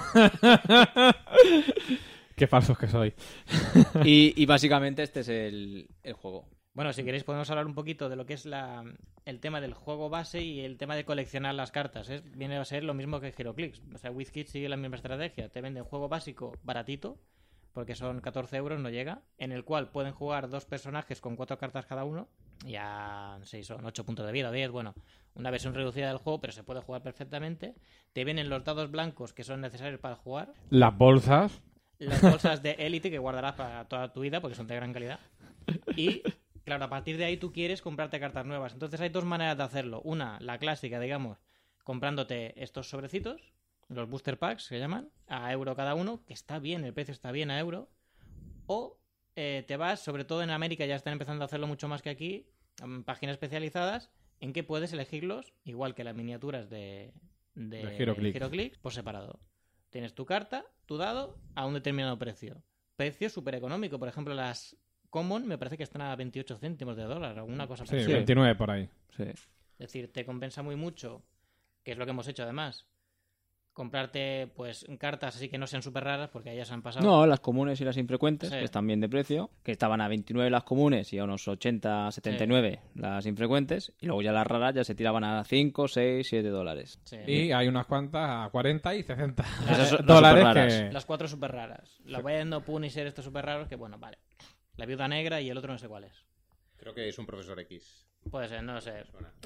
Qué falsos que soy. y, y básicamente este es el, el juego. Bueno, si queréis podemos hablar un poquito de lo que es la, el tema del juego base y el tema de coleccionar las cartas. ¿eh? Viene a ser lo mismo que HeroClix. O sea, WizKids sigue la misma estrategia. Te venden juego básico baratito, porque son catorce euros, no llega, en el cual pueden jugar dos personajes con cuatro cartas cada uno. Ya seis son ocho puntos de vida o diez. Bueno, una versión reducida del juego, pero se puede jugar perfectamente. Te vienen los dados blancos que son necesarios para jugar. Las bolsas. Las bolsas de élite que guardarás para toda tu vida porque son de gran calidad. Y claro, a partir de ahí tú quieres comprarte cartas nuevas. Entonces hay dos maneras de hacerlo. Una, la clásica, digamos, comprándote estos sobrecitos, los booster packs se llaman, a euro cada uno, que está bien, el precio está bien a euro. O eh, te vas, sobre todo en América ya están empezando a hacerlo mucho más que aquí, en páginas especializadas, en que puedes elegirlos, igual que las miniaturas de, de, de HeroClix. HeroClix, por separado. Tienes tu carta, tu dado, a un determinado precio. Precio súper económico. Por ejemplo, las Common me parece que están a veintiocho céntimos de dólar, alguna cosa Sí, parecida. veintinueve por ahí. Sí. Es decir, te compensa muy mucho, que es lo que hemos hecho además, comprarte pues cartas así que no sean súper raras, porque ya se han pasado. No, las comunes y las infrecuentes, Sí. que están bien de precio, que estaban a veintinueve las comunes y a unos ochenta, setenta y nueve sí. las infrecuentes, y luego ya las raras ya se tiraban a cinco, seis, siete dólares. Sí. Y hay unas cuantas a cuarenta y sesenta Esas son las dólares superraras. que... Las cuatro súper raras. La Bayern Punisher, estos súper raros, que bueno, vale. La Viuda Negra y el otro no sé cuál es. Creo que es un profesor X. Puede ser, no lo sé.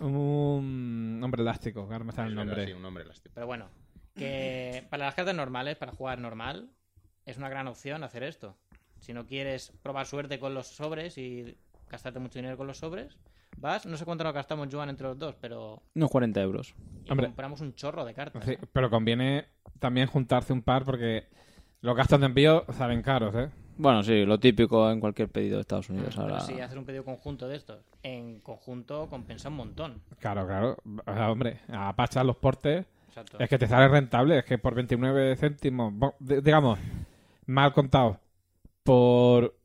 Un hombre elástico, que ahora me sale el nombre. Sí, un hombre elástico. Pero bueno, que para las cartas normales, para jugar normal, es una gran opción hacer esto. Si no quieres probar suerte con los sobres y gastarte mucho dinero con los sobres, vas, no sé cuánto nos gastamos, Joan, entre los dos, pero... Unos cuarenta euros. Y Hombre. compramos un chorro de cartas. Sí, ¿eh? pero conviene también juntarse un par porque los gastos de envío salen caros, ¿eh? Bueno, sí, lo típico en cualquier pedido de Estados Unidos. Pero Ahora... si hacer un pedido conjunto de estos, en conjunto compensa un montón. Claro, claro. O sea, hombre, a pachar los portes Exacto. es que te sale rentable. Es que por veintinueve céntimos, bo- d- digamos, mal contado, por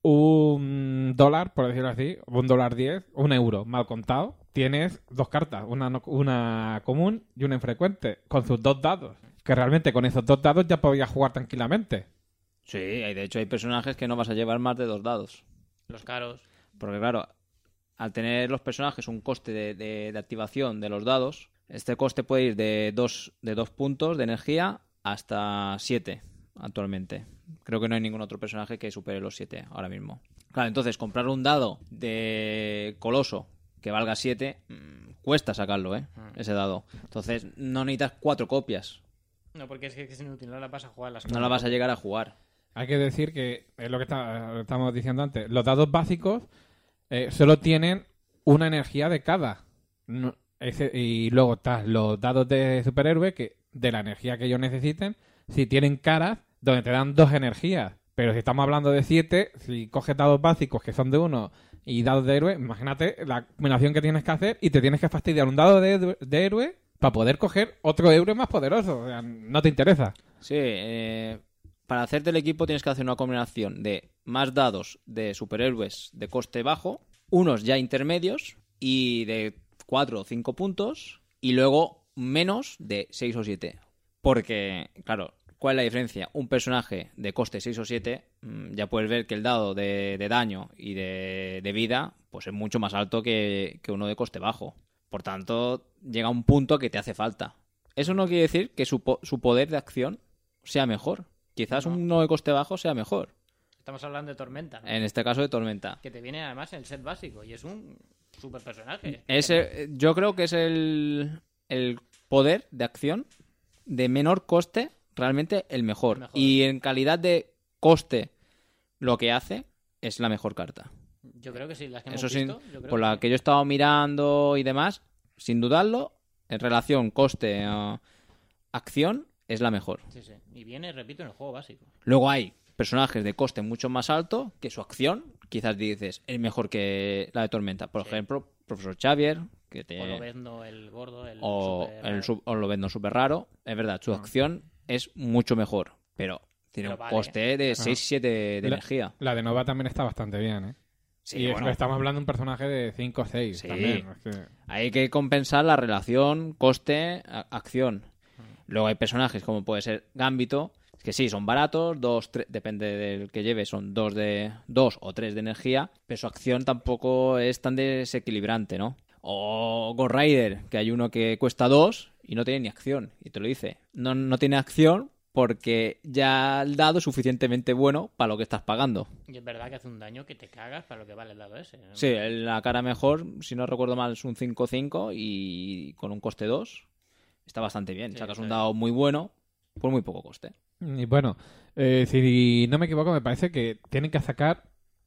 un dólar, por decirlo así, un dólar diez, un euro mal contado, tienes dos cartas, una, no- una común y una infrecuente, con sus dos dados. Que realmente con esos dos dados ya podías jugar tranquilamente. Sí, hay- de hecho hay personajes que no vas a llevar más de dos dados. Los caros. Porque claro, al tener los personajes un coste de, de- de activación de los dados, este coste puede ir de dos, de dos puntos de energía hasta siete actualmente. Creo que no hay ningún otro personaje que supere los siete ahora mismo. Claro, entonces comprar un dado de Coloso que valga siete, mmm, cuesta sacarlo, ¿eh? Ese dado. Entonces no necesitas cuatro copias. No, porque es que es inútil, no la vas a jugar las No la vas a llegar a jugar. Hay que decir que es lo que está- estamos diciendo antes. Los dados básicos eh, solo tienen una energía de cada. No- ese, y luego están los dados de superhéroe que de la energía que ellos necesiten, si tienen caras donde te dan dos energías. Pero si estamos hablando de siete, si coges dados básicos que son de uno y dados de héroe, imagínate la combinación que tienes que hacer y te tienes que fastidiar un dado de, de héroe para poder coger otro héroe más poderoso. O sea, no te interesa. Sí, eh, para hacerte el equipo tienes que hacer una combinación de más dados de superhéroes de coste bajo, unos ya intermedios y de cuatro o cinco puntos, y luego menos de seis o siete. Porque, claro, ¿cuál es la diferencia? Un personaje de coste seis o siete, ya puedes ver que el dado de, de daño y de, de vida pues es mucho más alto que, que uno de coste bajo. Por tanto, llega un punto que te hace falta. Eso no quiere decir que su, po- su poder de acción sea mejor. Quizás No. uno de coste bajo sea mejor. Estamos hablando de Tormenta, ¿no? En este caso de Tormenta. Que te viene además en el set básico y es un super personaje. Ese, yo creo que es el, el poder de acción de menor coste, realmente el mejor. El mejor. Y en calidad de coste, lo que hace es la mejor carta. Yo creo que sí, las que hemos Eso sí, visto. Yo creo por que la sí. que yo he estado mirando y demás, sin dudarlo, en relación coste-acción, es la mejor. Sí, sí. Y viene, repito, en el juego básico. Luego hay personajes de coste mucho más alto que su acción, quizás dices, es mejor que la de Tormenta. Por Sí. ejemplo, Profesor Xavier, que te... O Lobezno, el gordo, el o super el raro. sub- o lo vendo súper raro. Es verdad, su Mm. acción es mucho mejor, pero tiene Pero un vale. coste de Ah. seis siete de La- energía. La de Nova también está bastante bien, ¿eh? Sí, y es- bueno, estamos hablando de un personaje de cinco o seis Sí. también. Es que- hay que compensar la relación coste-acción. Luego hay personajes como puede ser Gambito, que sí, son baratos, dos, tres, depende del que lleve, son dos de dos o tres de energía, pero su acción tampoco es tan desequilibrante, ¿no? O Ghost Rider, que hay uno que cuesta dos y no tiene ni acción, y te lo dice. No, no tiene acción porque ya el dado es suficientemente bueno para lo que estás pagando. Y es verdad que hace un daño que te cagas para lo que vale el dado ese. ¿no? Sí, la cara mejor, si no recuerdo mal, es un cinco cinco y con un coste dos está bastante bien. Sí, Sacas eso un es. dado muy bueno por muy poco coste. Y bueno, eh, si no me equivoco, me parece que tienen que sacar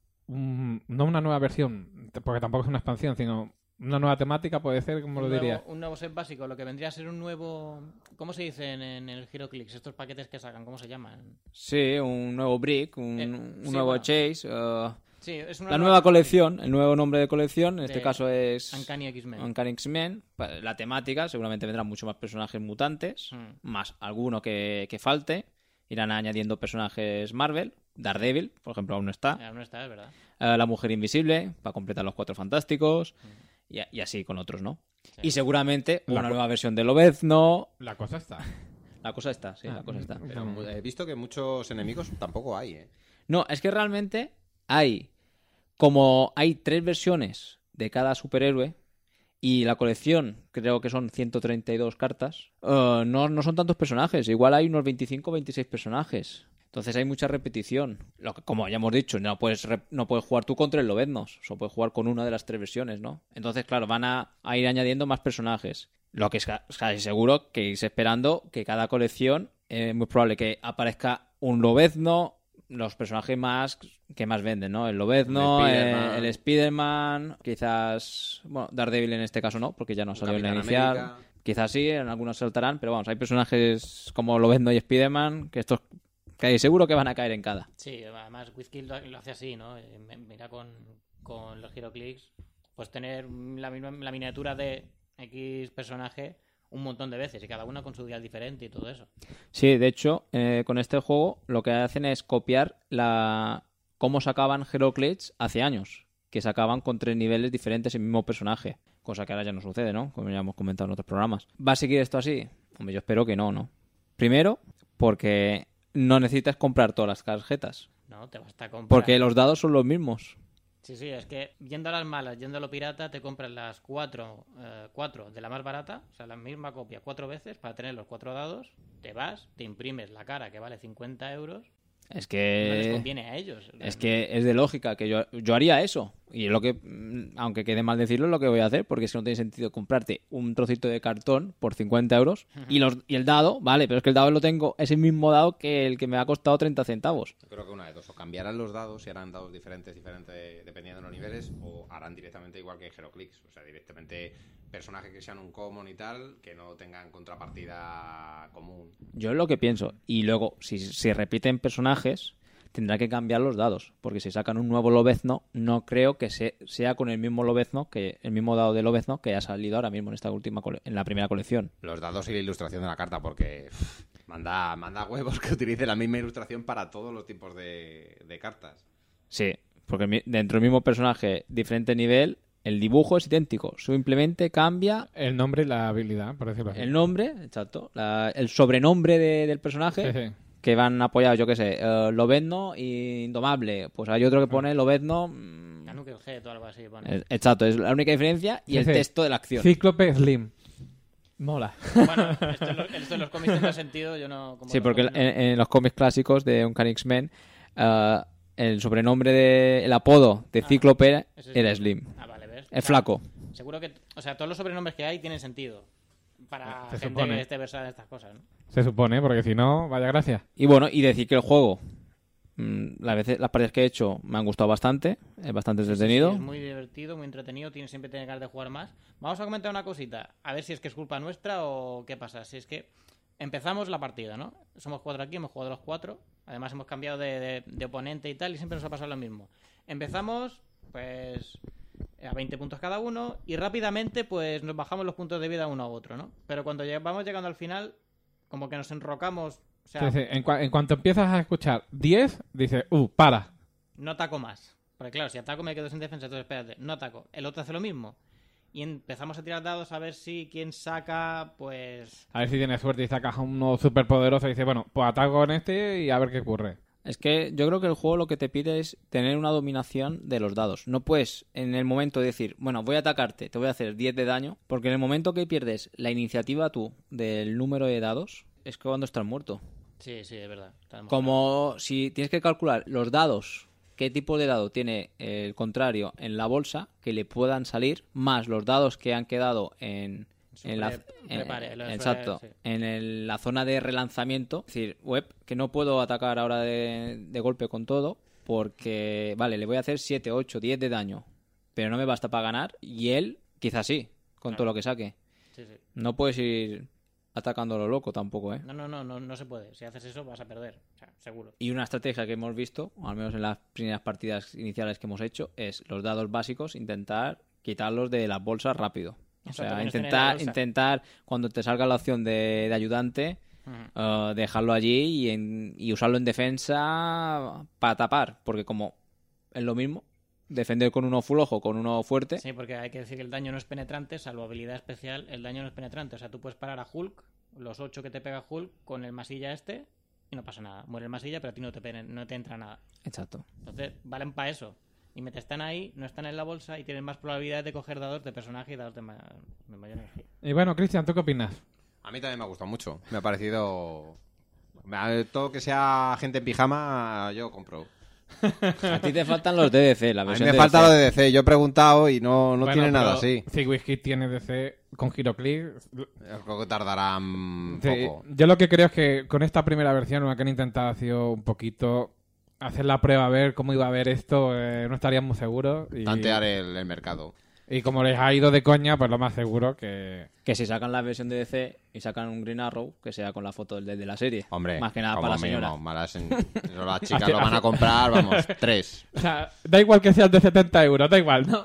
un- no una nueva versión, porque tampoco es una expansión, sino una nueva temática, puede ser, como un lo nuevo, diría. un nuevo set básico, lo que vendría a ser un nuevo... ¿Cómo se dice en, en el HeroClix? Estos paquetes que sacan, ¿cómo se llaman? Sí, un nuevo Brick, un, Eh, un sí, nuevo bueno. Chase. eh, Sí, es una la nueva colección, el nuevo nombre de colección, en este De caso es Uncanny X-Men. Uncanny X-Men. Pa- La temática, seguramente vendrán mucho más personajes mutantes, Mm. más alguno que, que falte. Irán añadiendo personajes Marvel. Daredevil, por ejemplo, aún no está. Aún no está, es verdad. Eh, la Mujer Invisible, para completar los Cuatro Fantásticos. Y, a- y así con otros, ¿no? Sí. Y seguramente La una co- nueva versión de Lobezno. La cosa está. La cosa está, sí, Ah, la cosa está. Pero mu- he visto que muchos enemigos tampoco hay, ¿eh? No, es que realmente hay, como hay tres versiones de cada superhéroe y la colección creo que son ciento treinta y dos cartas, eh, no, no son tantos personajes, igual hay unos veinticinco o veintiséis personajes. Entonces hay mucha repetición. Lo que, como ya hemos dicho, no puedes, rep- no puedes jugar tú contra el Lobeznos, solo puedes jugar con una de las tres versiones, ¿no? Entonces, claro, van a, a ir añadiendo más personajes. Lo que es ca- casi seguro que irse esperando que cada colección eh, es muy probable que aparezca un Lobezno, los personajes más que más venden, ¿no? El Lobezno, El el Spiderman. Spider-Man, el Spider-Man, quizás, bueno, Daredevil en este caso no, porque ya no salió en la Capitán inicial. América. Quizás sí, en algunos saltarán, pero vamos, hay personajes como Lobezno y Spider-Man que estos que seguro que van a caer en cada. Sí, además WizKill lo, lo hace así, ¿no? Eh, me- Mira con, con los HeroClix, pues tener la, misma- la miniatura de X personaje un montón de veces y cada una con su dial diferente y todo eso. Sí, de hecho, eh, con este juego lo que hacen es copiar la cómo sacaban HeroClix hace años, que sacaban con tres niveles diferentes el mismo personaje, cosa que ahora ya no sucede, ¿no? Como ya hemos comentado en otros programas. ¿Va a seguir esto así? Hombre, yo espero que no, ¿no? Primero, porque no necesitas comprar todas las tarjetas, No, te basta comprar. porque los dados son los mismos. Sí, sí, es que yendo a las malas, yendo a lo pirata, te compras las cuatro, eh, cuatro de la más barata, o sea, la misma copia cuatro veces para tener los cuatro dados, te vas, te imprimes la cara que vale cincuenta euros, Es no les que conviene a ellos. es que es de lógica que yo, yo haría eso. Y es lo que, aunque quede mal decirlo, es lo que voy a hacer, porque es que no tiene sentido comprarte un trocito de cartón por cincuenta euros y, los, y el dado, vale, pero es que el dado lo tengo, es el mismo dado que el que me ha costado treinta centavos. Yo creo que una de dos, o cambiarán los dados y harán dados diferentes, diferentes dependiendo de los niveles, o harán directamente igual que HeroClix, o sea, directamente personajes que sean un common y tal, que no tengan contrapartida común. Yo es lo que pienso. Y luego, si se repiten personajes, tendrá que cambiar los dados, porque si sacan un nuevo Lobezno, no creo que se, sea con el mismo Lobezno, que el mismo dado de Lobezno que ha salido ahora mismo en esta última cole- en la primera colección. Los dados y la ilustración de la carta, porque pff, manda, manda huevos que utilice la misma ilustración para todos los tipos de, de cartas. Sí, porque mi- dentro del mismo personaje, diferente nivel, el dibujo es idéntico, simplemente cambia El nombre y la habilidad, por decirlo así. el nombre, exacto, la- el sobrenombre de- del personaje. Sí, sí. Que van apoyados, yo qué sé, uh, Lobezno y Indomable. Pues hay otro que pone Lobezno. mm, Canuck el Jet o algo así. Pone. eh, Exacto, es la única diferencia y Sí, el sí. texto de la acción. Cíclope Slim. Mola. Bueno, esto en, los, esto en los cómics tendrá sentido, yo no... como Sí, los porque en, cómics no. en los cómics clásicos de Uncanny X-Men, uh, el sobrenombre, de, el apodo de Ah, Cíclope ese era es Slim. Ah, vale, ¿ves? Es Claro, flaco. Seguro que... O sea, todos los sobrenombres que hay tienen sentido. Para Se gente supone. que esté versada en estas cosas, ¿no? Se supone, porque si no, vaya gracia. Y bueno, y decir que el juego, mm, las veces, las partidas que he hecho me han gustado bastante, es bastante entretenido. Sí, es muy divertido, muy entretenido, tiene, siempre tiene ganas de jugar más. Vamos a comentar una cosita, a ver si es que es culpa nuestra o qué pasa. Si es que empezamos la partida, ¿no? Somos cuatro aquí, hemos jugado los cuatro. Además hemos cambiado de, de- de oponente y tal, y siempre nos ha pasado lo mismo. Empezamos, pues, a veinte puntos cada uno, y rápidamente, pues, nos bajamos los puntos de vida uno a otro, ¿no? Pero cuando lleg- vamos llegando al final, como que nos enrocamos, o sea, Sí, sí. En, cua- en cuanto empiezas a escuchar diez, dices, uh, para. no ataco más. Porque claro, si ataco me quedo sin defensa, entonces espérate, no ataco. El otro hace lo mismo. Y empezamos a tirar dados a ver si quién saca, pues... A ver si tienes suerte y sacas a uno súper poderoso y dices, bueno, pues ataco con este y a ver qué ocurre. Es que yo creo que el juego lo que te pide es tener una dominación de los dados. No puedes en el momento decir, bueno, voy a atacarte, te voy a hacer diez de daño, porque en el momento que pierdes la iniciativa tú del número de dados, es que cuando estás muerto. Sí, sí, es verdad. Está demostrado. Como si tienes que calcular los dados, qué tipo de dado tiene el contrario en la bolsa, que le puedan salir, más los dados que han quedado en... Su En la, pre- en- prepare, lo de exacto, pre- sí. en el- la zona de relanzamiento, es decir, web, que no puedo atacar ahora de, de golpe con todo, porque, vale, le voy a hacer siete, ocho, diez de daño, pero no me basta para ganar, y él, quizás sí, con Claro. todo lo que saque. Sí, sí. No puedes ir atacando a lo loco tampoco, ¿eh? No, no, no, no, no se puede. Si haces eso vas a perder, o sea, seguro. Y una estrategia que hemos visto, o al menos en las primeras partidas iniciales que hemos hecho, es los dados básicos, intentar quitarlos de las bolsas rápido. O Exacto, sea, que no estén en la intentar, bolsa. intentar cuando te salga la opción de, de ayudante, Ujú. uh, dejarlo allí y, en- y usarlo en defensa para tapar, porque como es lo mismo, defender con uno flojo, con uno fuerte, Sí, porque hay que decir que el daño no es penetrante, salvo habilidad especial, el daño no es penetrante. O sea, tú puedes parar a Hulk, los ocho que te pega Hulk, con el masilla este, y no pasa nada. Muere el masilla, pero a ti no te, pene- no te entra nada. exacto. Entonces, valen para eso. Y mientras están ahí, no están en la bolsa y tienen más probabilidades de coger dados de personaje y dados de, ma- de mayor energía. Y bueno, Cristian, ¿tú qué opinas? A mí también me ha gustado mucho. Me ha parecido... me ha- Todo que sea gente en pijama, yo compro. A ti te faltan los D D C, la A mí versión me D D C. falta lo de D C. Yo he preguntado y no, no Bueno, tiene nada pero así. Si WizKid tiene D C con HeroClix. Creo que tardará un Sí, poco. yo lo que creo es que con esta primera versión lo que han intentado ha sido un poquito hacer la prueba, a ver cómo iba a ver esto. eh, no estaríamos seguros. Y, Tantear el, el mercado. y como les ha ido de coña, pues lo más seguro que... Que si sacan la versión de D C y sacan un Green Arrow, que sea con la foto del de la serie. Hombre, Más que nada como para la mínimo, señora. malas en- eso las chicas Hace- lo van a hace- comprar, vamos, tres. O sea, da igual que sea el de setenta euros, da igual, ¿no?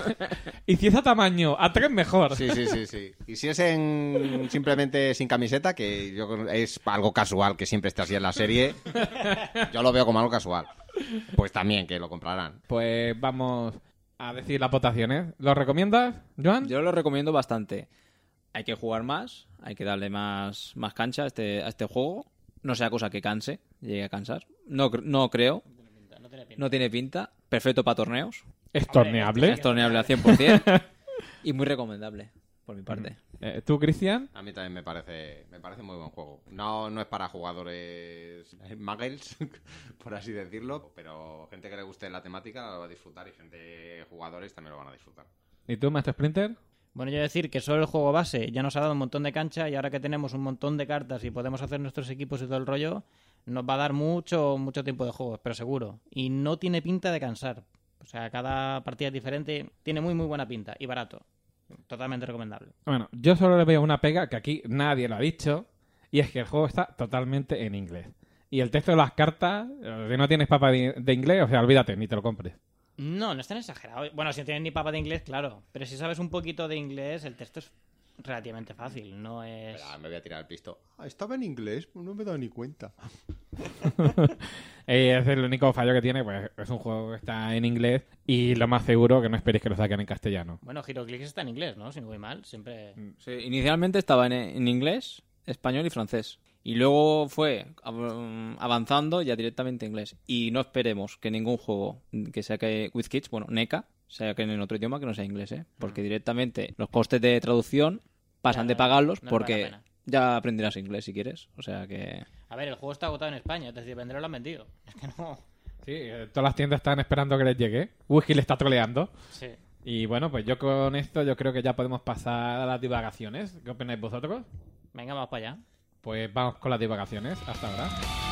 Y si es a tamaño, a tres mejor. Sí, sí, sí, sí. Y si es en simplemente sin camiseta, que yo creo es algo casual que siempre esté así en la serie, yo lo veo como algo casual. Pues también que lo comprarán. Pues vamos a decir las votaciones. ¿Lo recomiendas, Joan? Yo lo recomiendo bastante. Hay que jugar más, hay que darle más, más cancha a este, a este juego. No sea cosa que canse, llegue a cansar. No, cr- no creo, No tiene pinta. no tiene pinta. Perfecto para torneos. ¿Es Hombre, torneable? Es torneable al cien por ciento. Y muy recomendable. por mi parte. Eh, ¿Tú, Cristian? A mí también me parece me parece muy buen juego. No, no es para jugadores muggles, por así decirlo, pero gente que le guste la temática lo va a disfrutar y gente jugadores también lo van a disfrutar. ¿Y tú, Master Splinter? Bueno, yo decir que solo el juego base ya nos ha dado un montón de cancha y ahora que tenemos un montón de cartas y podemos hacer nuestros equipos y todo el rollo, nos va a dar mucho, mucho tiempo de juego, pero seguro. Y no tiene pinta de cansar. O sea, cada partida es diferente, tiene muy, muy buena pinta y barato. Totalmente recomendable. Bueno, yo solo le veo una pega que aquí nadie lo ha dicho, y es que el juego está totalmente en inglés. Y el texto de las cartas, si no tienes papa de, de inglés, o sea, olvídate, ni te lo compres. No, no es tan exagerado. Bueno, si no tienes ni papa de inglés, claro. Pero si sabes un poquito de inglés, el texto es relativamente fácil. No es... Espera, me voy a tirar el pisto. Ah, estaba en inglés, no me he dado ni cuenta. eh, es el único fallo que tiene, pues es un juego que está en inglés y lo más seguro que no esperéis que lo saquen en castellano. Bueno, HeroClix está en inglés, ¿no? Si no voy mal, siempre... Sí, inicialmente estaba en, en inglés, español y francés. Y luego fue av- avanzando ya directamente en inglés. Y no esperemos que ningún juego que saque WizKids, bueno, NECA, saquen en otro idioma que no sea inglés, ¿eh? Porque mm. directamente los costes de traducción pasan no, de pagarlos no porque ya aprenderás inglés si quieres. O sea que... A ver, el juego está agotado en España, es decir, venderlo lo han vendido. Es que no... Sí, eh, todas las tiendas están esperando que les llegue. Whisky le está troleando. Sí. Y bueno, pues yo con esto yo creo que ya podemos pasar a las divagaciones. ¿Qué opináis vosotros? Venga, vamos para allá. Pues vamos con las divagaciones. Hasta ahora.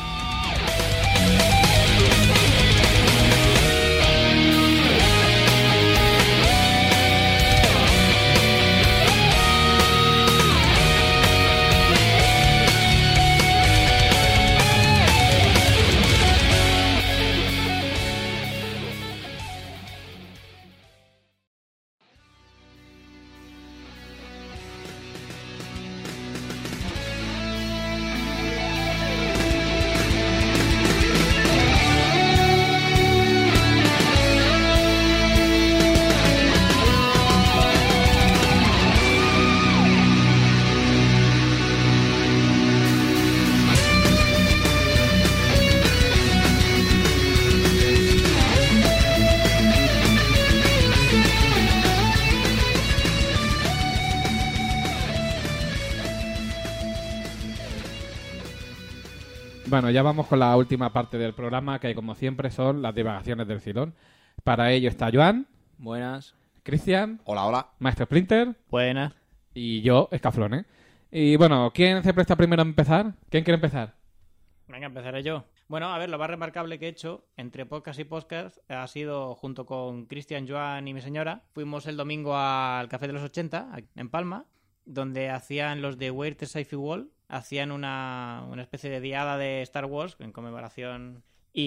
Bueno, ya vamos con la última parte del programa, que como siempre son las divagaciones del Filón. Para ello está Joan. Buenas. Cristian. Hola, hola. Maestro Splinter. Buenas. Y yo, Escaflón, Y bueno, ¿quién se presta primero a empezar? ¿Quién quiere empezar? Venga, empezaré yo. Bueno, a ver, lo más remarcable que he hecho entre podcast y podcast ha sido junto con Cristian, Joan y mi señora. Fuimos el domingo al Café de los ochenta, en Palma, donde hacían los de Weird Sci-Fi Wall. Hacían una, una especie de diada de Star Wars en conmemoración.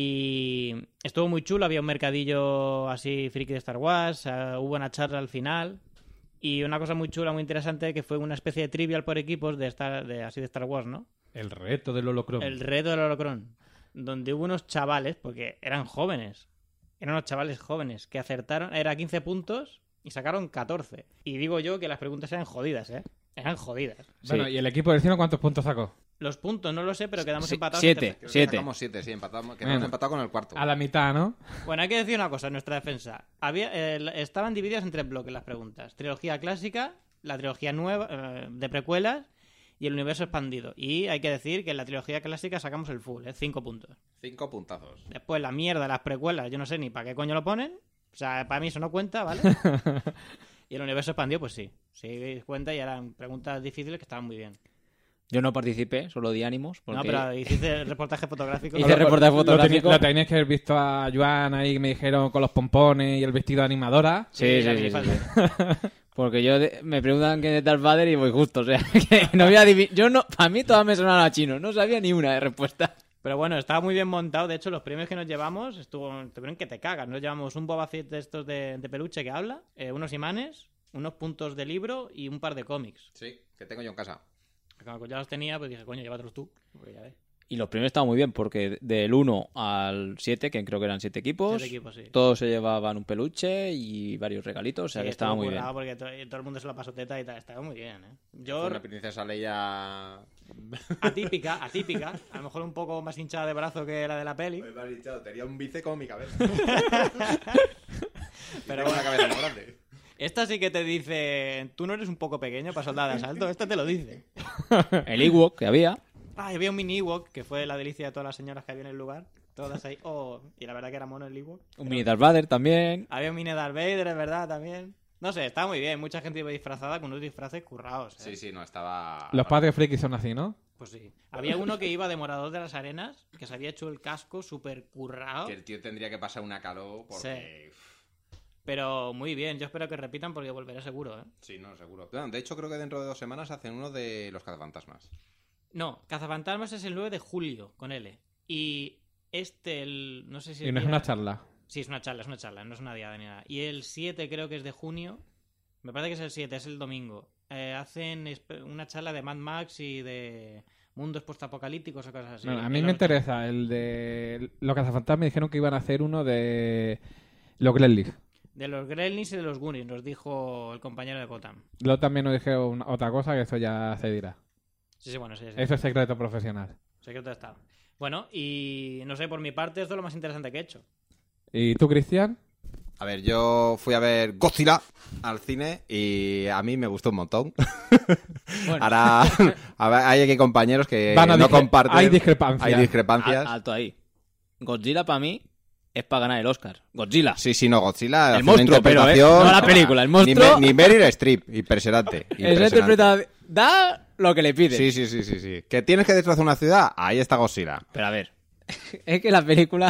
Y estuvo muy chulo, había un mercadillo así friki de Star Wars, uh, hubo una charla al final. Y una cosa muy chula, muy interesante, que fue una especie de trivial por equipos de, Star, de así de Star Wars, ¿no? El reto del holocron. El reto del holocron. Donde hubo unos chavales, porque eran jóvenes, eran unos chavales jóvenes, que acertaron, era quince puntos y sacaron catorce. Y digo yo que las preguntas eran jodidas, ¿eh? Eran jodidas. Bueno, sí. ¿Y el equipo del Cielo cuántos puntos sacó? Los puntos no lo sé, pero quedamos sí, empatados. Siete, Creo siete. Que sacamos siete, sí, empatamos, quedamos bueno, empatados con el cuarto. A la mitad, ¿no? Bueno, hay que decir una cosa en nuestra defensa. Había, eh, estaban divididas en tres bloques las preguntas. Trilogía clásica, la trilogía nueva, eh, de precuelas y el universo expandido. Y hay que decir que en la trilogía clásica sacamos el full, ¿eh? Cinco puntos. Cinco puntazos. Después la mierda, las precuelas, yo no sé ni para qué coño lo ponen. O sea, para mí eso no cuenta, ¿vale? Y el universo expandido, pues sí. Sí cuenta y eran preguntas difíciles que estaban muy bien. Yo no participé, solo di ánimos. Porque... No, pero hiciste el reportaje fotográfico. Hice el reportaje fotográfico. Lo, lo teníais que haber visto a Joan ahí, que me dijeron, con los pompones y el vestido de animadora. Sí, sí, sí. sí, sí. Porque yo de, me preguntan quién es Darth Vader y voy justo. O sea, que no voy a adivinar. Yo no, para mí todas me sonaron a chino. No sabía ni una de respuesta. Pero bueno, estaba muy bien montado. De hecho, los premios que nos llevamos estuvo, estuvieron que te cagas. Nos llevamos un Boba Fett de estos de, de peluche que habla, eh, unos imanes, unos puntos de libro y un par de cómics. Sí, que tengo yo en casa. Cuando ya los tenía, pues dije, coño, llévatelos tú. Porque ya ves. Y los premios estaban muy bien, porque del uno al siete, que creo que eran siete equipos, siete equipos sí. Todos se llevaban un peluche y varios regalitos, o sea sí, que estaba muy bien. Porque todo, todo el mundo se la pasó teta y tal, estaba muy bien, ¿eh? Yo... Fue una princesa Leia... Atípica, atípica, a lo mejor un poco más hinchada de brazo que la de la peli. Pues me has hinchado, tenía un bíceps con mi cabeza. Pero bueno, una cabeza muy grande. Esta sí que te dice, tú no eres un poco pequeño para soldar de asalto, esta te lo dice. El Ewok que había. Ah, y había un mini Ewok, que fue la delicia de todas las señoras que había en el lugar. Todas ahí, oh, y la verdad que era mono el Ewok. Un mini Darth Vader también. Había un mini Darth Vader, es verdad, también. No sé, estaba muy bien, mucha gente iba disfrazada con unos disfraces currados. ¿eh? Sí, sí, no, estaba... Los padres frikis son así, ¿no? Pues sí. Había uno que iba de Morador de las Arenas, que se había hecho el casco súper currado. Que el tío tendría que pasar una calor porque... Sí. Pero muy bien, yo espero que repitan porque volveré seguro, ¿eh? Sí, no, seguro. Bueno, de hecho, creo que dentro de dos semanas hacen uno de los cazafantasmas. No, Cazafantasmas es el nueve de julio, con L. Y este, el... no sé si... Y no es día- una charla. Sí, es una charla, es una charla, no es una diada ni nada. Y el siete creo que es de junio. Me parece que es el siete, es el domingo. Eh, hacen espe- una charla de Mad Max y de mundos postapocalípticos o cosas así. No, a mí El me otro- interesa el de... Los cazafantasmas me dijeron que iban a hacer uno de... Los Gremlins. De los Gremlins y de los Goonies, nos dijo el compañero de Gotham. Luego también nos dijeron una- otra cosa que eso ya se dirá. Sí, sí, bueno, sí, sí. Eso es secreto profesional. Secreto de Estado. Bueno, y no sé, por mi parte, esto es lo más interesante que he hecho. ¿Y tú, Cristian? A ver, yo fui a ver Godzilla al cine y a mí me gustó un montón. Bueno. Ahora a ver, hay aquí compañeros que Van a no discre- comparten. hay discrepancias. Hay discrepancias. Al- alto ahí. Godzilla para mí es para ganar el Oscar. Godzilla. Sí, sí, no, Godzilla. El hace una monstruo, pero, ¿eh? interpretación- No la película, el Ni, monstruo. Me- ni Meryl Streep, impresionante. Esa impresionante. interpretación da lo que le pide. Sí, sí, sí, sí, sí. ¿Que tienes que destrozar una ciudad? Ahí está Godzilla. Pero a ver, es que la película...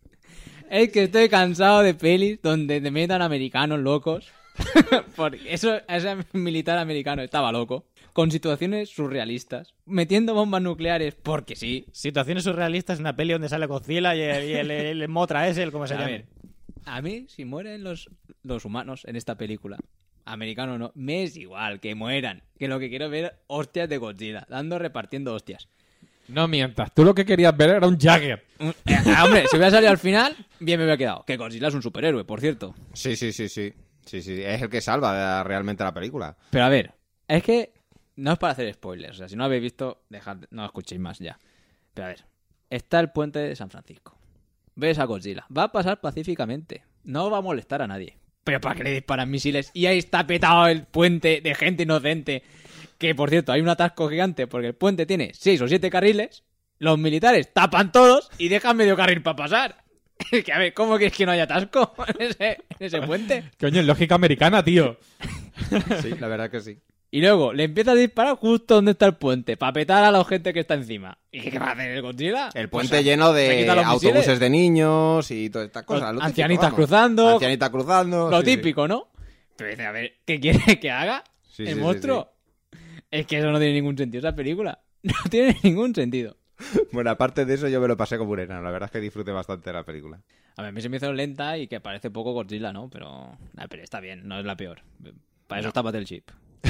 Es que estoy cansado de pelis donde te metan americanos locos. Porque eso, ese militar americano estaba loco. Con situaciones surrealistas. Metiendo bombas nucleares porque sí. Situaciones surrealistas, una peli donde sale Godzilla y el, y el, el- el Motra ese, el como se A llama. ver, a mí, si mueren los, los humanos en esta película, americanos no, me es igual que mueran. Que lo que quiero ver, hostias de Godzilla, dando, repartiendo hostias. No mientas. Tú lo que querías ver era un Jagger. Eh, hombre, si hubiera salido al final, bien me hubiera quedado. Que Godzilla es un superhéroe, por cierto. Sí, sí, sí, sí. Sí, sí. Es el que salva eh, realmente la película. Pero a ver, es que no es para hacer spoilers. O sea, si no habéis visto, dejad, no lo escuchéis más ya. Pero a ver, está el puente de San Francisco. Ves a Godzilla. Va a pasar pacíficamente. No va a molestar a nadie. Pero para que le disparan misiles. Y ahí está petado el puente de gente inocente. Que, por cierto, hay un atasco gigante porque el puente tiene seis o siete carriles. Los militares tapan todos y dejan medio carril para pasar. Es que, a ver, ¿cómo que es que no hay atasco en ese, en ese puente? Coño, es lógica americana, tío. Sí, la verdad que sí. Y luego le empieza a disparar justo donde está el puente, para petar a la gente que está encima. ¿Y qué va a hacer el Godzilla? El Pues, puente lleno se de quita los autobuses misiles. de niños y todas estas cosas. Los lo típico, ancianitas vamos. cruzando. Ancianitas cruzando. Lo sí, sí. típico, ¿no? Pero dice, a ver, ¿qué quiere que haga Sí, el sí, sí, monstruo? Es que eso no tiene ningún sentido, esa película. No tiene ningún sentido. Bueno, aparte de eso, yo me lo pasé como un enano. La verdad es que disfruté bastante de la película. A ver, a mí se me hizo lenta y que parece poco Godzilla, ¿no? Pero, nah, pero está bien, no es la peor. Para eso está Battleship.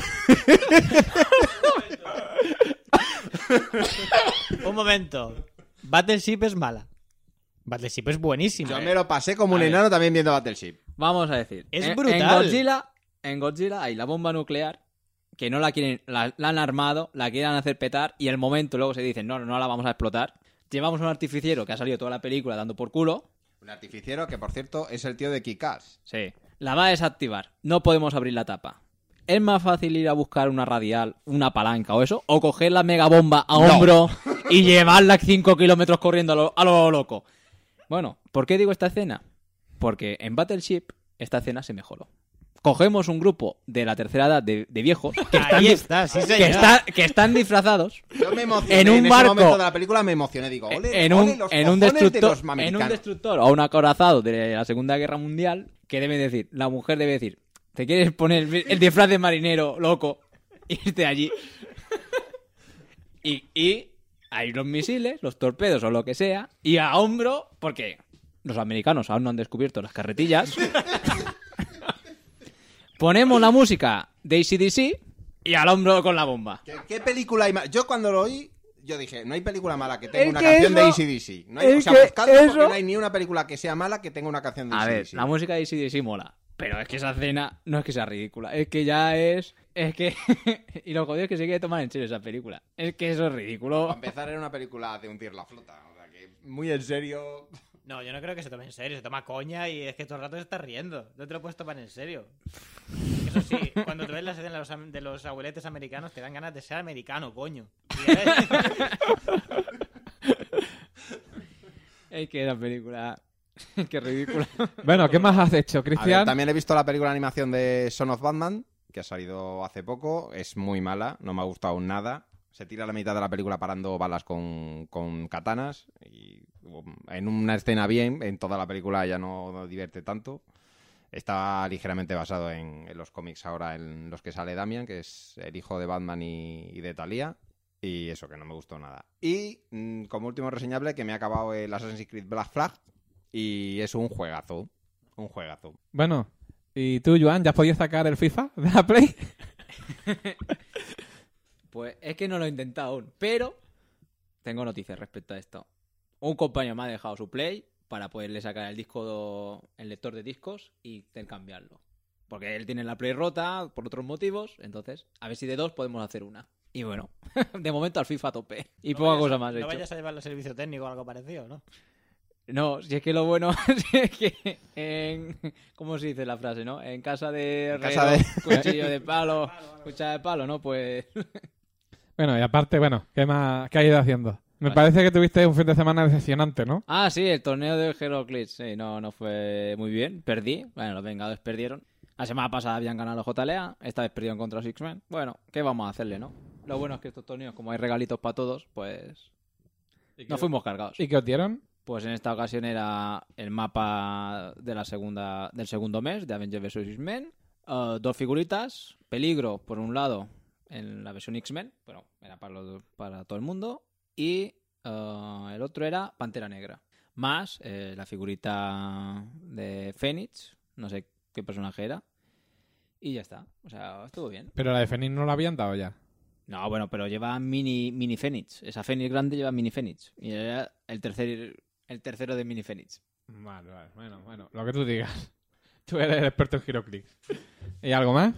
Un momento. Battleship es mala. Battleship es buenísima. Yo me lo pasé como un A ver. enano también viendo Battleship. Vamos a decir. Es en, brutal. En Godzilla, en Godzilla hay la bomba nuclear que no la quieren, la, la han armado, la quieren hacer petar y el momento luego se dicen, no, no, no la vamos a explotar. Llevamos un artificiero que ha salido toda la película dando por culo. Un artificiero que, por cierto, es el tío de Kick-Ass. Sí. La va a desactivar. No podemos abrir la tapa. ¿Es más fácil ir a buscar una radial, una palanca o eso? ¿O coger la megabomba a No. hombro y llevarla cinco kilómetros corriendo a lo, a lo loco? Bueno, ¿por qué digo esta escena? Porque en Battleship esta escena se mejoró. Cogemos un grupo de la tercera edad de, de viejos que están, Ahí di- está, sí, que, señor. está- que están disfrazados Yo me emocioné. En un ese barco. momento de la película me emocioné. Digo, ole, en ole, un, los en un cojones de destructor, los en un americanos. destructor o un acorazado de la Segunda Guerra Mundial, que debe decir, la mujer debe decir, ¿te quieres poner el, el disfraz de marinero loco? Irte allí. Y, y hay los misiles, los torpedos o lo que sea, y a hombro, porque los americanos aún no han descubierto las carretillas. Ponemos la música de A C D C y al hombro con la bomba. ¿Qué, qué película hay más? Yo cuando lo oí, yo dije, no hay película mala que tenga Es una que canción de eso- A C D C. No hay, es o sea, que buscadlo porque eso- no hay ni una película que sea mala que tenga una canción de A ver, A C D C. la música de A C D C mola. Pero es que esa escena no es que sea ridícula. Es que ya es... Es que... y lo jodido es que se quiere tomar en serio esa película. Es que eso es ridículo. Para empezar, era una película de hundir la flota. O sea, que muy en serio... No, yo no creo que se tome en serio. Se toma coña y es que todo el rato se está riendo. No te lo puedes tomar en serio. Eso sí, cuando te ves la serie de los, am- de los abueletes americanos, te dan ganas de ser americano, coño. Y eres- Es que la película... Qué ridícula. Bueno, ¿qué más has hecho, A ver, Cristian? también he visto la película de animación de Son of Batman, que ha salido hace poco. Es muy mala, no me ha gustado nada. Se tira la mitad de la película parando balas con, con katanas. Y um, en una escena bien, en toda la película ya no, no divierte tanto. Está ligeramente basado en, en los cómics ahora en los que sale Damian, que es el hijo de Batman y, y de Thalía. Y eso, que no me gustó nada. Y mm, como último reseñable, que me ha acabado el Assassin's Creed Black Flag. Y es un juegazo. Un juegazo. Bueno, ¿y tú, Joan, ya has podido sacar el FIFA de la Play? Pues es que no lo he intentado aún, pero tengo noticias respecto a esto. Un compañero me ha dejado su Play para poderle sacar el disco, el lector de discos y intercambiarlo. Porque él tiene la Play rota por otros motivos, entonces a ver si de dos podemos hacer una. Y bueno, de momento al FIFA a tope. Y no poca vayas a- cosa más he No hecho. vayas a llevarlo a servicio técnico o algo parecido, ¿no? No, si es que lo bueno es que en... ¿Cómo se dice la frase, no? En casa de En herrero, casa de- cuchillo de palo, cuchara de palo, ¿no? Pues... Bueno, y aparte, bueno, ¿qué más qué has ido haciendo? Me Vale. parece que tuviste un fin de semana decepcionante, ¿no? Ah, sí, el torneo de Heroclix. Sí, no, no fue muy bien. Perdí. Bueno, los Vengadores perdieron. La semana pasada habían ganado los J L A. Esta vez perdieron contra los X-Men. Bueno, ¿qué vamos a hacerle, no? Lo bueno es que estos torneos, como hay regalitos para todos, pues... Nos fuimos cargados. ¿Y qué os dieron? Pues en esta ocasión era el mapa de la segunda, del segundo mes de Avengers versus. X-Men. Uh, dos figuritas. Peligro, por un lado, en la versión X-Men. Bueno, era para, los- para todo el mundo. Y uh, el otro era Pantera Negra. Más eh, la figurita de Fénix. No sé qué personaje era. Y ya está. O sea, estuvo bien. Pero la de Fénix no la habían dado ya. No, bueno, pero lleva mini, mini Fénix. Esa Fénix grande lleva mini Fénix. Y era el, tercer, el tercero de mini Fénix. Vale, vale. Bueno, bueno, lo que tú digas. Tú eres el experto en Heroclix. ¿Y algo más?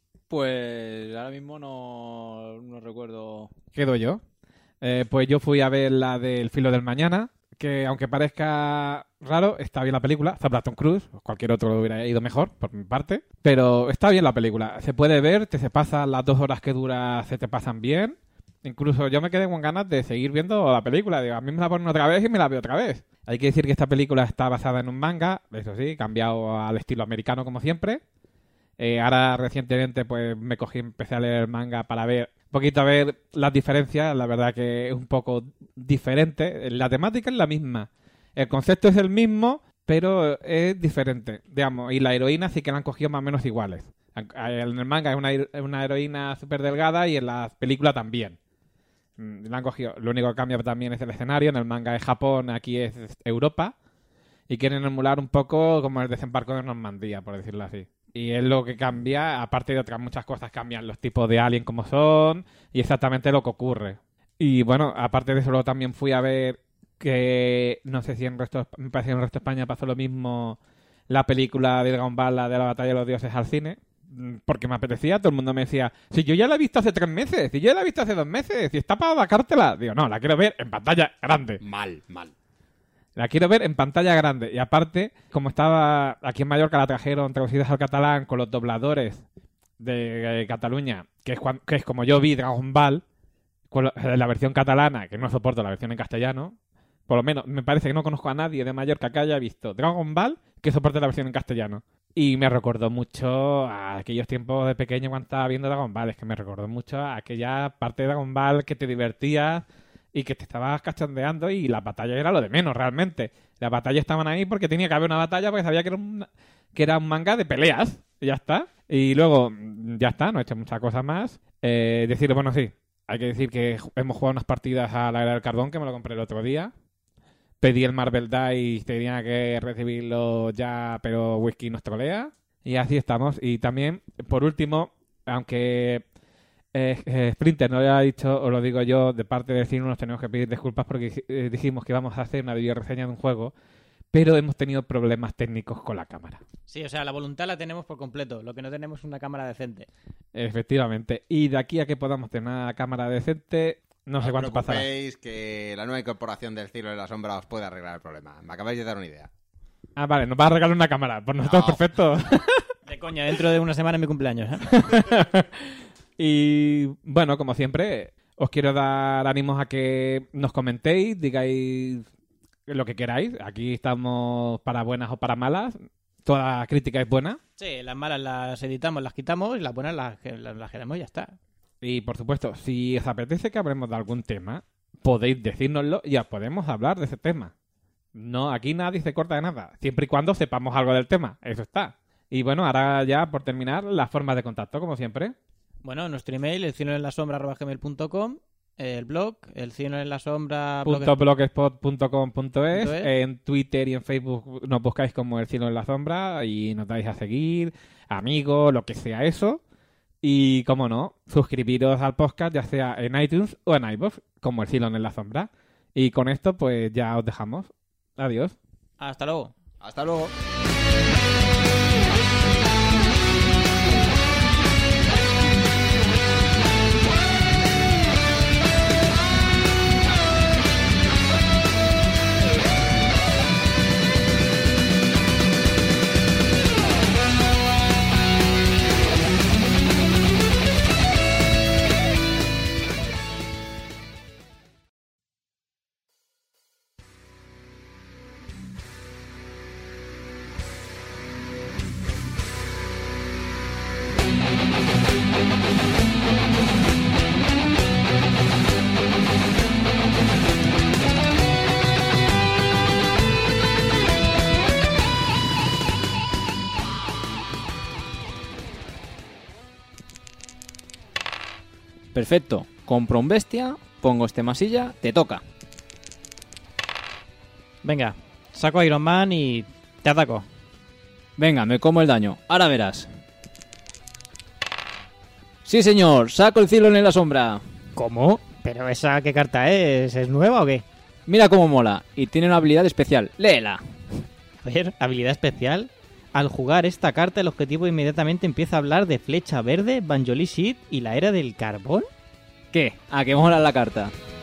Pues ahora mismo no, no recuerdo. Quedo yo. Eh, pues yo fui a ver la del Filo del Mañana, que aunque parezca raro, está bien la película. Está Brandon Cruz, cualquier otro lo hubiera ido mejor, por mi parte. Pero está bien la película. Se puede ver, te se pasan las dos horas que dura, se te pasan bien. Incluso yo me quedé con ganas de seguir viendo la película. Digo, a mí me la ponen otra vez y me la veo otra vez. Hay que decir que esta película está basada en un manga, eso sí, cambiado al estilo americano como siempre. Eh, ahora recientemente pues me cogí, empecé a leer el manga para ver un poquito a ver las diferencias. La verdad que es un poco diferente. La temática es la misma. El concepto es el mismo, pero es diferente, digamos. Y la heroína sí que la han cogido más o menos iguales. En el manga es una, es una heroína súper delgada y en la película también. Mm, La han cogido. Lo único que cambia también es el escenario. En el manga es Japón, aquí es Europa. Y quieren emular un poco como el desembarco de Normandía, por decirlo así. Y es lo que cambia, aparte de otras muchas cosas, cambian los tipos de alien como son y exactamente lo que ocurre. Y bueno, aparte de eso, luego también fui a ver que, no sé si en el resto, me parece que en el resto de España pasó lo mismo, la película de Dragon Ball, la de la Batalla de los Dioses al cine, porque me apetecía. Todo el mundo me decía, si yo ya la he visto hace tres meses, si yo ya la he visto hace dos meses, si está para vacártela. Digo, no, la quiero ver en pantalla grande. Mal, mal. La quiero ver en pantalla grande. Y aparte, como estaba aquí en Mallorca, la trajeron traducidas al catalán con los dobladores de eh, Cataluña, que es, cuan- que es como yo vi Dragon Ball, con lo- eh, la versión catalana, que no soporto la versión en castellano. Por lo menos, me parece que no conozco a nadie de Mallorca que haya visto Dragon Ball que soporte la versión en castellano. Y me recordó mucho a aquellos tiempos de pequeño cuando estaba viendo Dragon Ball. Es que me recordó mucho a aquella parte de Dragon Ball que te divertías y que te estabas cachondeando, y la batalla era lo de menos realmente. Las batallas estaban ahí porque tenía que haber una batalla, porque sabía que era un, que era un manga de peleas. Y ya está. Y luego, ya está, no he hecho muchas cosas más. Eh, decir, bueno, sí, hay que decir que hemos jugado unas partidas a la Era del Cardón, que me lo compré el otro día. Pedí el Marvel Dice, tenía que recibirlo ya, pero Whisky nos trolea. Y así estamos. Y también, por último, aunque eh, eh, Sprinter no lo ha dicho, os lo digo yo, de parte del cine nos tenemos que pedir disculpas porque eh, dijimos que íbamos a hacer una videoreseña de un juego, pero hemos tenido problemas técnicos con la cámara. Sí, o sea, la voluntad la tenemos por completo. Lo que no tenemos es una cámara decente. Efectivamente. Y de aquí a que podamos tener una cámara decente, No sé cuánto pasará. No os preocupéis que la nueva incorporación del Cielo de la Sombra os puede arreglar el problema. Me acabáis de dar una idea. Ah, vale, nos va a regalar una cámara. Pues nosotros, No. perfecto. De coña, dentro de una semana es mi cumpleaños. ¿eh? Y bueno, como siempre, os quiero dar ánimos a que nos comentéis, digáis lo que queráis. Aquí estamos para buenas o para malas. Toda crítica es buena. Sí, las malas las editamos, las quitamos y las buenas las, las, las queremos y ya está. Y por supuesto, si os apetece que hablemos de algún tema, podéis decírnoslo y os podemos hablar de ese tema. No, aquí nadie se corta de nada, siempre y cuando sepamos algo del tema. Eso está. Y bueno, ahora ya por terminar, las formas de contacto, como siempre. Bueno, nuestro email, el cielo en la sombra arroba gmail punto com, el blog, el cielo en la sombra Punto blogspot punto com punto es. Punto es. En Twitter y en Facebook nos buscáis como El Cielo en la Sombra y nos dais a seguir, amigos, lo que sea eso. Y, como no, suscribiros al podcast, ya sea en iTunes o en iVoox, como El Cielo en la Sombra. Y con esto, pues ya os dejamos. Adiós. Hasta luego. Hasta luego. Perfecto. Compro un bestia, pongo este masilla, te toca. Venga, saco a Iron Man y te ataco. Venga, me como el daño. Ahora verás. Sí, señor. Saco el cielo en la sombra. ¿Cómo? ¿Pero esa qué carta es? ¿Es nueva o qué? Mira cómo mola. Y tiene una habilidad especial. Léela. A ver, habilidad especial. Al jugar esta carta, el objetivo inmediatamente empieza a hablar de Flecha Verde, Banjoli Seed y la Era del Carbón. ¿Qué? ¿A qué mola la carta?